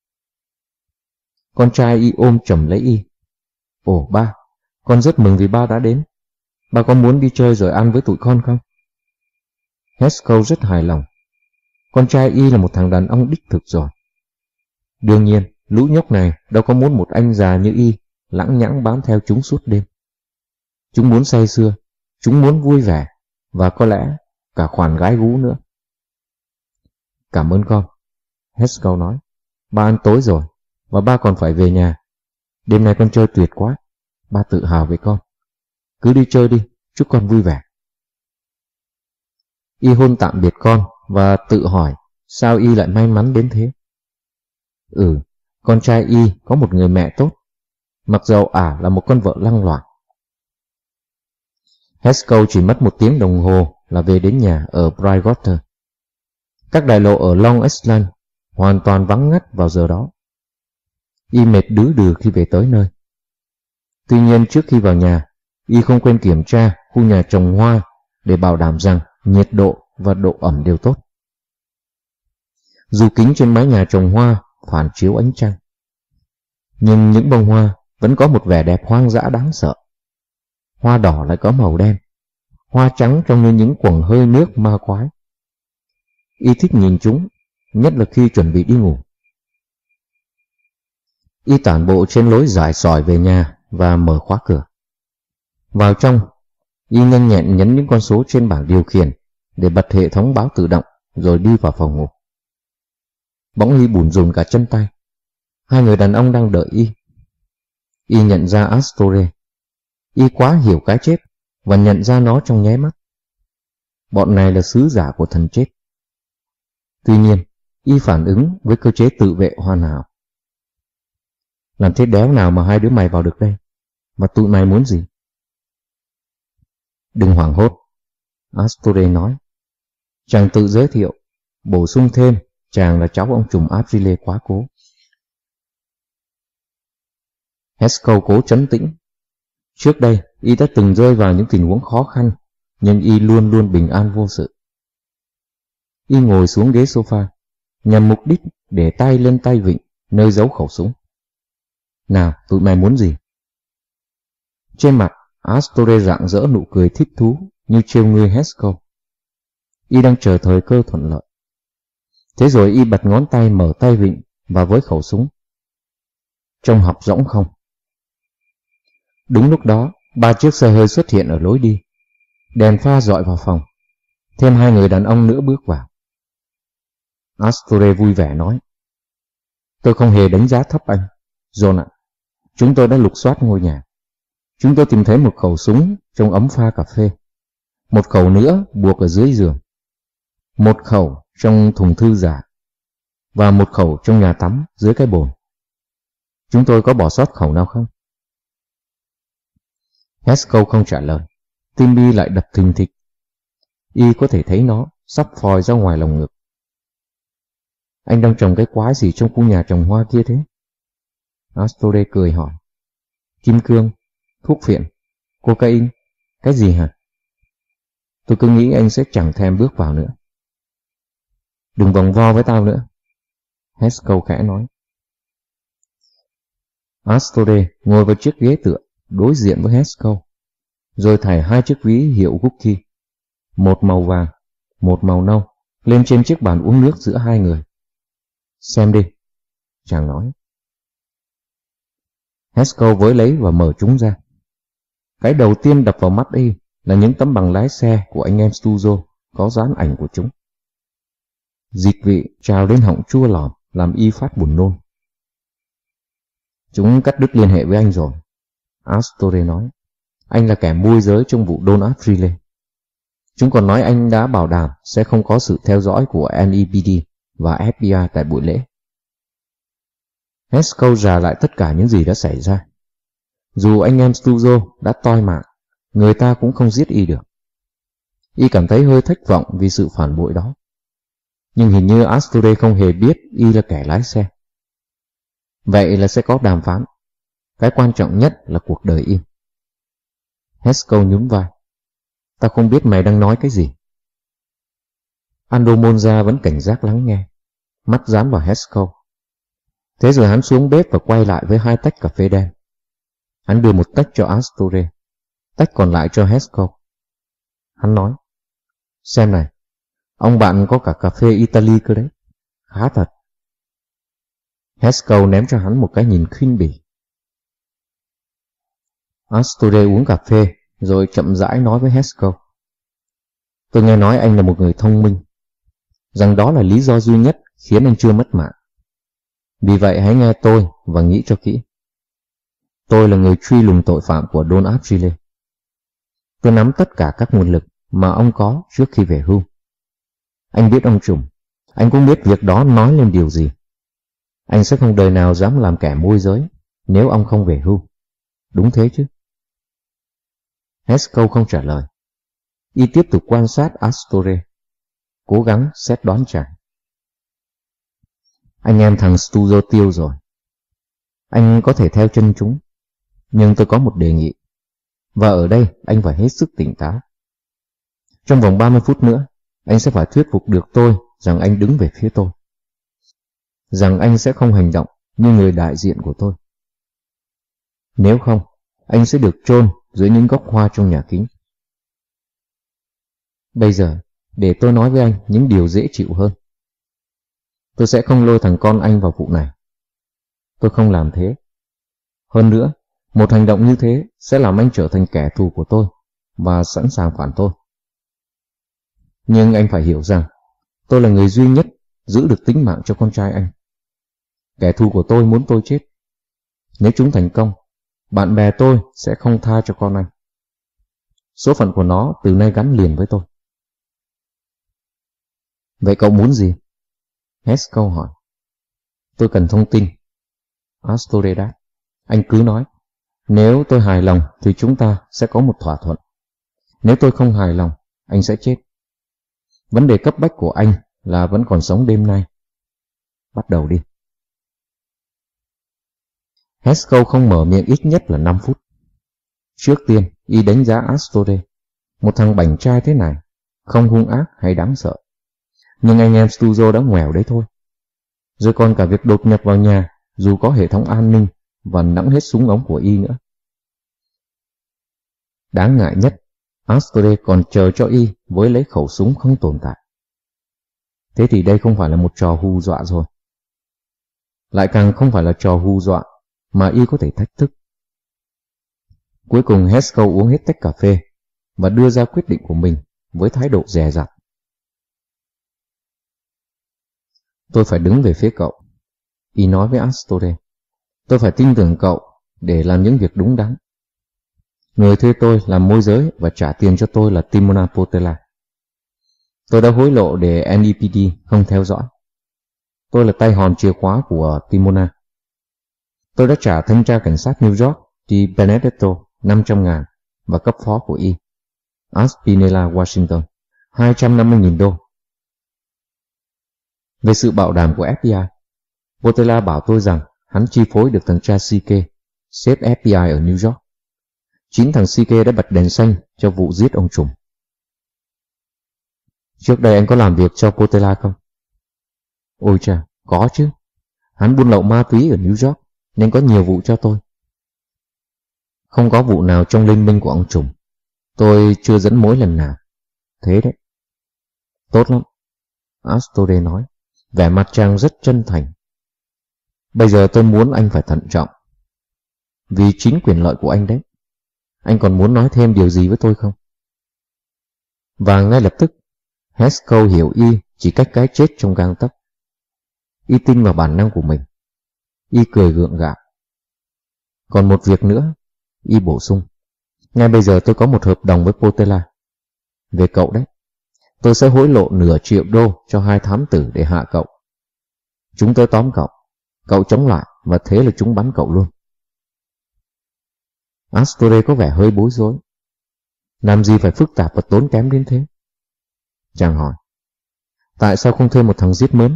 Con trai Y ôm chầm lấy Y. Ồ ba, con rất mừng vì ba đã đến. Ba có muốn đi chơi rồi ăn với tụi con không? Haskell rất hài lòng. Con trai Y là một thằng đàn ông đích thực rồi. Đương nhiên, lũ nhóc này đâu có muốn một anh già như Y lãng nhãng bám theo chúng suốt đêm. Chúng muốn say sưa, chúng muốn vui vẻ, và có lẽ cả khoản gái gú nữa. Cảm ơn con, Haskell nói. Ba ăn tối rồi, và ba còn phải về nhà. Đêm nay con chơi tuyệt quá, ba tự hào về con. Cứ đi chơi đi, chúc con vui vẻ. Y hôn tạm biệt con và tự hỏi sao Y lại may mắn đến thế. Ừ, con trai Y có một người mẹ tốt, mặc dầu ả là một con vợ lăng loạn. Haskell chỉ mất một tiếng đồng hồ là về đến nhà ở Brightwater. Các đại lộ ở Long Island hoàn toàn vắng ngắt vào giờ đó. Y mệt đứ đừ khi về tới nơi. Tuy nhiên trước khi vào nhà, Y không quên kiểm tra khu nhà trồng hoa để bảo đảm rằng nhiệt độ và độ ẩm đều tốt. Dù kính trên mái nhà trồng hoa phản chiếu ánh trăng, nhưng những bông hoa vẫn có một vẻ đẹp hoang dã đáng sợ. Hoa đỏ lại có màu đen, hoa trắng trông như những quầng hơi nước ma quái. Y thích nhìn chúng, nhất là khi chuẩn bị đi ngủ. Y tản bộ trên lối dài sỏi về nhà và mở khóa cửa. Vào trong, Y nhanh nhẹn nhấn những con số trên bảng điều khiển để bật hệ thống báo tự động, rồi đi vào phòng ngủ. Bỗng Y bủn rủn cả chân tay. Hai người đàn ông đang đợi Y. Y nhận ra Astorre. Y quá hiểu cái chết và nhận ra nó trong nháy mắt. Bọn này là sứ giả của thần chết. Tuy nhiên, Y phản ứng với cơ chế tự vệ hoàn hảo. Làm thế đéo nào mà hai đứa mày vào được đây? Mà tụi mày muốn gì? Đừng hoảng hốt, Astorre nói. Chàng tự giới thiệu, bổ sung thêm chàng là cháu ông trùm Aprile quá cố. Haskell cố trấn tĩnh. Trước đây, Y đã từng rơi vào những tình huống khó khăn, nhưng Y luôn luôn bình an vô sự. Y ngồi xuống ghế sofa, nhằm mục đích để tay lên tay vịn, nơi giấu khẩu súng. Nào, tụi mày muốn gì? Trên mặt, Astorre rạng rỡ nụ cười thích thú như trêu ngươi Haskell. Y đang chờ thời cơ thuận lợi. Thế rồi Y bật ngón tay mở tay vịn và với khẩu súng. Trông học rỗng không? Đúng lúc đó, ba chiếc xe hơi xuất hiện ở lối đi. Đèn pha dọi vào phòng. Thêm hai người đàn ông nữa bước vào. Astorre vui vẻ nói. Tôi không hề đánh giá thấp anh, John ạ. Chúng tôi đã lục soát ngôi nhà. Chúng tôi tìm thấy một khẩu súng trong ấm pha cà phê. Một khẩu nữa buộc ở dưới giường. Một khẩu trong thùng thư giả. Và một khẩu trong nhà tắm dưới cái bồn. Chúng tôi có bỏ sót khẩu nào không? Haskell không trả lời. Tim Y lại đập thình thịch. Y có thể thấy nó sắp phòi ra ngoài lồng ngực. Anh đang trồng cái quái gì trong khu nhà trồng hoa kia thế? Astorre cười hỏi. kim cương, thuốc phiện, cocaine, cái gì hả? Tôi cứ nghĩ anh sẽ chẳng thèm bước vào nữa. Đừng vòng vo với tao nữa, Haskell khẽ nói. Astore ngồi vào chiếc ghế tựa đối diện với Haskell, rồi thảy hai chiếc ví hiệu Gucci, một màu vàng, một màu nâu, lên trên chiếc bàn uống nước giữa hai người. Xem đi, chàng nói. Haskell với lấy và mở chúng ra. Cái đầu tiên đập vào mắt y là những tấm bằng lái xe của anh em Stuzo có dán ảnh của chúng. Dịch vị trào lên họng chua lòm, làm y phát buồn nôn. Chúng cắt đứt liên hệ với anh rồi, Astore nói. Anh là kẻ môi giới trong vụ Don Aprile. Chúng còn nói anh đã bảo đảm sẽ không có sự theo dõi của en e pê đê và ép bê i tại buổi lễ. Haskell rà lại tất cả những gì đã xảy ra. Dù anh em Stuzo đã toi mạng, người ta cũng không giết y được. Y cảm thấy hơi thất vọng vì sự phản bội đó. Nhưng hình như Astore không hề biết y là kẻ lái xe. Vậy là sẽ có đàm phán. Cái quan trọng nhất là cuộc đời y. Haskell nhún vai. Ta không biết mày đang nói cái gì. Ando Monza vẫn cảnh giác lắng nghe, mắt dán vào Haskell. Thế rồi hắn xuống bếp và quay lại với hai tách cà phê đen. Hắn đưa một tách cho Astore, tách còn lại cho Haskell. Hắn nói, xem này, ông bạn có cả cà phê Italy cơ đấy, khá thật. Haskell ném cho hắn một cái nhìn khinh bỉ. Astore uống cà phê, rồi chậm rãi nói với Haskell. Tôi nghe nói anh là một người thông minh, rằng đó là lý do duy nhất khiến anh chưa mất mạng. Vì vậy hãy nghe tôi và nghĩ cho kỹ. Tôi là người truy lùng tội phạm của Don Aprile. Tôi nắm tất cả các nguồn lực mà ông có trước khi về hưu. Anh biết ông trùm, anh cũng biết việc đó nói lên điều gì. Anh sẽ không đời nào dám làm kẻ môi giới nếu ông không về hưu. Đúng thế chứ? Haskell không trả lời. Y tiếp tục quan sát Astore, cố gắng xét đoán chàng. Anh em thằng Stuzo tiêu rồi. Anh có thể theo chân chúng, nhưng tôi có một đề nghị. Và ở đây anh phải hết sức tỉnh táo. Trong vòng ba mươi phút nữa, anh sẽ phải thuyết phục được tôi rằng anh đứng về phía tôi. Rằng anh sẽ không hành động như người đại diện của tôi. Nếu không, anh sẽ được chôn dưới những gốc hoa trong nhà kính. Bây giờ, để tôi nói với anh những điều dễ chịu hơn. Tôi sẽ không lôi thằng con anh vào vụ này. Tôi không làm thế. Hơn nữa, một hành động như thế sẽ làm anh trở thành kẻ thù của tôi và sẵn sàng phản tôi. Nhưng anh phải hiểu rằng, tôi là người duy nhất giữ được tính mạng cho con trai anh. Kẻ thù của tôi muốn tôi chết. Nếu chúng thành công, bạn bè tôi sẽ không tha cho con anh. Số phận của nó từ nay gắn liền với tôi. Vậy cậu muốn gì? Haskell hỏi. Tôi cần thông tin. Astore đáp. Anh cứ nói. Nếu tôi hài lòng thì chúng ta sẽ có một thỏa thuận. Nếu tôi không hài lòng, anh sẽ chết. Vấn đề cấp bách của anh là vẫn còn sống đêm nay. Bắt đầu đi. Haskell không mở miệng ít nhất là năm phút. Trước tiên, y đánh giá Astore, một thằng bảnh trai thế này, không hung ác hay đáng sợ. Nhưng anh em Stuzo đã ngoẻo đấy thôi. Rồi còn cả việc đột nhập vào nhà, dù có hệ thống an ninh và nẫng hết súng ống của y nữa. Đáng ngại nhất, Astore còn chờ cho y với lấy khẩu súng không tồn tại. Thế thì đây không phải là một trò hù dọa rồi. Lại càng không phải là trò hù dọa mà y có thể thách thức. Cuối cùng Haskell uống hết tách cà phê và đưa ra quyết định của mình với thái độ dè dặt. Tôi phải đứng về phía cậu, y nói với Astore. Tôi phải tin tưởng cậu để làm những việc đúng đắn. Người thuê tôi làm môi giới và trả tiền cho tôi là Timona Potela. Tôi đã hối lộ để en e pê đê không theo dõi. Tôi là tay hòm chìa khóa của Timona. Tôi đã trả thanh tra cảnh sát New York Di Benedetto năm trăm ngàn và cấp phó của y, Aspinella Washington, hai trăm năm mươi nghìn đô. Về sự bảo đảm của ép bê i, Potela bảo tôi rằng hắn chi phối được thằng cha Sike sếp ép bê i ở New York. Chính thằng Sike đã bật đèn xanh cho vụ giết ông trùm. Trước đây anh có làm việc cho Portela không? Ôi chà, có chứ. Hắn buôn lậu ma túy ở New York nên có nhiều vụ cho tôi. Không có vụ nào trong liên minh của ông trùm. Tôi chưa dẫn mối lần nào. Thế đấy. Tốt lắm, Astore nói, vẻ mặt chàng rất chân thành. Bây giờ tôi muốn anh phải thận trọng. Vì chính quyền lợi của anh đấy. Anh còn muốn nói thêm điều gì với tôi không? Và ngay lập tức, Haskell hiểu y chỉ cách cái chết trong gang tấc. Y tin vào bản năng của mình. Y cười gượng gạo. Còn một việc nữa, y bổ sung. Ngay bây giờ tôi có một hợp đồng với Portela. Về cậu đấy, tôi sẽ hối lộ nửa triệu đô cho hai thám tử để hạ cậu. Chúng tôi tóm cậu, cậu chống lại và thế là chúng bắn cậu luôn. Astore có vẻ hơi bối rối. Làm gì phải phức tạp và tốn kém đến thế? Chàng hỏi. Tại sao không thuê một thằng giết mướn?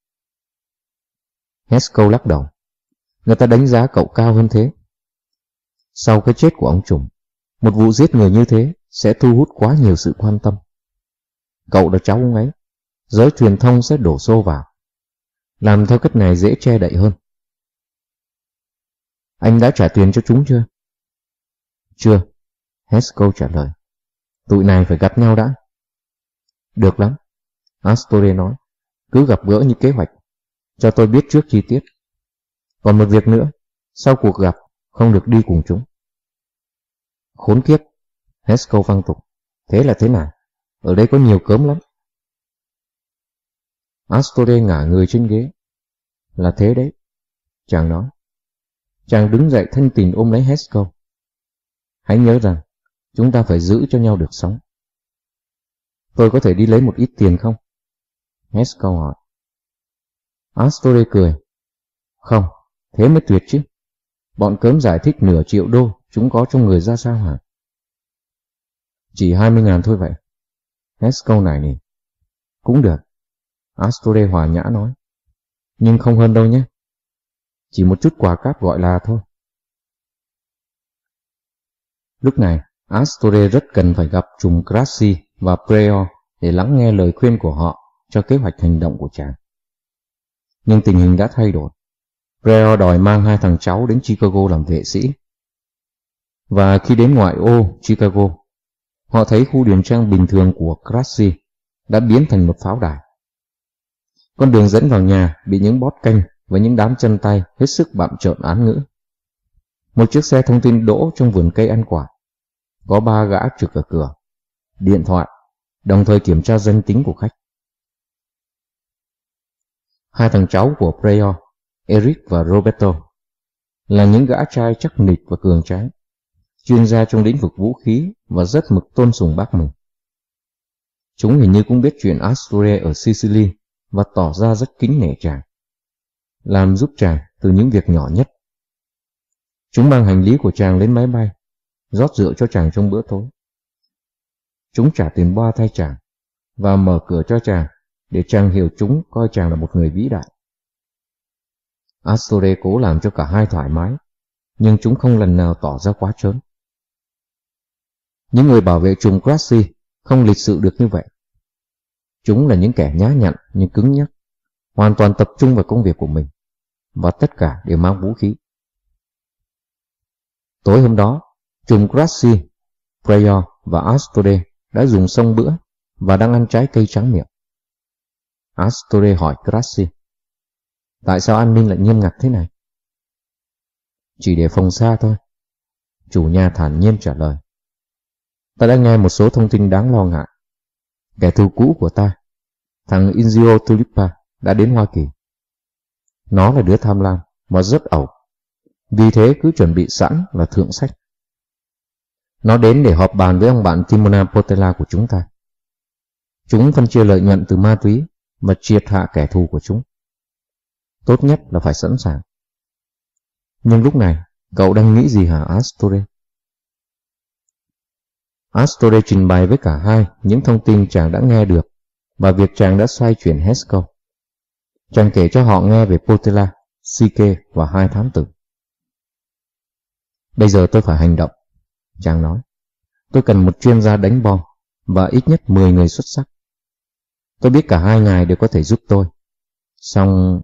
Haskell lắc đầu. Người ta đánh giá cậu cao hơn thế. Sau cái chết của ông trùm, một vụ giết người như thế sẽ thu hút quá nhiều sự quan tâm. Cậu là cháu ông ấy, giới truyền thông sẽ đổ xô vào. Làm theo cách này dễ che đậy hơn. Anh đã trả tiền cho chúng chưa? Chưa, Haskell trả lời. Tụi này phải gặp nhau đã. Được lắm, Astore nói. Cứ gặp gỡ như kế hoạch. Cho tôi biết trước chi tiết. Còn một việc nữa, sau cuộc gặp, không được đi cùng chúng. Khốn kiếp, Haskell văng tục. Thế là thế nào? Ở đây có nhiều cớm lắm. Astore ngả người trên ghế. Là thế đấy, chàng nói. Chàng đứng dậy thanh tìn ôm lấy Haskell. Hãy nhớ rằng, chúng ta phải giữ cho nhau được sống. Tôi có thể đi lấy một ít tiền không? Haskell hỏi. Astore cười. Không, thế mới tuyệt chứ. Bọn cớm giải thích nửa triệu đô chúng có trong người ra sao hả? Chỉ hai mươi ngàn thôi vậy. Haskell nài nỉ. Cũng được. Astore hòa nhã nói. Nhưng không hơn đâu nhé. Chỉ một chút quà cáp gọi là thôi. Lúc này, Astore rất cần phải gặp trùm Grassi và Pryor để lắng nghe lời khuyên của họ cho kế hoạch hành động của chàng. Nhưng tình hình đã thay đổi. Pryor đòi mang hai thằng cháu đến Chicago làm vệ sĩ. Và khi đến ngoại ô Chicago, họ thấy khu điền trang bình thường của Grassi đã biến thành một pháo đài. Con đường dẫn vào nhà bị những bót canh và những đám chân tay hết sức bặm trợn án ngữ. Một chiếc xe thông tin đỗ trong vườn cây ăn quả. Có ba gã trực ở cửa, điện thoại, đồng thời kiểm tra danh tính của khách. Hai thằng cháu của Pryor, Eric và Roberto, là những gã trai chắc nịch và cường tráng, chuyên gia trong lĩnh vực vũ khí và rất mực tôn sùng bác mình. Chúng hình như cũng biết chuyện Astore ở Sicily và tỏ ra rất kính nể chàng, làm giúp chàng từ những việc nhỏ nhất. Chúng mang hành lý của chàng lên máy bay, rót rượu cho chàng trong bữa tối. Chúng trả tiền boa thay chàng và mở cửa cho chàng để chàng hiểu chúng coi chàng là một người vĩ đại. Astore cố làm cho cả hai thoải mái, nhưng chúng không lần nào tỏ ra quá trớn. Những người bảo vệ trùm Grassi không lịch sự được như vậy. Chúng là những kẻ nhã nhặn nhưng cứng nhắc, hoàn toàn tập trung vào công việc của mình, và tất cả đều mang vũ khí. Tối hôm đó, trùm Grassi, Pryor và Astore đã dùng xong bữa và đang ăn trái cây trắng miệng. Astore hỏi Grassi, tại sao an ninh lại nghiêm ngặt thế này? Chỉ để phòng xa thôi, chủ nhà thản nhiên trả lời. Ta đã nghe một số thông tin đáng lo ngại. Kẻ thù cũ của ta, thằng Inzio Tulipa, đã đến Hoa Kỳ. Nó là đứa tham lam và rất ẩu, vì thế cứ chuẩn bị sẵn là thượng sách. Nó đến để họp bàn với ông bạn Timona Portela của chúng ta. Chúng phân chia lợi nhuận từ ma túy và triệt hạ kẻ thù của chúng. Tốt nhất là phải sẵn sàng. Nhưng lúc này, cậu đang nghĩ gì hả Astore? Astore trình bày với cả hai những thông tin chàng đã nghe được và việc chàng đã xoay chuyển Haskell. Chàng kể cho họ nghe về Portela, Sike và hai thám tử. Bây giờ tôi phải hành động, chàng nói. Tôi cần một chuyên gia đánh bom và ít nhất mười người xuất sắc. Tôi biết cả hai ngài đều có thể giúp tôi. Xong...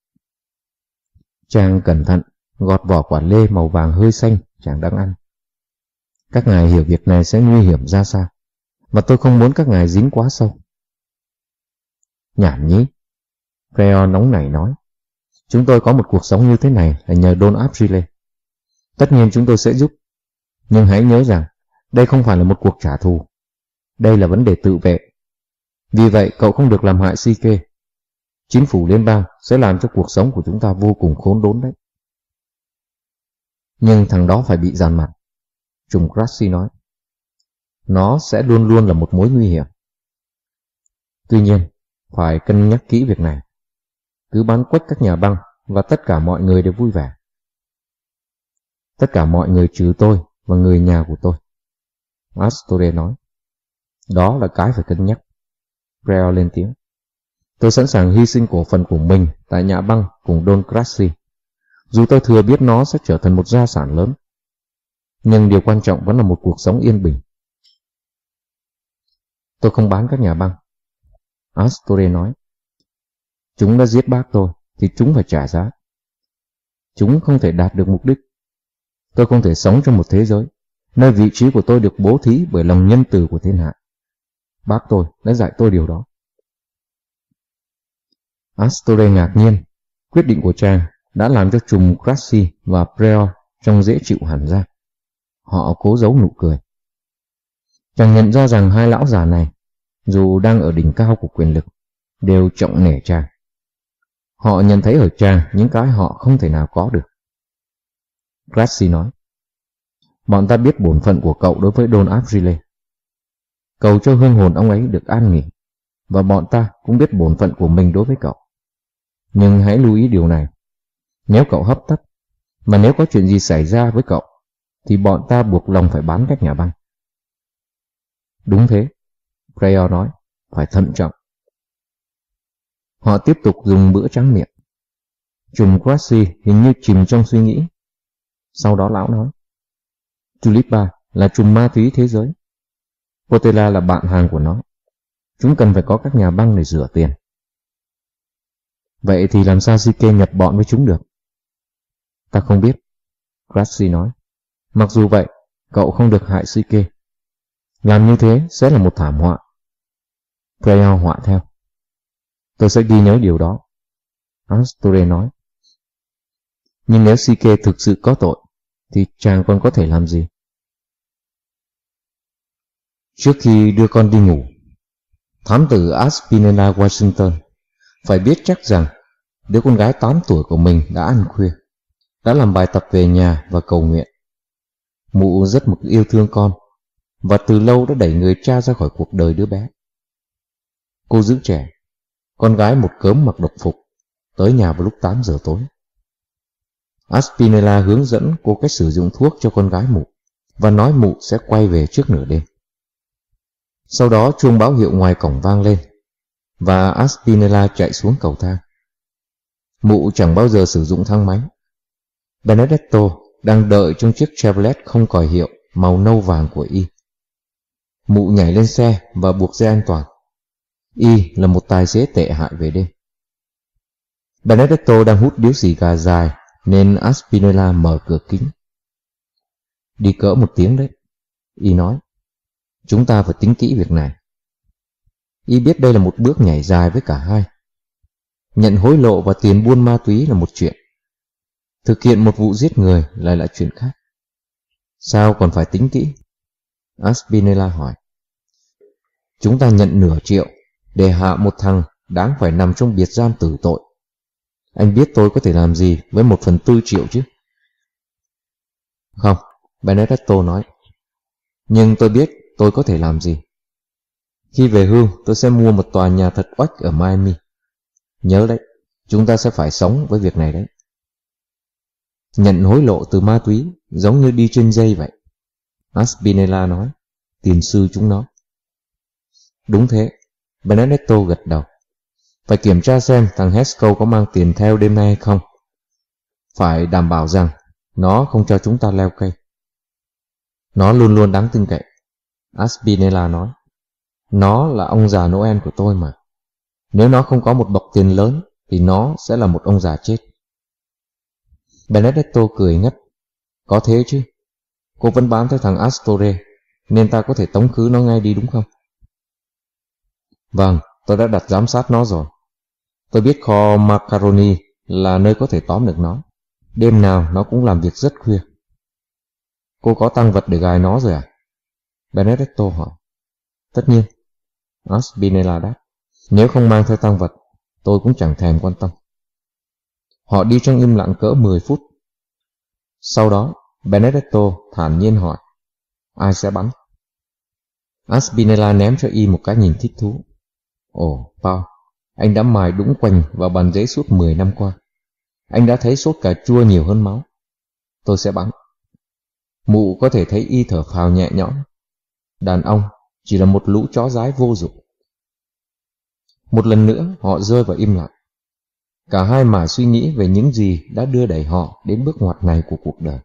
Chàng cẩn thận gọt vỏ quả lê màu vàng hơi xanh chàng đang ăn. Các ngài hiểu việc này sẽ nguy hiểm ra sao, và tôi không muốn các ngài dính quá sâu. Nhảm nhí, Freon nóng nảy nói. Chúng tôi có một cuộc sống như thế này là nhờ Don Abrile. Tất nhiên chúng tôi sẽ giúp, nhưng hãy nhớ rằng đây không phải là một cuộc trả thù. Đây là vấn đề tự vệ. Vì vậy cậu không được làm hại Sike. Chính phủ liên bang sẽ làm cho cuộc sống của chúng ta vô cùng khốn đốn đấy. Nhưng thằng đó phải bị dàn mặt, trùm Grassy nói. Nó sẽ luôn luôn là một mối nguy hiểm. Tuy nhiên, phải cân nhắc kỹ việc này. Cứ bắn quách các nhà băng và tất cả mọi người đều vui vẻ. Tất cả mọi người trừ tôi và người nhà của tôi, Astore nói. Đó là cái phải cân nhắc. Creel lên tiếng. Tôi sẵn sàng hy sinh cổ phần của mình tại nhà băng cùng Don Grassy, dù tôi thừa biết nó sẽ trở thành một gia sản lớn. Nhưng điều quan trọng vẫn là một cuộc sống yên bình. Tôi không bán các nhà băng, Astore nói. Chúng đã giết bác tôi thì chúng phải trả giá. Chúng không thể đạt được mục đích. Tôi không thể sống trong một thế giới nơi vị trí của tôi được bố thí bởi lòng nhân từ của thiên hạ. Bác tôi đã dạy tôi điều đó. Astore ngạc nhiên. Quyết định của chàng đã làm cho trùm Grassy và Preo trông dễ chịu hẳn ra. Họ cố giấu nụ cười. Chàng nhận ra rằng hai lão già này, dù đang ở đỉnh cao của quyền lực, đều trọng nể chàng. Họ nhận thấy ở chàng những cái họ không thể nào có được. Grassy nói. Bọn ta biết bổn phận của cậu đối với Don Abrile. Cầu cho hương hồn ông ấy được an nghỉ, và bọn ta cũng biết bổn phận của mình đối với cậu. Nhưng hãy lưu ý điều này. Nếu cậu hấp tấp, mà nếu có chuyện gì xảy ra với cậu, thì bọn ta buộc lòng phải bán các nhà băng. Đúng thế, Preo nói, phải thận trọng. Họ tiếp tục dùng bữa tráng miệng. Trùm Grassy hình như chìm trong suy nghĩ. Sau đó lão nói. Tulipa là trùm ma túy thế giới. Potela là bạn hàng của nó. Chúng cần phải có các nhà băng để rửa tiền. Vậy thì làm sao Sike nhập bọn với chúng được? Ta không biết, Grassy nói. Mặc dù vậy, cậu không được hại Sike. Làm như thế sẽ là một thảm họa. Preo họa theo. Tôi sẽ ghi nhớ điều đó, Astore nói. Nhưng nếu Sike thực sự có tội, thì chàng còn có thể làm gì? Trước khi đưa con đi ngủ, thám tử Aspinella Washington phải biết chắc rằng đứa con gái tám tuổi của mình đã ăn khuya, đã làm bài tập về nhà và cầu nguyện. Mụ rất mực yêu thương con, và từ lâu đã đẩy người cha ra khỏi cuộc đời đứa bé. Cô giữ trẻ, con gái một cớm mặc độc phục, tới nhà vào lúc tám giờ tối. Aspinella hướng dẫn cô cách sử dụng thuốc cho con gái mụ, và nói mụ sẽ quay về trước nửa đêm. Sau đó chuông báo hiệu ngoài cổng vang lên, và Aspinella chạy xuống cầu thang. Mụ chẳng bao giờ sử dụng thang máy. Benedetto đang đợi trong chiếc Chevrolet không còi hiệu màu nâu vàng của y. Mụ nhảy lên xe và buộc dây an toàn. Y là một tài xế tệ hại về đêm. Benedetto đang hút điếu xì gà dài, nên Aspinella mở cửa kính. Đi cỡ một tiếng đấy, y nói. Chúng ta phải tính kỹ việc này. Y biết đây là một bước nhảy dài với cả hai. Nhận hối lộ và tiền buôn ma túy là một chuyện. Thực hiện một vụ giết người lại là chuyện khác. Sao còn phải tính kỹ? Aspinella hỏi. Chúng ta nhận nửa triệu để hạ một thằng đáng phải nằm trong biệt giam tử tội. Anh biết tôi có thể làm gì với một phần tư triệu chứ? Không, Benedetto nói. Nhưng tôi biết tôi có thể làm gì. Khi về hưu, tôi sẽ mua một tòa nhà thật oách ở Miami. Nhớ đấy, chúng ta sẽ phải sống với việc này đấy. Nhận hối lộ từ ma túy giống như đi trên dây vậy, Aspinella nói. Tiền sư chúng nó. Đúng thế, Benedetto gật đầu. Phải kiểm tra xem thằng Haskell có mang tiền theo đêm nay hay không. Phải đảm bảo rằng Nó không cho chúng ta leo cây. Nó luôn luôn đáng tin cậy, Aspinella nói. Nó là ông già Noel của tôi mà. Nếu nó không có một bọc tiền lớn thì nó sẽ là một ông già chết. Benedetto cười ngất. Có thế chứ. Cô vẫn bám theo thằng Astore, nên ta có thể tống khứ nó ngay đi đúng không? Vâng, tôi đã đặt giám sát nó rồi. Tôi biết kho macaroni là nơi có thể tóm được nó. Đêm nào nó cũng làm việc rất khuya. Cô có tang vật để gài nó rồi à? Benedetto hỏi. Tất nhiên, Aspinella đáp. Nếu không mang theo tang vật, tôi cũng chẳng thèm quan tâm. Họ đi trong im lặng cỡ mười phút. Sau đó, Benedetto thản nhiên hỏi, ai sẽ bắn? Aspinella ném cho y một cái nhìn thích thú. Ồ, Paul, anh đã mài đũng quanh vào bàn giấy suốt mười năm qua. Anh đã thấy sốt cà chua nhiều hơn máu. Tôi sẽ bắn. Mụ có thể thấy y thở phào nhẹ nhõm. Đàn ông chỉ là một lũ chó dái vô dụng. Một lần nữa họ rơi vào im lặng. Cả hai mải suy nghĩ về những gì đã đưa đẩy họ đến bước ngoặt này của cuộc đời.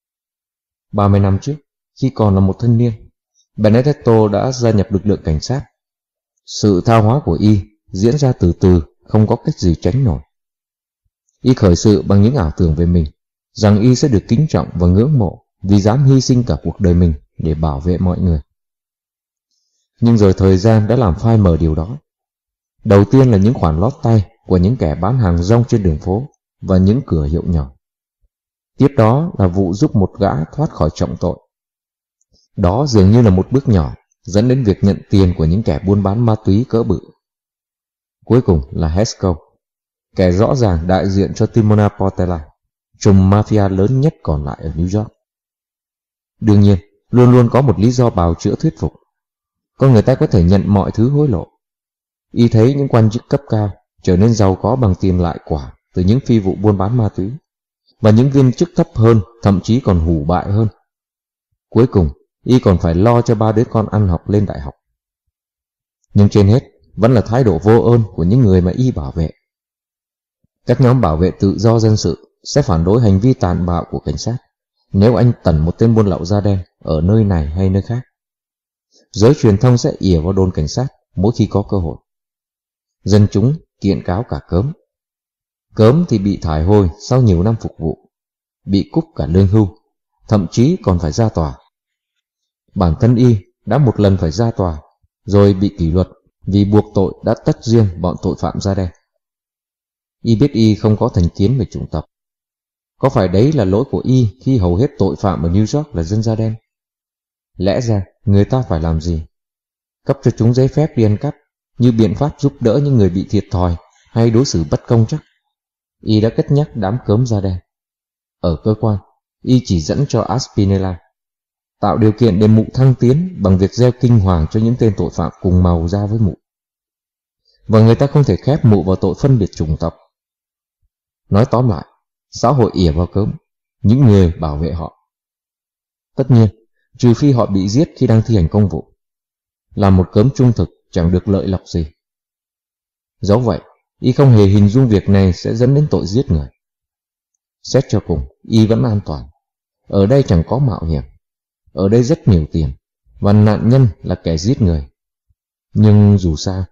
ba mươi năm trước, khi còn là một thanh niên, Benedetto đã gia nhập lực lượng cảnh sát. Sự tha hóa của y diễn ra từ từ, không có cách gì tránh nổi. Y khởi sự bằng những ảo tưởng về mình, rằng y sẽ được kính trọng và ngưỡng mộ vì dám hy sinh cả cuộc đời mình để bảo vệ mọi người. Nhưng rồi thời gian đã làm phai mờ điều đó. Đầu tiên là những khoản lót tay của những kẻ bán hàng rong trên đường phố và những cửa hiệu nhỏ. Tiếp đó là vụ giúp một gã thoát khỏi trọng tội. Đó dường như là một bước nhỏ dẫn đến việc nhận tiền của những kẻ buôn bán ma túy cỡ bự. Cuối cùng là Hesco, kẻ rõ ràng đại diện cho Timona Portella, trùm mafia lớn nhất còn lại ở New York. Đương nhiên, luôn luôn có một lý do bào chữa thuyết phục. Con người ta có thể nhận mọi thứ hối lộ. Y thấy những quan chức cấp cao trở nên giàu có bằng tiền lại quả từ những phi vụ buôn bán ma túy, và những viên chức thấp hơn thậm chí còn hủ bại hơn. Cuối cùng, y còn phải lo cho ba đứa con ăn học lên đại học. Nhưng trên hết vẫn là thái độ vô ơn của những người mà y bảo vệ. Các nhóm bảo vệ tự do dân sự sẽ phản đối hành vi tàn bạo của cảnh sát nếu anh tẩn một tên buôn lậu da đen ở nơi này hay nơi khác. Giới truyền thông sẽ ỉa vào đồn cảnh sát mỗi khi có cơ hội. Dân chúng kiện cáo cả cớm. Cớm thì bị thải hồi sau nhiều năm phục vụ, bị cúp cả lương hưu, thậm chí còn phải ra tòa. Bản thân y đã một lần phải ra tòa, rồi bị kỷ luật vì buộc tội đã tách riêng bọn tội phạm da đen. Y biết y không có thành kiến về chủng tộc. Có phải đấy là lỗi của y khi hầu hết tội phạm ở New York là dân da đen? Lẽ ra người ta phải làm gì? Cấp cho chúng giấy phép đi ăn cắp như biện pháp giúp đỡ những người bị thiệt thòi hay đối xử bất công chắc? Y đã cất nhắc đám cớm da đen. Ở cơ quan, y chỉ dẫn cho Aspinella, tạo điều kiện để mụ thăng tiến bằng việc gieo kinh hoàng cho những tên tội phạm cùng màu da với mụ. Và người ta không thể khép mụ vào tội phân biệt chủng tộc. Nói tóm lại, xã hội ỉa vào cớm, những người bảo vệ họ. Tất nhiên, trừ phi họ bị giết khi đang thi hành công vụ. Làm một cớm trung thực chẳng được lợi lộc gì. Dẫu vậy, y không hề hình dung việc này sẽ dẫn đến tội giết người. Xét cho cùng, y vẫn an toàn. Ở đây chẳng có mạo hiểm. Ở đây rất nhiều tiền, và nạn nhân là kẻ giết người. Nhưng dù sao,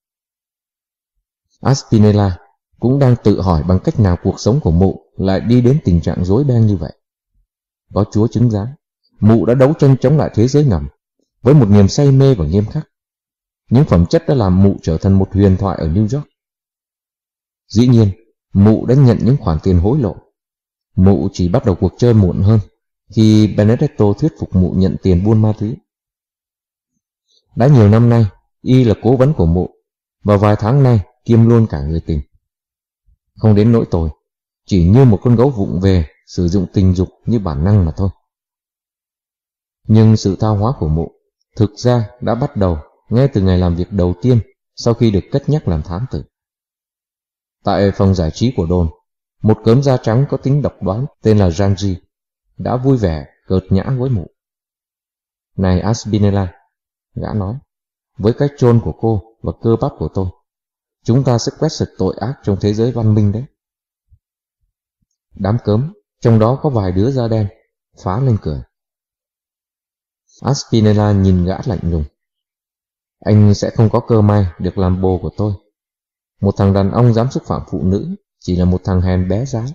Aspinella cũng đang tự hỏi bằng cách nào cuộc sống của mụ lại đi đến tình trạng rối beng như vậy. Có Chúa chứng giám, mụ đã đấu tranh chống lại thế giới ngầm với một niềm say mê và nghiêm khắc. Những phẩm chất đã làm mụ trở thành một huyền thoại ở New York. Dĩ nhiên, mụ đã nhận những khoản tiền hối lộ. Mụ chỉ bắt đầu cuộc chơi muộn hơn khi Benedetto thuyết phục mụ nhận tiền buôn ma túy. Đã nhiều năm nay, y là cố vấn của mụ, và vài tháng nay kiêm luôn cả người tình. Không đến nỗi tồi, chỉ như một con gấu vụng về sử dụng tình dục như bản năng mà thôi. Nhưng sự tha hóa của mụ thực ra đã bắt đầu ngay từ ngày làm việc đầu tiên sau khi được cất nhắc làm thám tử. Tại phòng giải trí của đồn, một cớm da trắng có tính độc đoán tên là Ranji đã vui vẻ cợt nhã với mụ. Này Aspinella, gã nói, với cái chôn của cô và cơ bắp của tôi, chúng ta sẽ quét sạch tội ác trong thế giới văn minh đấy. Đám cớm Trong đó có vài đứa da đen, phá lên cười. Aspinella nhìn gã lạnh lùng. Anh sẽ không có cơ may được làm bồ của tôi. Một thằng đàn ông dám xúc phạm phụ nữ chỉ là một thằng hèn bé rái.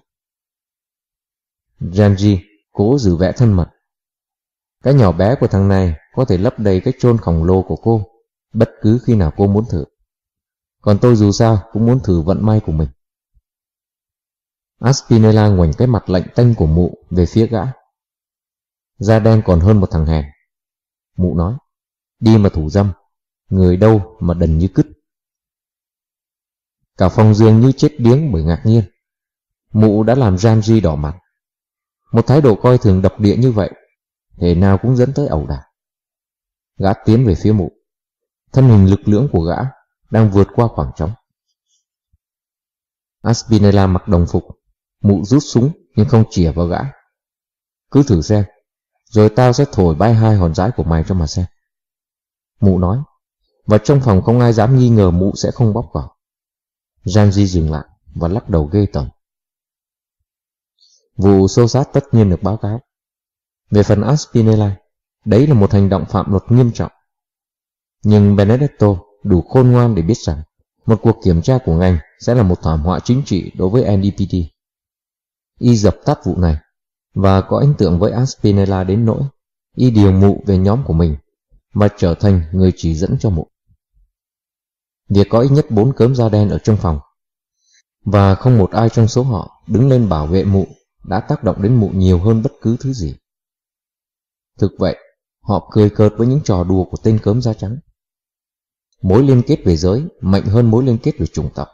Ranji cố giữ vẻ thân mật. Cái nhỏ bé của thằng này có thể lấp đầy cái chôn khổng lồ của cô bất cứ khi nào cô muốn thử. Còn tôi dù sao cũng muốn thử vận may của mình. Aspinella ngoảnh cái mặt lạnh tanh của mụ về phía gã. Da đen còn hơn một thằng hèn. Mụ nói, đi mà thủ dâm, người đâu mà đần như cứt. Cả phòng dường như chết điếng bởi ngạc nhiên. Mụ đã làm Ranji đỏ mặt. Một thái độ coi thường độc địa như vậy, thể nào cũng dẫn tới ẩu đả. Gã tiến về phía mụ. Thân hình lực lưỡng của gã đang vượt qua khoảng trống. Aspinella mặc đồng phục. Mụ rút súng nhưng không chĩa vào gã. Cứ thử xem, rồi tao sẽ thổi bay hai hòn dái của mày cho mà xem. Mụ nói, và trong phòng không ai dám nghi ngờ mụ sẽ không bóp cỏ. Ranji dừng lại và lắc đầu ghê tởm. Vụ xô xát tất nhiên được báo cáo. Về phần Aspinella, đấy là một hành động phạm luật nghiêm trọng. Nhưng Benedetto đủ khôn ngoan để biết rằng một cuộc kiểm tra của ngành sẽ là một thảm họa chính trị đối với en đê pê tê. Y dập tắt vụ này và có ấn tượng với Aspinella đến nỗi y điều mụ về nhóm của mình và trở thành người chỉ dẫn cho mụ. Việc có ít nhất bốn cớm da đen ở trong phòng và không một ai trong số họ đứng lên bảo vệ mụ đã tác động đến mụ nhiều hơn bất cứ thứ gì. Thực vậy, họ cười cợt với những trò đùa của tên cớm da trắng. Mối liên kết về giới mạnh hơn mối liên kết về chủng tộc.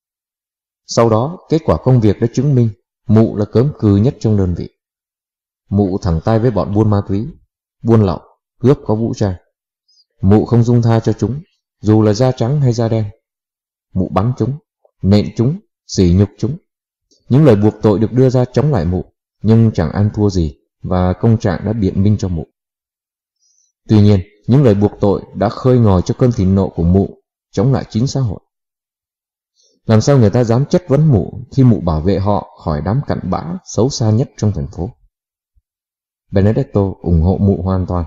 Sau đó, kết quả công việc đã chứng minh mụ là cớm cừ nhất trong đơn vị. Mụ thẳng tay với bọn buôn ma túy, buôn lậu, cướp có vũ trang. Mụ không dung tha cho chúng, dù là da trắng hay da đen. Mụ bắn chúng, nện chúng, sỉ nhục chúng. Những lời buộc tội được đưa ra chống lại mụ, nhưng chẳng ăn thua gì và công trạng đã biện minh cho mụ. Tuy nhiên, những lời buộc tội đã khơi ngòi cho cơn thịnh nộ của mụ chống lại chính xã hội. Làm sao người ta dám chất vấn mụ khi mụ bảo vệ họ khỏi đám cặn bã xấu xa nhất trong thành phố? Benedetto ủng hộ mụ hoàn toàn.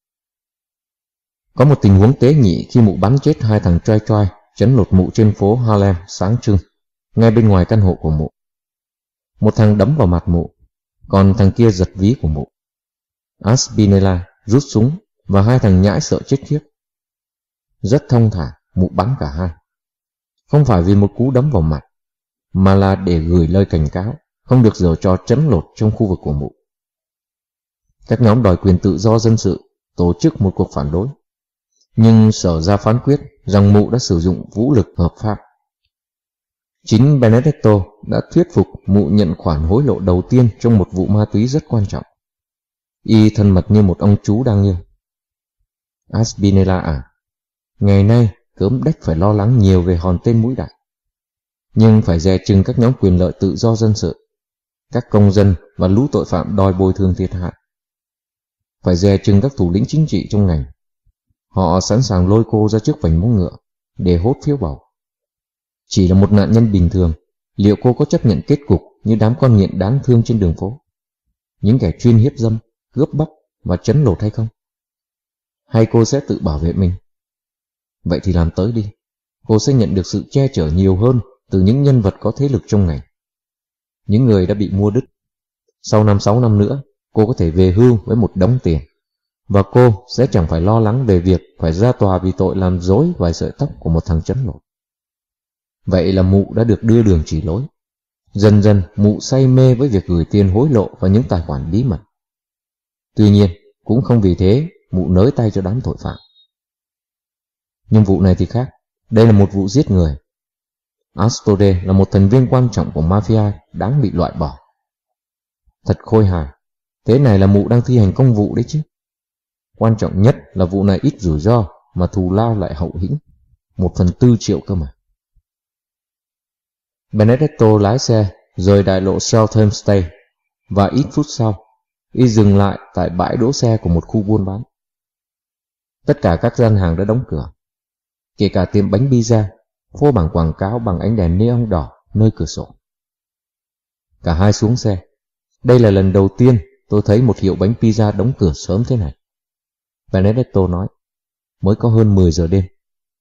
Có một tình huống tế nhị khi mụ bắn chết hai thằng choai choai chấn lột mụ trên phố Harlem sáng trưng, ngay bên ngoài căn hộ của mụ. Một thằng đấm vào mặt mụ, còn thằng kia giật ví của mụ. Aspinella rút súng và hai thằng nhãi sợ chết khiếp. Rất thông thả, mụ bắn cả hai. Không phải vì một cú đấm vào mặt, mà là để gửi lời cảnh cáo không được giở trò trấn lột trong khu vực của mụ. Các nhóm đòi quyền tự do dân sự tổ chức một cuộc phản đối, nhưng sở ra phán quyết rằng mụ đã sử dụng vũ lực hợp pháp. Chính Benedetto đã thuyết phục mụ nhận khoản hối lộ đầu tiên trong một vụ ma túy rất quan trọng. Y thân mật như một ông chú đang yêu. Aspinella à, ngày nay cớm đếch phải lo lắng nhiều về hòn tên mũi đại, nhưng phải dè chừng các nhóm quyền lợi tự do dân sự, các công dân và lũ tội phạm đòi bồi thường thiệt hại. Phải dè chừng các thủ lĩnh chính trị trong ngành. Họ sẵn sàng lôi cô ra trước vành móng ngựa để hốt phiếu bầu. Chỉ là một nạn nhân bình thường, liệu cô có chấp nhận kết cục như đám con nghiện đáng thương trên đường phố, những kẻ chuyên hiếp dâm, cướp bóc và trấn lột hay không? Hay cô sẽ tự bảo vệ mình? Vậy thì làm tới đi. Cô sẽ nhận được sự che chở nhiều hơn từ những nhân vật có thế lực trong ngành, những người đã bị mua đứt. Sau năm sáu năm nữa, cô có thể về hưu với một đống tiền, và cô sẽ chẳng phải lo lắng về việc phải ra tòa vì tội làm rối vài sợi tóc của một thằng trấn lột. Vậy là mụ đã được đưa đường chỉ lối. Dần dần mụ say mê với việc gửi tiền hối lộ vào những tài khoản bí mật. Tuy nhiên, cũng không vì thế mụ nới tay cho đám tội phạm. Nhưng vụ này thì khác. Đây là một vụ giết người. Astore là một thành viên quan trọng của mafia đáng bị loại bỏ. Thật khôi hài. Thế này là mụ đang thi hành công vụ đấy chứ. Quan trọng nhất là vụ này ít rủi ro mà thù lao lại hậu hĩnh. Một phần tư triệu cơ mà. Benedetto lái xe rời đại lộ Southern State, và ít phút sau, y dừng lại tại bãi đỗ xe của một khu buôn bán. Tất cả các gian hàng đã đóng cửa, kể cả tiệm bánh pizza, phô bảng quảng cáo bằng ánh đèn neon đỏ nơi cửa sổ. Cả hai xuống xe. Đây là lần đầu tiên tôi thấy một hiệu bánh pizza đóng cửa sớm thế này, Benedetto nói. Mới có hơn mười giờ đêm.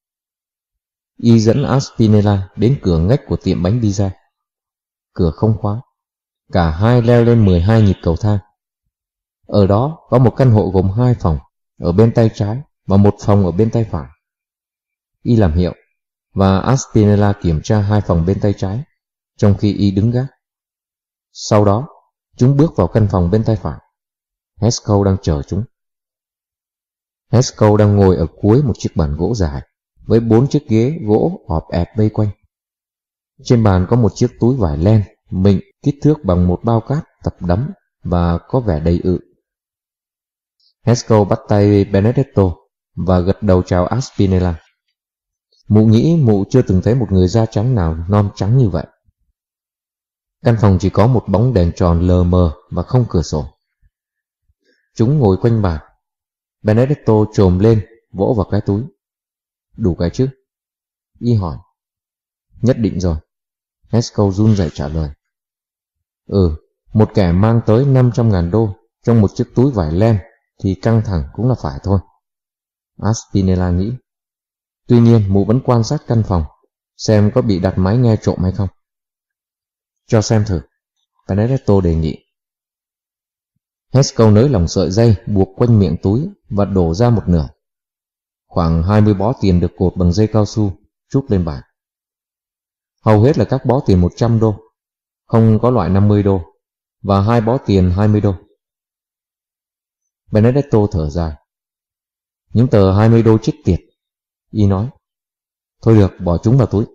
Y dẫn Aspinella đến cửa ngách của tiệm bánh pizza. Cửa không khóa. Cả hai leo lên mười hai nhịp cầu thang. Ở đó có một căn hộ gồm hai phòng ở bên tay trái và một phòng ở bên tay phải. Y làm hiệu và Aspinella kiểm tra hai phòng bên tay trái, trong khi Y đứng gác. Sau đó, chúng bước vào căn phòng bên tay phải. Haskell đang chờ chúng. Haskell đang ngồi ở cuối một chiếc bàn gỗ dài, với bốn chiếc ghế gỗ ọp ẹp vây quanh. Trên bàn có một chiếc túi vải len mịn kích thước bằng một bao cát tập đắm và có vẻ đầy ự. Haskell bắt tay Benedetto và gật đầu chào Aspinella. Mụ nghĩ mụ chưa từng thấy một người da trắng nào non trắng như vậy. Căn phòng chỉ có một bóng đèn tròn lờ mờ và không cửa sổ. Chúng ngồi quanh bàn. Benedetto chồm lên, vỗ vào cái túi. Đủ cái chứ? Y hỏi. Nhất định rồi. Haskell run rẩy trả lời. Ừ, một kẻ mang tới năm trăm ngàn đô trong một chiếc túi vải len thì căng thẳng cũng là phải thôi. Aspinella nghĩ. Tuy nhiên mụ vẫn quan sát căn phòng, xem có bị đặt máy nghe trộm hay không. Cho xem thử, Benedetto đề nghị. Haskell nới lỏng sợi dây buộc quanh miệng túi và đổ ra một nửa. Khoảng hai mươi bó tiền được cột bằng dây cao su, trút lên bàn. Hầu hết là các bó tiền một trăm đô, không có loại năm mươi đô, và hai bó tiền hai mươi đô. Benedetto thở dài. Những tờ hai mươi đô chết tiệt, Y nói. Thôi được, bỏ chúng vào túi.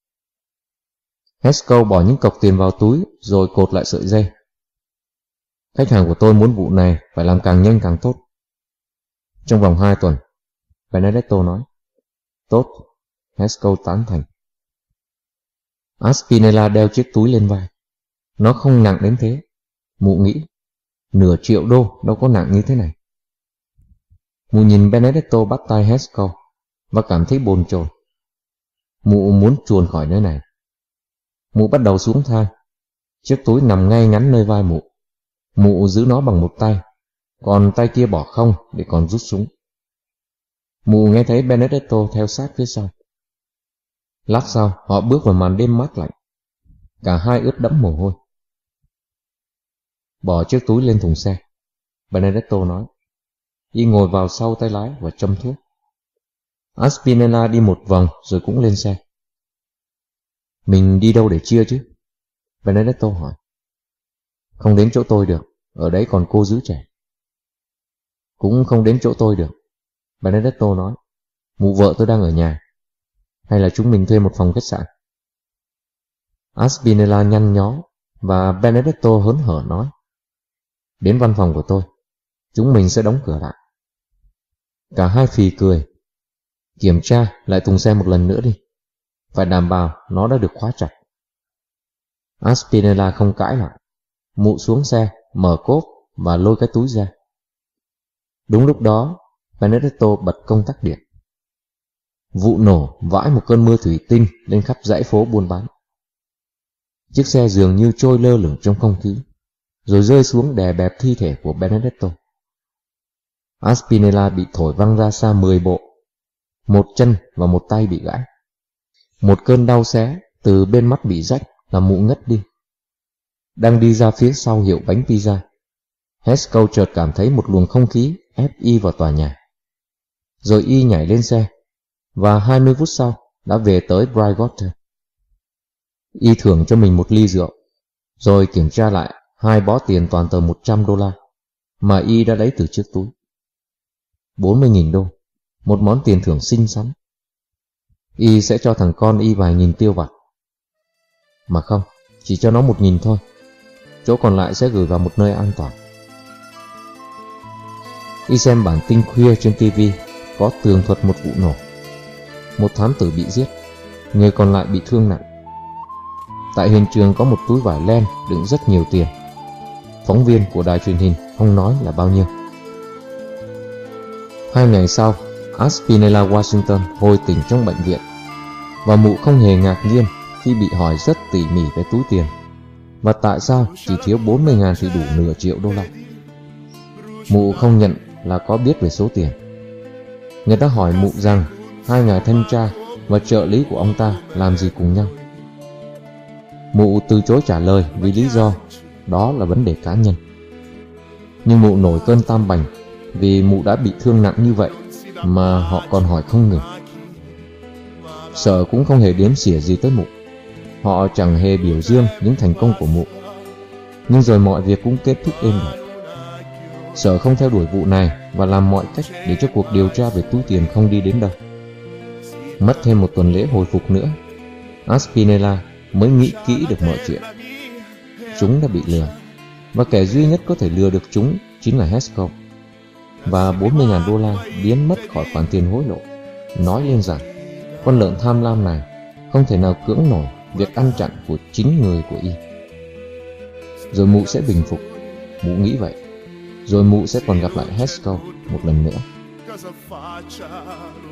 Haskell bỏ những cọc tiền vào túi rồi cột lại sợi dây. Khách hàng của tôi muốn vụ này phải làm càng nhanh càng tốt. Trong vòng hai tuần, Benedetto nói. Tốt, Haskell tán thành. Aspinella đeo chiếc túi lên vai. Nó không nặng đến thế. Mụ nghĩ, nửa triệu đô đâu có nặng như thế này. Mụ nhìn Benedetto bắt tay Haskell và cảm thấy bồn chồn. Mụ muốn chuồn khỏi nơi này. Mụ bắt đầu xuống thang. Chiếc túi nằm ngay ngắn nơi vai mụ. Mụ giữ nó bằng một tay, còn tay kia bỏ không để còn rút súng. Mụ nghe thấy Benedetto theo sát phía sau. Lát sau họ bước vào màn đêm mát lạnh. Cả hai ướt đẫm mồ hôi. Bỏ chiếc túi lên thùng xe, Benedetto nói. Y ngồi vào sau tay lái và châm thuốc. Aspinella đi một vòng rồi cũng lên xe. Mình đi đâu để chia chứ? Benedetto hỏi. Không đến chỗ tôi được, ở đấy còn cô giữ trẻ. Cũng không đến chỗ tôi được, Benedetto nói. Mụ vợ tôi đang ở nhà. Hay là chúng mình thuê một phòng khách sạn? Aspinella nhăn nhó và Benedetto hớn hở nói. Đến văn phòng của tôi, chúng mình sẽ đóng cửa lại. Cả hai phì cười. Kiểm tra lại thùng xe một lần nữa đi. Phải đảm bảo nó đã được khóa chặt. Aspinella không cãi lại. Mụ xuống xe, mở cốp và lôi cái túi ra. Đúng lúc đó, Benedetto bật công tắc điện. Vụ nổ vãi một cơn mưa thủy tinh lên khắp dãy phố buôn bán. Chiếc xe dường như trôi lơ lửng trong không khí, rồi rơi xuống đè bẹp thi thể của Benedetto. Aspinella bị thổi văng ra xa mười bộ. Một chân và một tay bị gãy. Một cơn đau xé từ bên mắt bị rách làm mụ ngất đi. Đang đi ra phía sau hiệu bánh pizza, Haskell chợt cảm thấy một luồng không khí ép Y vào tòa nhà. Rồi Y nhảy lên xe, và hai mươi phút sau đã về tới Brightwater. Y thưởng cho mình một ly rượu, rồi kiểm tra lại hai bó tiền toàn tờ một trăm đô la mà Y đã lấy từ chiếc túi. bốn mươi nghìn đô, một món tiền thưởng xinh xắn. Y sẽ cho thằng con Y vài nghìn tiêu vặt. Mà không, chỉ cho nó một nghìn thôi. Chỗ còn lại sẽ gửi vào một nơi an toàn. Y xem bản tin khuya trên ti vi có tường thuật một vụ nổ. Một thám tử bị giết, người còn lại bị thương nặng. Tại hiện trường có một túi vải len đựng rất nhiều tiền. Phóng viên của đài truyền hình không nói là bao nhiêu. Hai ngày sau, Aspinella Washington hồi tỉnh trong bệnh viện, và mụ không hề ngạc nhiên khi bị hỏi rất tỉ mỉ về túi tiền. và tại sao chỉ thiếu bốn mươi ngàn thì đủ nửa triệu đô la. Mụ không nhận là có biết về số tiền. Người ta hỏi mụ rằng hai ngài thanh tra và trợ lý của ông ta làm gì cùng nhau. Mụ từ chối trả lời vì lý do đó là vấn đề cá nhân. Nhưng mụ nổi cơn tam bành vì mụ đã bị thương nặng như vậy mà họ còn hỏi không ngừng. Sở cũng không hề đếm xỉa gì tới mụ. Họ chẳng hề biểu dương những thành công của mụ. Nhưng rồi mọi việc cũng kết thúc êm đẹp. Sở không theo đuổi vụ này và làm mọi cách để cho cuộc điều tra về túi tiền không đi đến đâu. Mất thêm một tuần lễ hồi phục nữa, Aspinella mới nghĩ kỹ được mọi chuyện. Chúng đã bị lừa, và kẻ duy nhất có thể lừa được chúng chính là Haskell. Và bốn mươi ngàn đô la biến mất khỏi khoản tiền hối lộ nói lên rằng con lợn tham lam này không thể nào cưỡng nổi việc ăn chặn của chính người của y. Rồi mụ sẽ bình phục, mụ nghĩ vậy. Rồi mụ sẽ còn gặp lại Haskell một lần nữa.